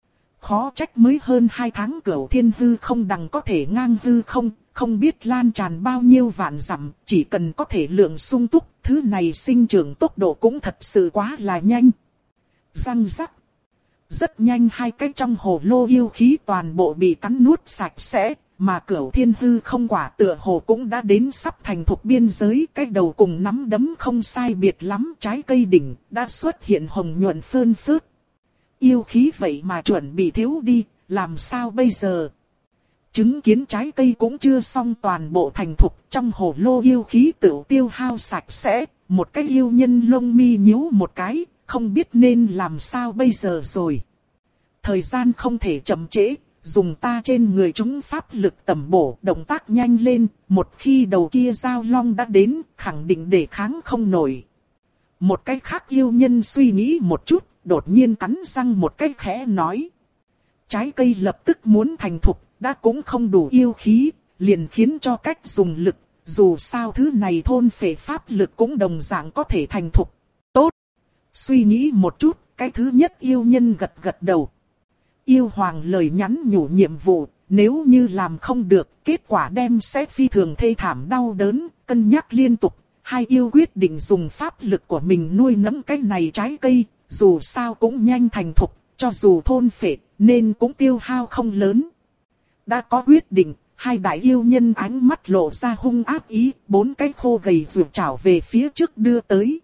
Khó trách mới hơn hai tháng Cửu Thiên Hư không đằng có thể ngang hư không, không biết lan tràn bao nhiêu vạn dặm, chỉ cần có thể lượng sung túc, thứ này sinh trưởng tốc độ cũng thật sự quá là nhanh. Răng rắc. Rất nhanh hai cái trong hồ lô yêu khí toàn bộ bị cắn nuốt sạch sẽ, mà Cửu Thiên Hư không quả tựa hồ cũng đã đến sắp thành thục biên giới, cái đầu cùng nắm đấm không sai biệt lắm, trái cây đỉnh đã xuất hiện hồng nhuận phơn phớt. Yêu khí vậy mà chuẩn bị thiếu đi, làm sao bây giờ? Chứng kiến trái cây cũng chưa xong toàn bộ thành thục, trong hồ lô yêu khí tự tiêu hao sạch sẽ, một cái yêu nhân lông mi nhíu một cái, không biết nên làm sao bây giờ rồi. Thời gian không thể chậm trễ, dùng ta trên người chúng pháp lực tầm bổ, động tác nhanh lên, một khi đầu kia giao long đã đến, khẳng định để kháng không nổi. Một cái khác yêu nhân suy nghĩ một chút, đột nhiên cắn răng một cái khẽ nói. Trái cây lập tức muốn thành thục, đã cũng không đủ yêu khí, liền khiến cho cách dùng lực, dù sao thứ này thôn phệ pháp lực cũng đồng dạng có thể thành thục. Tốt! Suy nghĩ một chút, cái thứ nhất yêu nhân gật gật đầu. Yêu hoàng lời nhắn nhủ nhiệm vụ, nếu như làm không được, kết quả đem sẽ phi thường thê thảm đau đớn, cân nhắc liên tục. Hai yêu quyết định dùng pháp lực của mình nuôi nấng cái này trái cây, dù sao cũng nhanh thành thục, cho dù thôn phệ, nên cũng tiêu hao không lớn. Đã có quyết định, hai đại yêu nhân ánh mắt lộ ra hung ác ý, bốn cái khô gầy rượu trảo về phía trước đưa tới.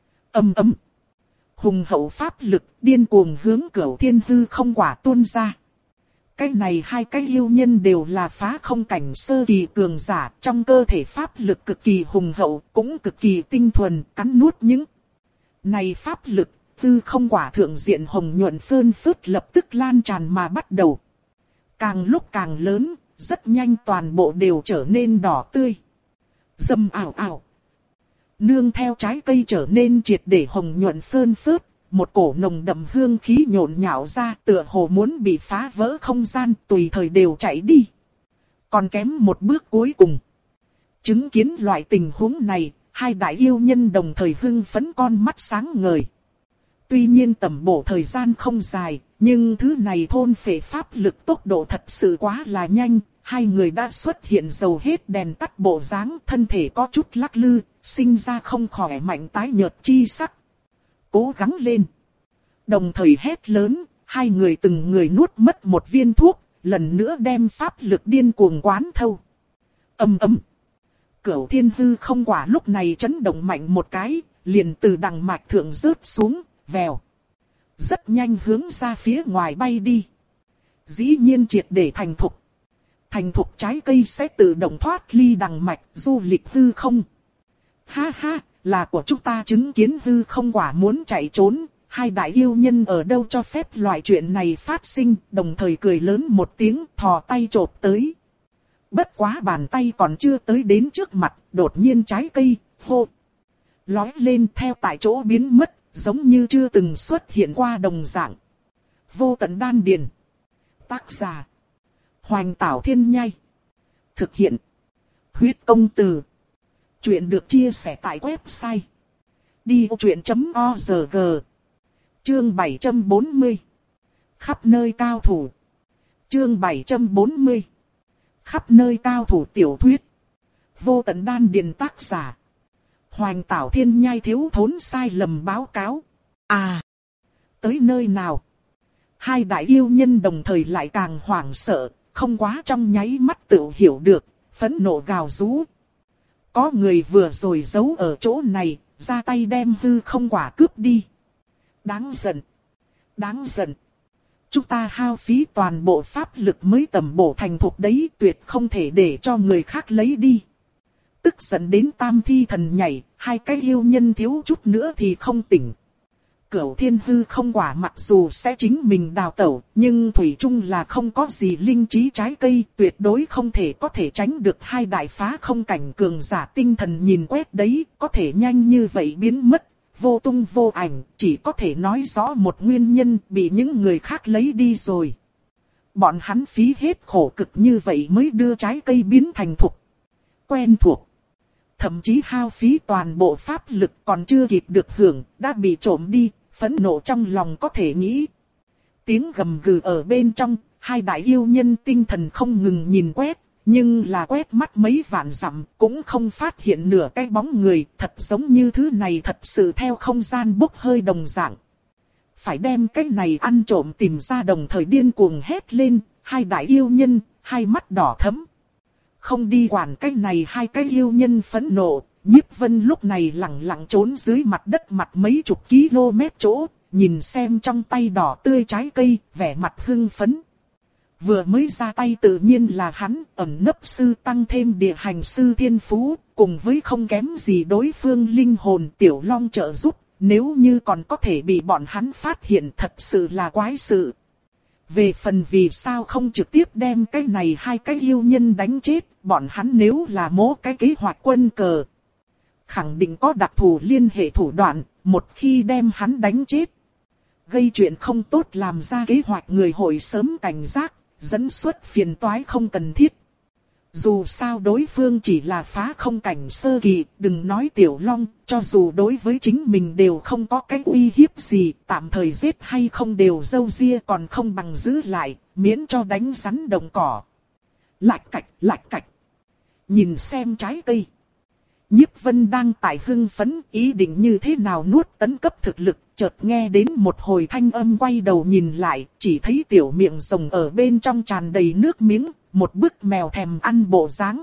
Ầm ầm. Hùng hậu pháp lực điên cuồng hướng Cửu Thiên Hư không quả tuôn ra. Cái này hai cái yêu nhân đều là phá không cảnh sơ kỳ cường giả, trong cơ thể pháp lực cực kỳ hùng hậu, cũng cực kỳ tinh thuần, cắn nuốt những này pháp lực, hư không quả thượng diện hồng nhuận phơn phớt lập tức lan tràn mà bắt đầu. Càng lúc càng lớn, rất nhanh toàn bộ đều trở nên đỏ tươi. Dầm ảo ảo. Nương theo trái cây trở nên triệt để hồng nhuận phơn phớt, một cổ nồng đậm hương khí nhộn nhạo ra, tựa hồ muốn bị phá vỡ không gian, tùy thời đều chạy đi. Còn kém một bước cuối cùng. Chứng kiến loại tình huống này, hai đại yêu nhân đồng thời hưng phấn con mắt sáng ngời. Tuy nhiên tầm bổ thời gian không dài, nhưng thứ này thôn phệ pháp lực tốc độ thật sự quá là nhanh. Hai người đã xuất hiện dầu hết đèn tắt bộ dáng, thân thể có chút lắc lư, sinh ra không khỏe mạnh tái nhợt chi sắc. Cố gắng lên. Đồng thời hét lớn, hai người từng người nuốt mất một viên thuốc, lần nữa đem pháp lực điên cuồng quán thâu. Ầm ầm. Cửu Thiên Hư không quả lúc này chấn động mạnh một cái, liền từ đằng mạch thượng rớt xuống, vèo. Rất nhanh hướng ra phía ngoài bay đi. Dĩ nhiên triệt để thành thục. Thành thục trái cây sẽ tự động thoát ly đằng mạch, du lịch hư không. Ha ha, là của chúng ta chứng kiến hư không quả muốn chạy trốn, hai đại yêu nhân ở đâu cho phép loại chuyện này phát sinh, đồng thời cười lớn một tiếng, thò tay chộp tới. Bất quá bàn tay còn chưa tới đến trước mặt, đột nhiên trái cây, hô. Lói lên theo tại chỗ biến mất, giống như chưa từng xuất hiện qua đồng dạng. Vô tận đan điền. Tác giả. Hoành Tảo Thiên Nhai. Thực hiện. Huyết Công Từ. Chuyện được chia sẻ tại website. đi vô chuyện chấm org. Chương bảy trăm bốn mươi. Khắp nơi cao thủ. Chương bảy trăm bốn mươi. Khắp nơi cao thủ tiểu thuyết. Vô tận đan điền tác giả. Hoành Tảo Thiên Nhai thiếu thốn sai lầm báo cáo. À. Tới nơi nào? hai đại yêu nhân đồng thời lại càng hoảng sợ, không quá trong nháy mắt tự hiểu được, phẫn nộ gào rú. Có người vừa rồi giấu ở chỗ này, ra tay đem hư không quả cướp đi. Đáng giận, đáng giận. Chúng ta hao phí toàn bộ pháp lực mới tầm bổ thành thục đấy, tuyệt không thể để cho người khác lấy đi. Tức giận đến tam thi thần nhảy, hai cái yêu nhân thiếu chút nữa thì không tỉnh. Cửu thiên hư không quả mặc dù sẽ chính mình đào tẩu, nhưng thủy chung là không có gì linh trí trái cây, tuyệt đối không thể có thể tránh được hai đại phá không cảnh cường giả tinh thần nhìn quét đấy, có thể nhanh như vậy biến mất, vô tung vô ảnh, chỉ có thể nói rõ một nguyên nhân bị những người khác lấy đi rồi. Bọn hắn phí hết khổ cực như vậy mới đưa trái cây biến thành thục, quen thuộc. Thậm chí hao phí toàn bộ pháp lực còn chưa kịp được hưởng, đã bị trộm đi, phẫn nộ trong lòng có thể nghĩ. Tiếng gầm gừ ở bên trong, hai đại yêu nhân tinh thần không ngừng nhìn quét, nhưng là quét mắt mấy vạn dặm cũng không phát hiện nửa cái bóng người, thật giống như thứ này thật sự theo không gian bốc hơi đồng dạng. Phải đem cái này ăn trộm tìm ra, đồng thời điên cuồng hét lên, hai đại yêu nhân, hai mắt đỏ thẫm. Không đi quản cái này hai cái yêu nhân phẫn nộ, Nhiếp Vân lúc này lặng lặng trốn dưới mặt đất mặt mấy chục km chỗ, nhìn xem trong tay đỏ tươi trái cây, vẻ mặt hưng phấn. Vừa mới ra tay tự nhiên là hắn, ẩn nấp sư tăng thêm địa hành sư thiên phú, cùng với không kém gì đối phương linh hồn tiểu long trợ giúp, nếu như còn có thể bị bọn hắn phát hiện thật sự là quái sự. Về phần vì sao không trực tiếp đem cái này hai cái yêu nhân đánh chết, bọn hắn nếu là mố cái kế hoạch quân cờ, khẳng định có đặc thù liên hệ thủ đoạn, một khi đem hắn đánh chết, gây chuyện không tốt làm ra kế hoạch người hội sớm cảnh giác, dẫn xuất phiền toái không cần thiết. Dù sao đối phương chỉ là phá không cảnh sơ kỳ, đừng nói tiểu long, cho dù đối với chính mình đều không có cái uy hiếp gì, tạm thời giết hay không đều dâu ria, còn không bằng giữ lại, miễn cho đánh rắn đồng cỏ. Lạch cạch, lạch cạch. Nhìn xem trái cây. Nhiếp Vân đang tại hưng phấn, ý định như thế nào nuốt tấn cấp thực lực, chợt nghe đến một hồi thanh âm, quay đầu nhìn lại, chỉ thấy tiểu miệng rồng ở bên trong tràn đầy nước miếng, một bức mèo thèm ăn bộ dáng.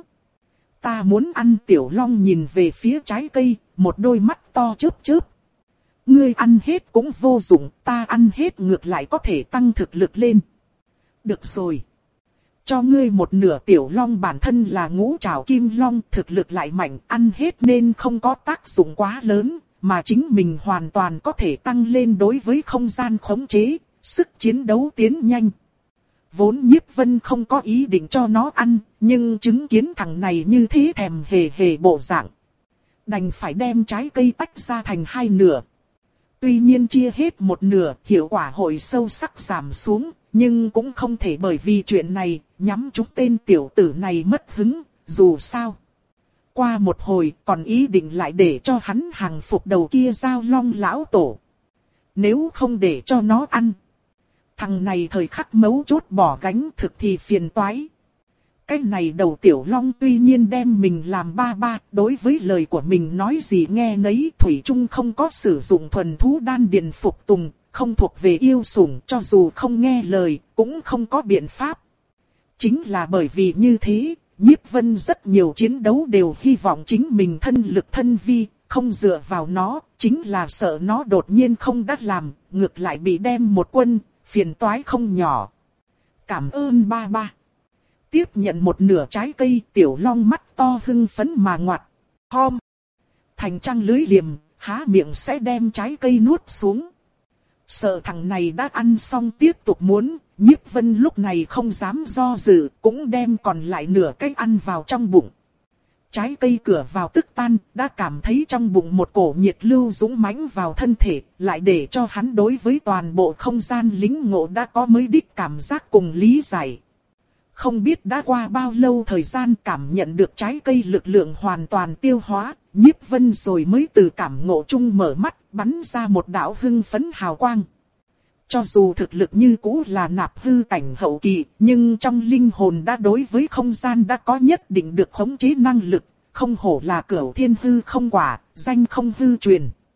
Ta muốn ăn. Tiểu long nhìn về phía trái cây, một đôi mắt to chớp chớp. Ngươi ăn hết cũng vô dụng, ta ăn hết ngược lại có thể tăng thực lực lên. Được rồi. Cho ngươi một nửa. Tiểu long bản thân là ngũ trảo kim long, thực lực lại mạnh, ăn hết nên không có tác dụng quá lớn, mà chính mình hoàn toàn có thể tăng lên đối với không gian khống chế, sức chiến đấu tiến nhanh. Vốn Nhiếp Vân không có ý định cho nó ăn, nhưng chứng kiến thằng này như thế thèm hề hề bộ dạng, đành phải đem trái cây tách ra thành hai nửa. Tuy nhiên chia hết một nửa, hiệu quả hội sâu sắc giảm xuống, nhưng cũng không thể bởi vì chuyện này, nhắm trúng tên tiểu tử này mất hứng, dù sao. Qua một hồi, còn ý định lại để cho hắn hàng phục đầu kia giao long lão tổ. Nếu không để cho nó ăn, thằng này thời khắc mấu chốt bỏ gánh thực thì phiền toái. Cái này đầu tiểu long tuy nhiên đem mình làm ba ba, đối với lời của mình nói gì nghe nấy, thủy chung không có sử dụng thuần thú đan điền phục tùng, không thuộc về yêu sủng, cho dù không nghe lời, cũng không có biện pháp. Chính là bởi vì như thế, Nhiếp Vân rất nhiều chiến đấu đều hy vọng chính mình thân lực thân vi, không dựa vào nó, chính là sợ nó đột nhiên không đắc làm, ngược lại bị đem một quân, phiền toái không nhỏ. Cảm ơn ba ba. Tiếp nhận một nửa trái cây, tiểu long mắt to hưng phấn mà ngoặt. Khom. Thành trăng lưới liềm, há miệng sẽ đem trái cây nuốt xuống. Sợ thằng này đã ăn xong tiếp tục muốn, Nhiếp Vân lúc này không dám do dự, cũng đem còn lại nửa cái ăn vào trong bụng. Trái cây cửa vào tức tan, đã cảm thấy trong bụng một cổ nhiệt lưu dũng mãnh vào thân thể, lại để cho hắn đối với toàn bộ không gian lĩnh ngộ đã có mới đích cảm giác cùng lý giải. Không biết đã qua bao lâu thời gian, cảm nhận được trái cây lực lượng hoàn toàn tiêu hóa, Nhiếp Vân rồi mới từ cảm ngộ chung mở mắt, bắn ra một đạo hưng phấn hào quang. Cho dù thực lực như cũ là nạp hư cảnh hậu kỳ, nhưng trong linh hồn đã đối với không gian đã có nhất định được khống chế năng lực, không hổ là cửu thiên hư không quả, danh không hư truyền.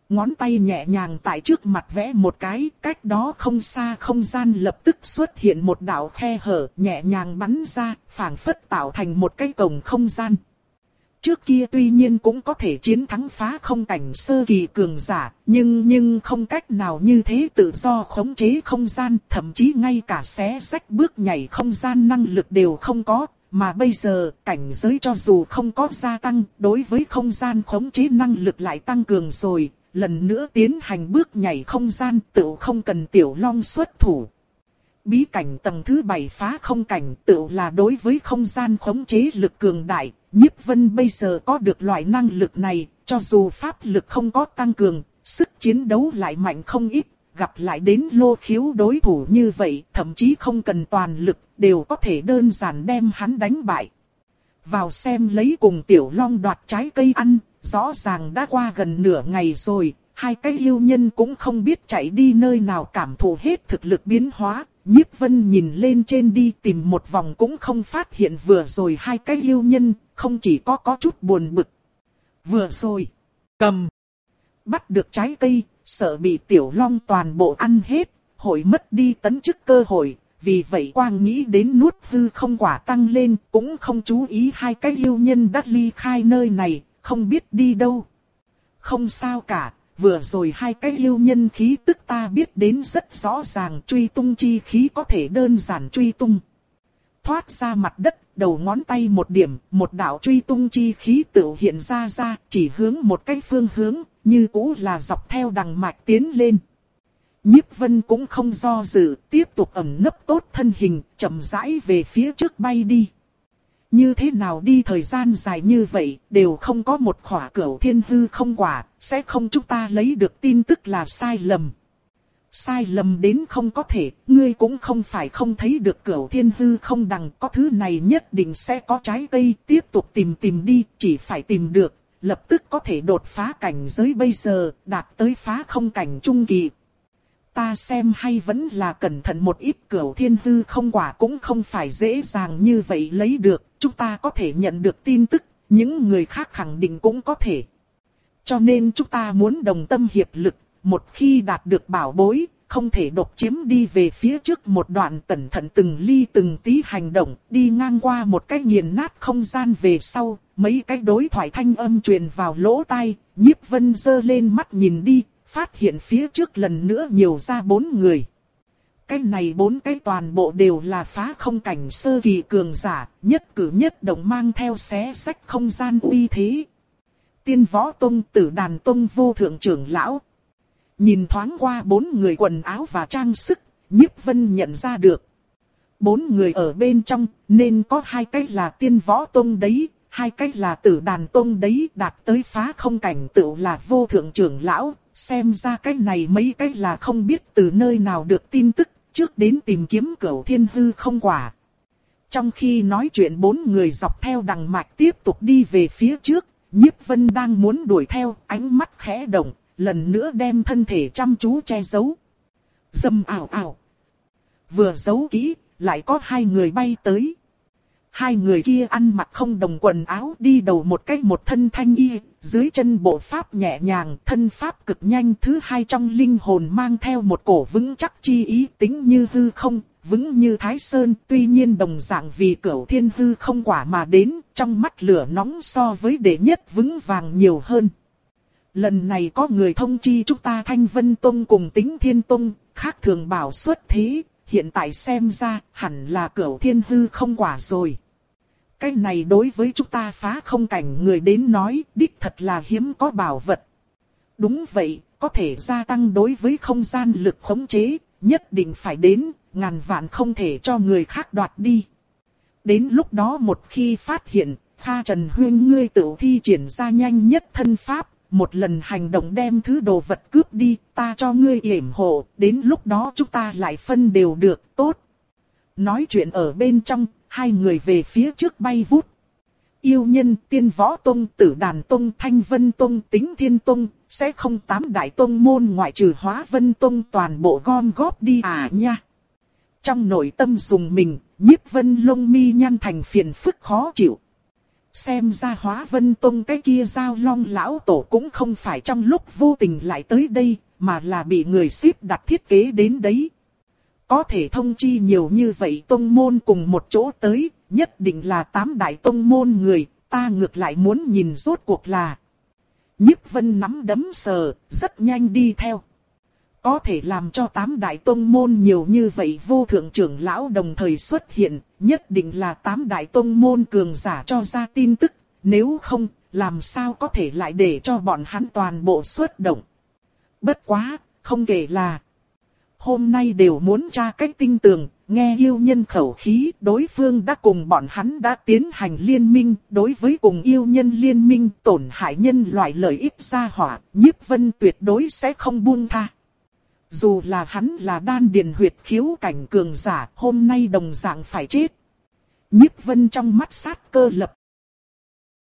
Ngón tay nhẹ nhàng tại trước mặt vẽ một cái, cách đó không xa không gian lập tức xuất hiện một đạo khe hở nhẹ nhàng bắn ra, phảng phất tạo thành một cái cổng không gian. Trước kia tuy nhiên cũng có thể chiến thắng phá không cảnh sơ kỳ cường giả, nhưng nhưng không cách nào như thế tự do khống chế không gian, thậm chí ngay cả xé rách bước nhảy không gian năng lực đều không có. Mà bây giờ, cảnh giới cho dù không có gia tăng, đối với không gian khống chế năng lực lại tăng cường rồi, lần nữa tiến hành bước nhảy không gian tự không cần Tiểu Long xuất thủ. Bí cảnh tầng thứ bảy phá không cảnh tự là đối với không gian khống chế lực cường đại, Nhiếp Vân bây giờ có được loại năng lực này, cho dù pháp lực không có tăng cường, sức chiến đấu lại mạnh không ít, gặp lại đến Lô Khiếu đối thủ như vậy, thậm chí không cần toàn lực, đều có thể đơn giản đem hắn đánh bại. Vào xem lấy cùng Tiểu Long đoạt trái cây ăn, rõ ràng đã qua gần nửa ngày rồi, hai cái yêu nhân cũng không biết chạy đi nơi nào cảm thụ hết thực lực biến hóa. Nhiếp Vân nhìn lên trên đi tìm một vòng cũng không phát hiện vừa rồi hai cái yêu nhân, không chỉ có có chút buồn bực. Vừa rồi, cầm, bắt được trái cây, sợ bị Tiểu Long toàn bộ ăn hết, hội mất đi tấn chức cơ hội, vì vậy quang nghĩ đến nuốt hư không quả tăng lên, cũng không chú ý hai cái yêu nhân đã ly khai nơi này, không biết đi đâu. Không sao cả. Vừa rồi hai cái yêu nhân khí tức ta biết đến rất rõ ràng, truy tung chi khí có thể đơn giản truy tung. Thoát ra mặt đất, đầu ngón tay một điểm, một đạo truy tung chi khí tự hiện ra ra, chỉ hướng một cái phương hướng, như cũ là dọc theo đằng mạch tiến lên. Nhiếp Vân cũng không do dự, tiếp tục ẩn nấp tốt thân hình, chậm rãi về phía trước bay đi. Như thế nào đi thời gian dài như vậy, đều không có một khỏa cửu thiên hư không quả, sẽ không chúng ta lấy được tin tức là sai lầm. Sai lầm đến không có thể, ngươi cũng không phải không thấy được cửu thiên hư không đằng, có thứ này nhất định sẽ có trái cây, tiếp tục tìm tìm đi, chỉ phải tìm được, lập tức có thể đột phá cảnh giới bây giờ, đạt tới phá không cảnh trung kỳ. Ta xem hay vẫn là cẩn thận một ít, cửu thiên hư không quả cũng không phải dễ dàng như vậy lấy được, chúng ta có thể nhận được tin tức, những người khác khẳng định cũng có thể. Cho nên chúng ta muốn đồng tâm hiệp lực, một khi đạt được bảo bối, không thể độc chiếm đi về phía trước một đoạn, cẩn thận từng ly từng tí hành động, đi ngang qua một cái nghiền nát không gian về sau, mấy cái đối thoại thanh âm truyền vào lỗ tai, Nhiếp Vân giơ lên mắt nhìn đi. Phát hiện phía trước lần nữa nhiều ra bốn người. Cái này bốn cái toàn bộ đều là phá không cảnh sơ kỳ cường giả, nhất cử nhất động mang theo xé rách không gian uy thế. Tiên Võ Tông, Tử Đàn Tông vô thượng trưởng lão. Nhìn thoáng qua bốn người quần áo và trang sức, Nhiếp Vân nhận ra được. Bốn người ở bên trong, nên có hai cái là Tiên Võ Tông đấy, hai cái là Tử Đàn Tông đấy, đạt tới phá không cảnh tự là vô thượng trưởng lão. Xem ra cái này mấy cái là không biết từ nơi nào được tin tức, trước đến tìm kiếm cửu thiên hư không quả. Trong khi nói chuyện bốn người dọc theo đằng mạch tiếp tục đi về phía trước, Nhiếp Vân đang muốn đuổi theo, ánh mắt khẽ động, lần nữa đem thân thể chăm chú che giấu. Dầm ảo ảo. Vừa giấu kỹ, lại có hai người bay tới. Hai người kia ăn mặc không đồng quần áo, đi đầu một cách một thân thanh y, dưới chân bộ pháp nhẹ nhàng, thân pháp cực nhanh. Thứ hai trong linh hồn mang theo một cổ vững chắc chi ý, tính như hư không, vững như thái sơn. Tuy nhiên đồng dạng vì cửu thiên hư không quả mà đến, trong mắt lửa nóng so với đệ nhất vững vàng nhiều hơn. Lần này có người thông chi chúng ta Thanh Vân Tông cùng Tĩnh Thiên Tông, khác thường bảo xuất thế, hiện tại xem ra hẳn là cửu thiên hư không quả rồi. Cái này đối với chúng ta phá không cảnh người đến nói, đích thật là hiếm có bảo vật. Đúng vậy, có thể gia tăng đối với không gian lực khống chế, nhất định phải đến, ngàn vạn không thể cho người khác đoạt đi. Đến lúc đó một khi phát hiện, Kha Trần Huyên ngươi tự thi triển ra nhanh nhất thân pháp, một lần hành động đem thứ đồ vật cướp đi, ta cho ngươi yểm hộ, đến lúc đó chúng ta lại phân đều được, tốt. Nói chuyện ở bên trong, hai người về phía trước bay vút. Yêu nhân, Tiên Võ Tông, Tử Đàn Tông, Thanh Vân Tông, Tĩnh Thiên Tông, sẽ không tám đại tông môn ngoại trừ Hóa Vân Tông toàn bộ gom góp đi à nha. Trong nội tâm dùng mình, Nhiếp Vân lông mi nhăn thành phiền phức khó chịu. Xem ra Hóa Vân Tông cái kia Giao Long lão tổ cũng không phải trong lúc vô tình lại tới đây, mà là bị người xếp đặt thiết kế đến đấy. Có thể thông chi nhiều như vậy tông môn cùng một chỗ tới, nhất định là tám đại tông môn người, ta ngược lại muốn nhìn rốt cuộc là. Nhiếp Vân nắm đấm sờ, rất nhanh đi theo. Có thể làm cho tám đại tông môn nhiều như vậy vô thượng trưởng lão đồng thời xuất hiện, nhất định là tám đại tông môn cường giả cho ra tin tức, nếu không, làm sao có thể lại để cho bọn hắn toàn bộ xuất động. Bất quá, không kể là hôm nay đều muốn tra cách tinh tường, nghe yêu nhân khẩu khí, đối phương đã cùng bọn hắn đã tiến hành liên minh, đối với cùng yêu nhân liên minh tổn hại nhân loại lợi ích gia hỏa, Nhiếp Vân tuyệt đối sẽ không buông tha. Dù là hắn là đan điền huyệt khiếu cảnh cường giả, hôm nay đồng dạng phải chết. Nhiếp Vân trong mắt sát cơ lập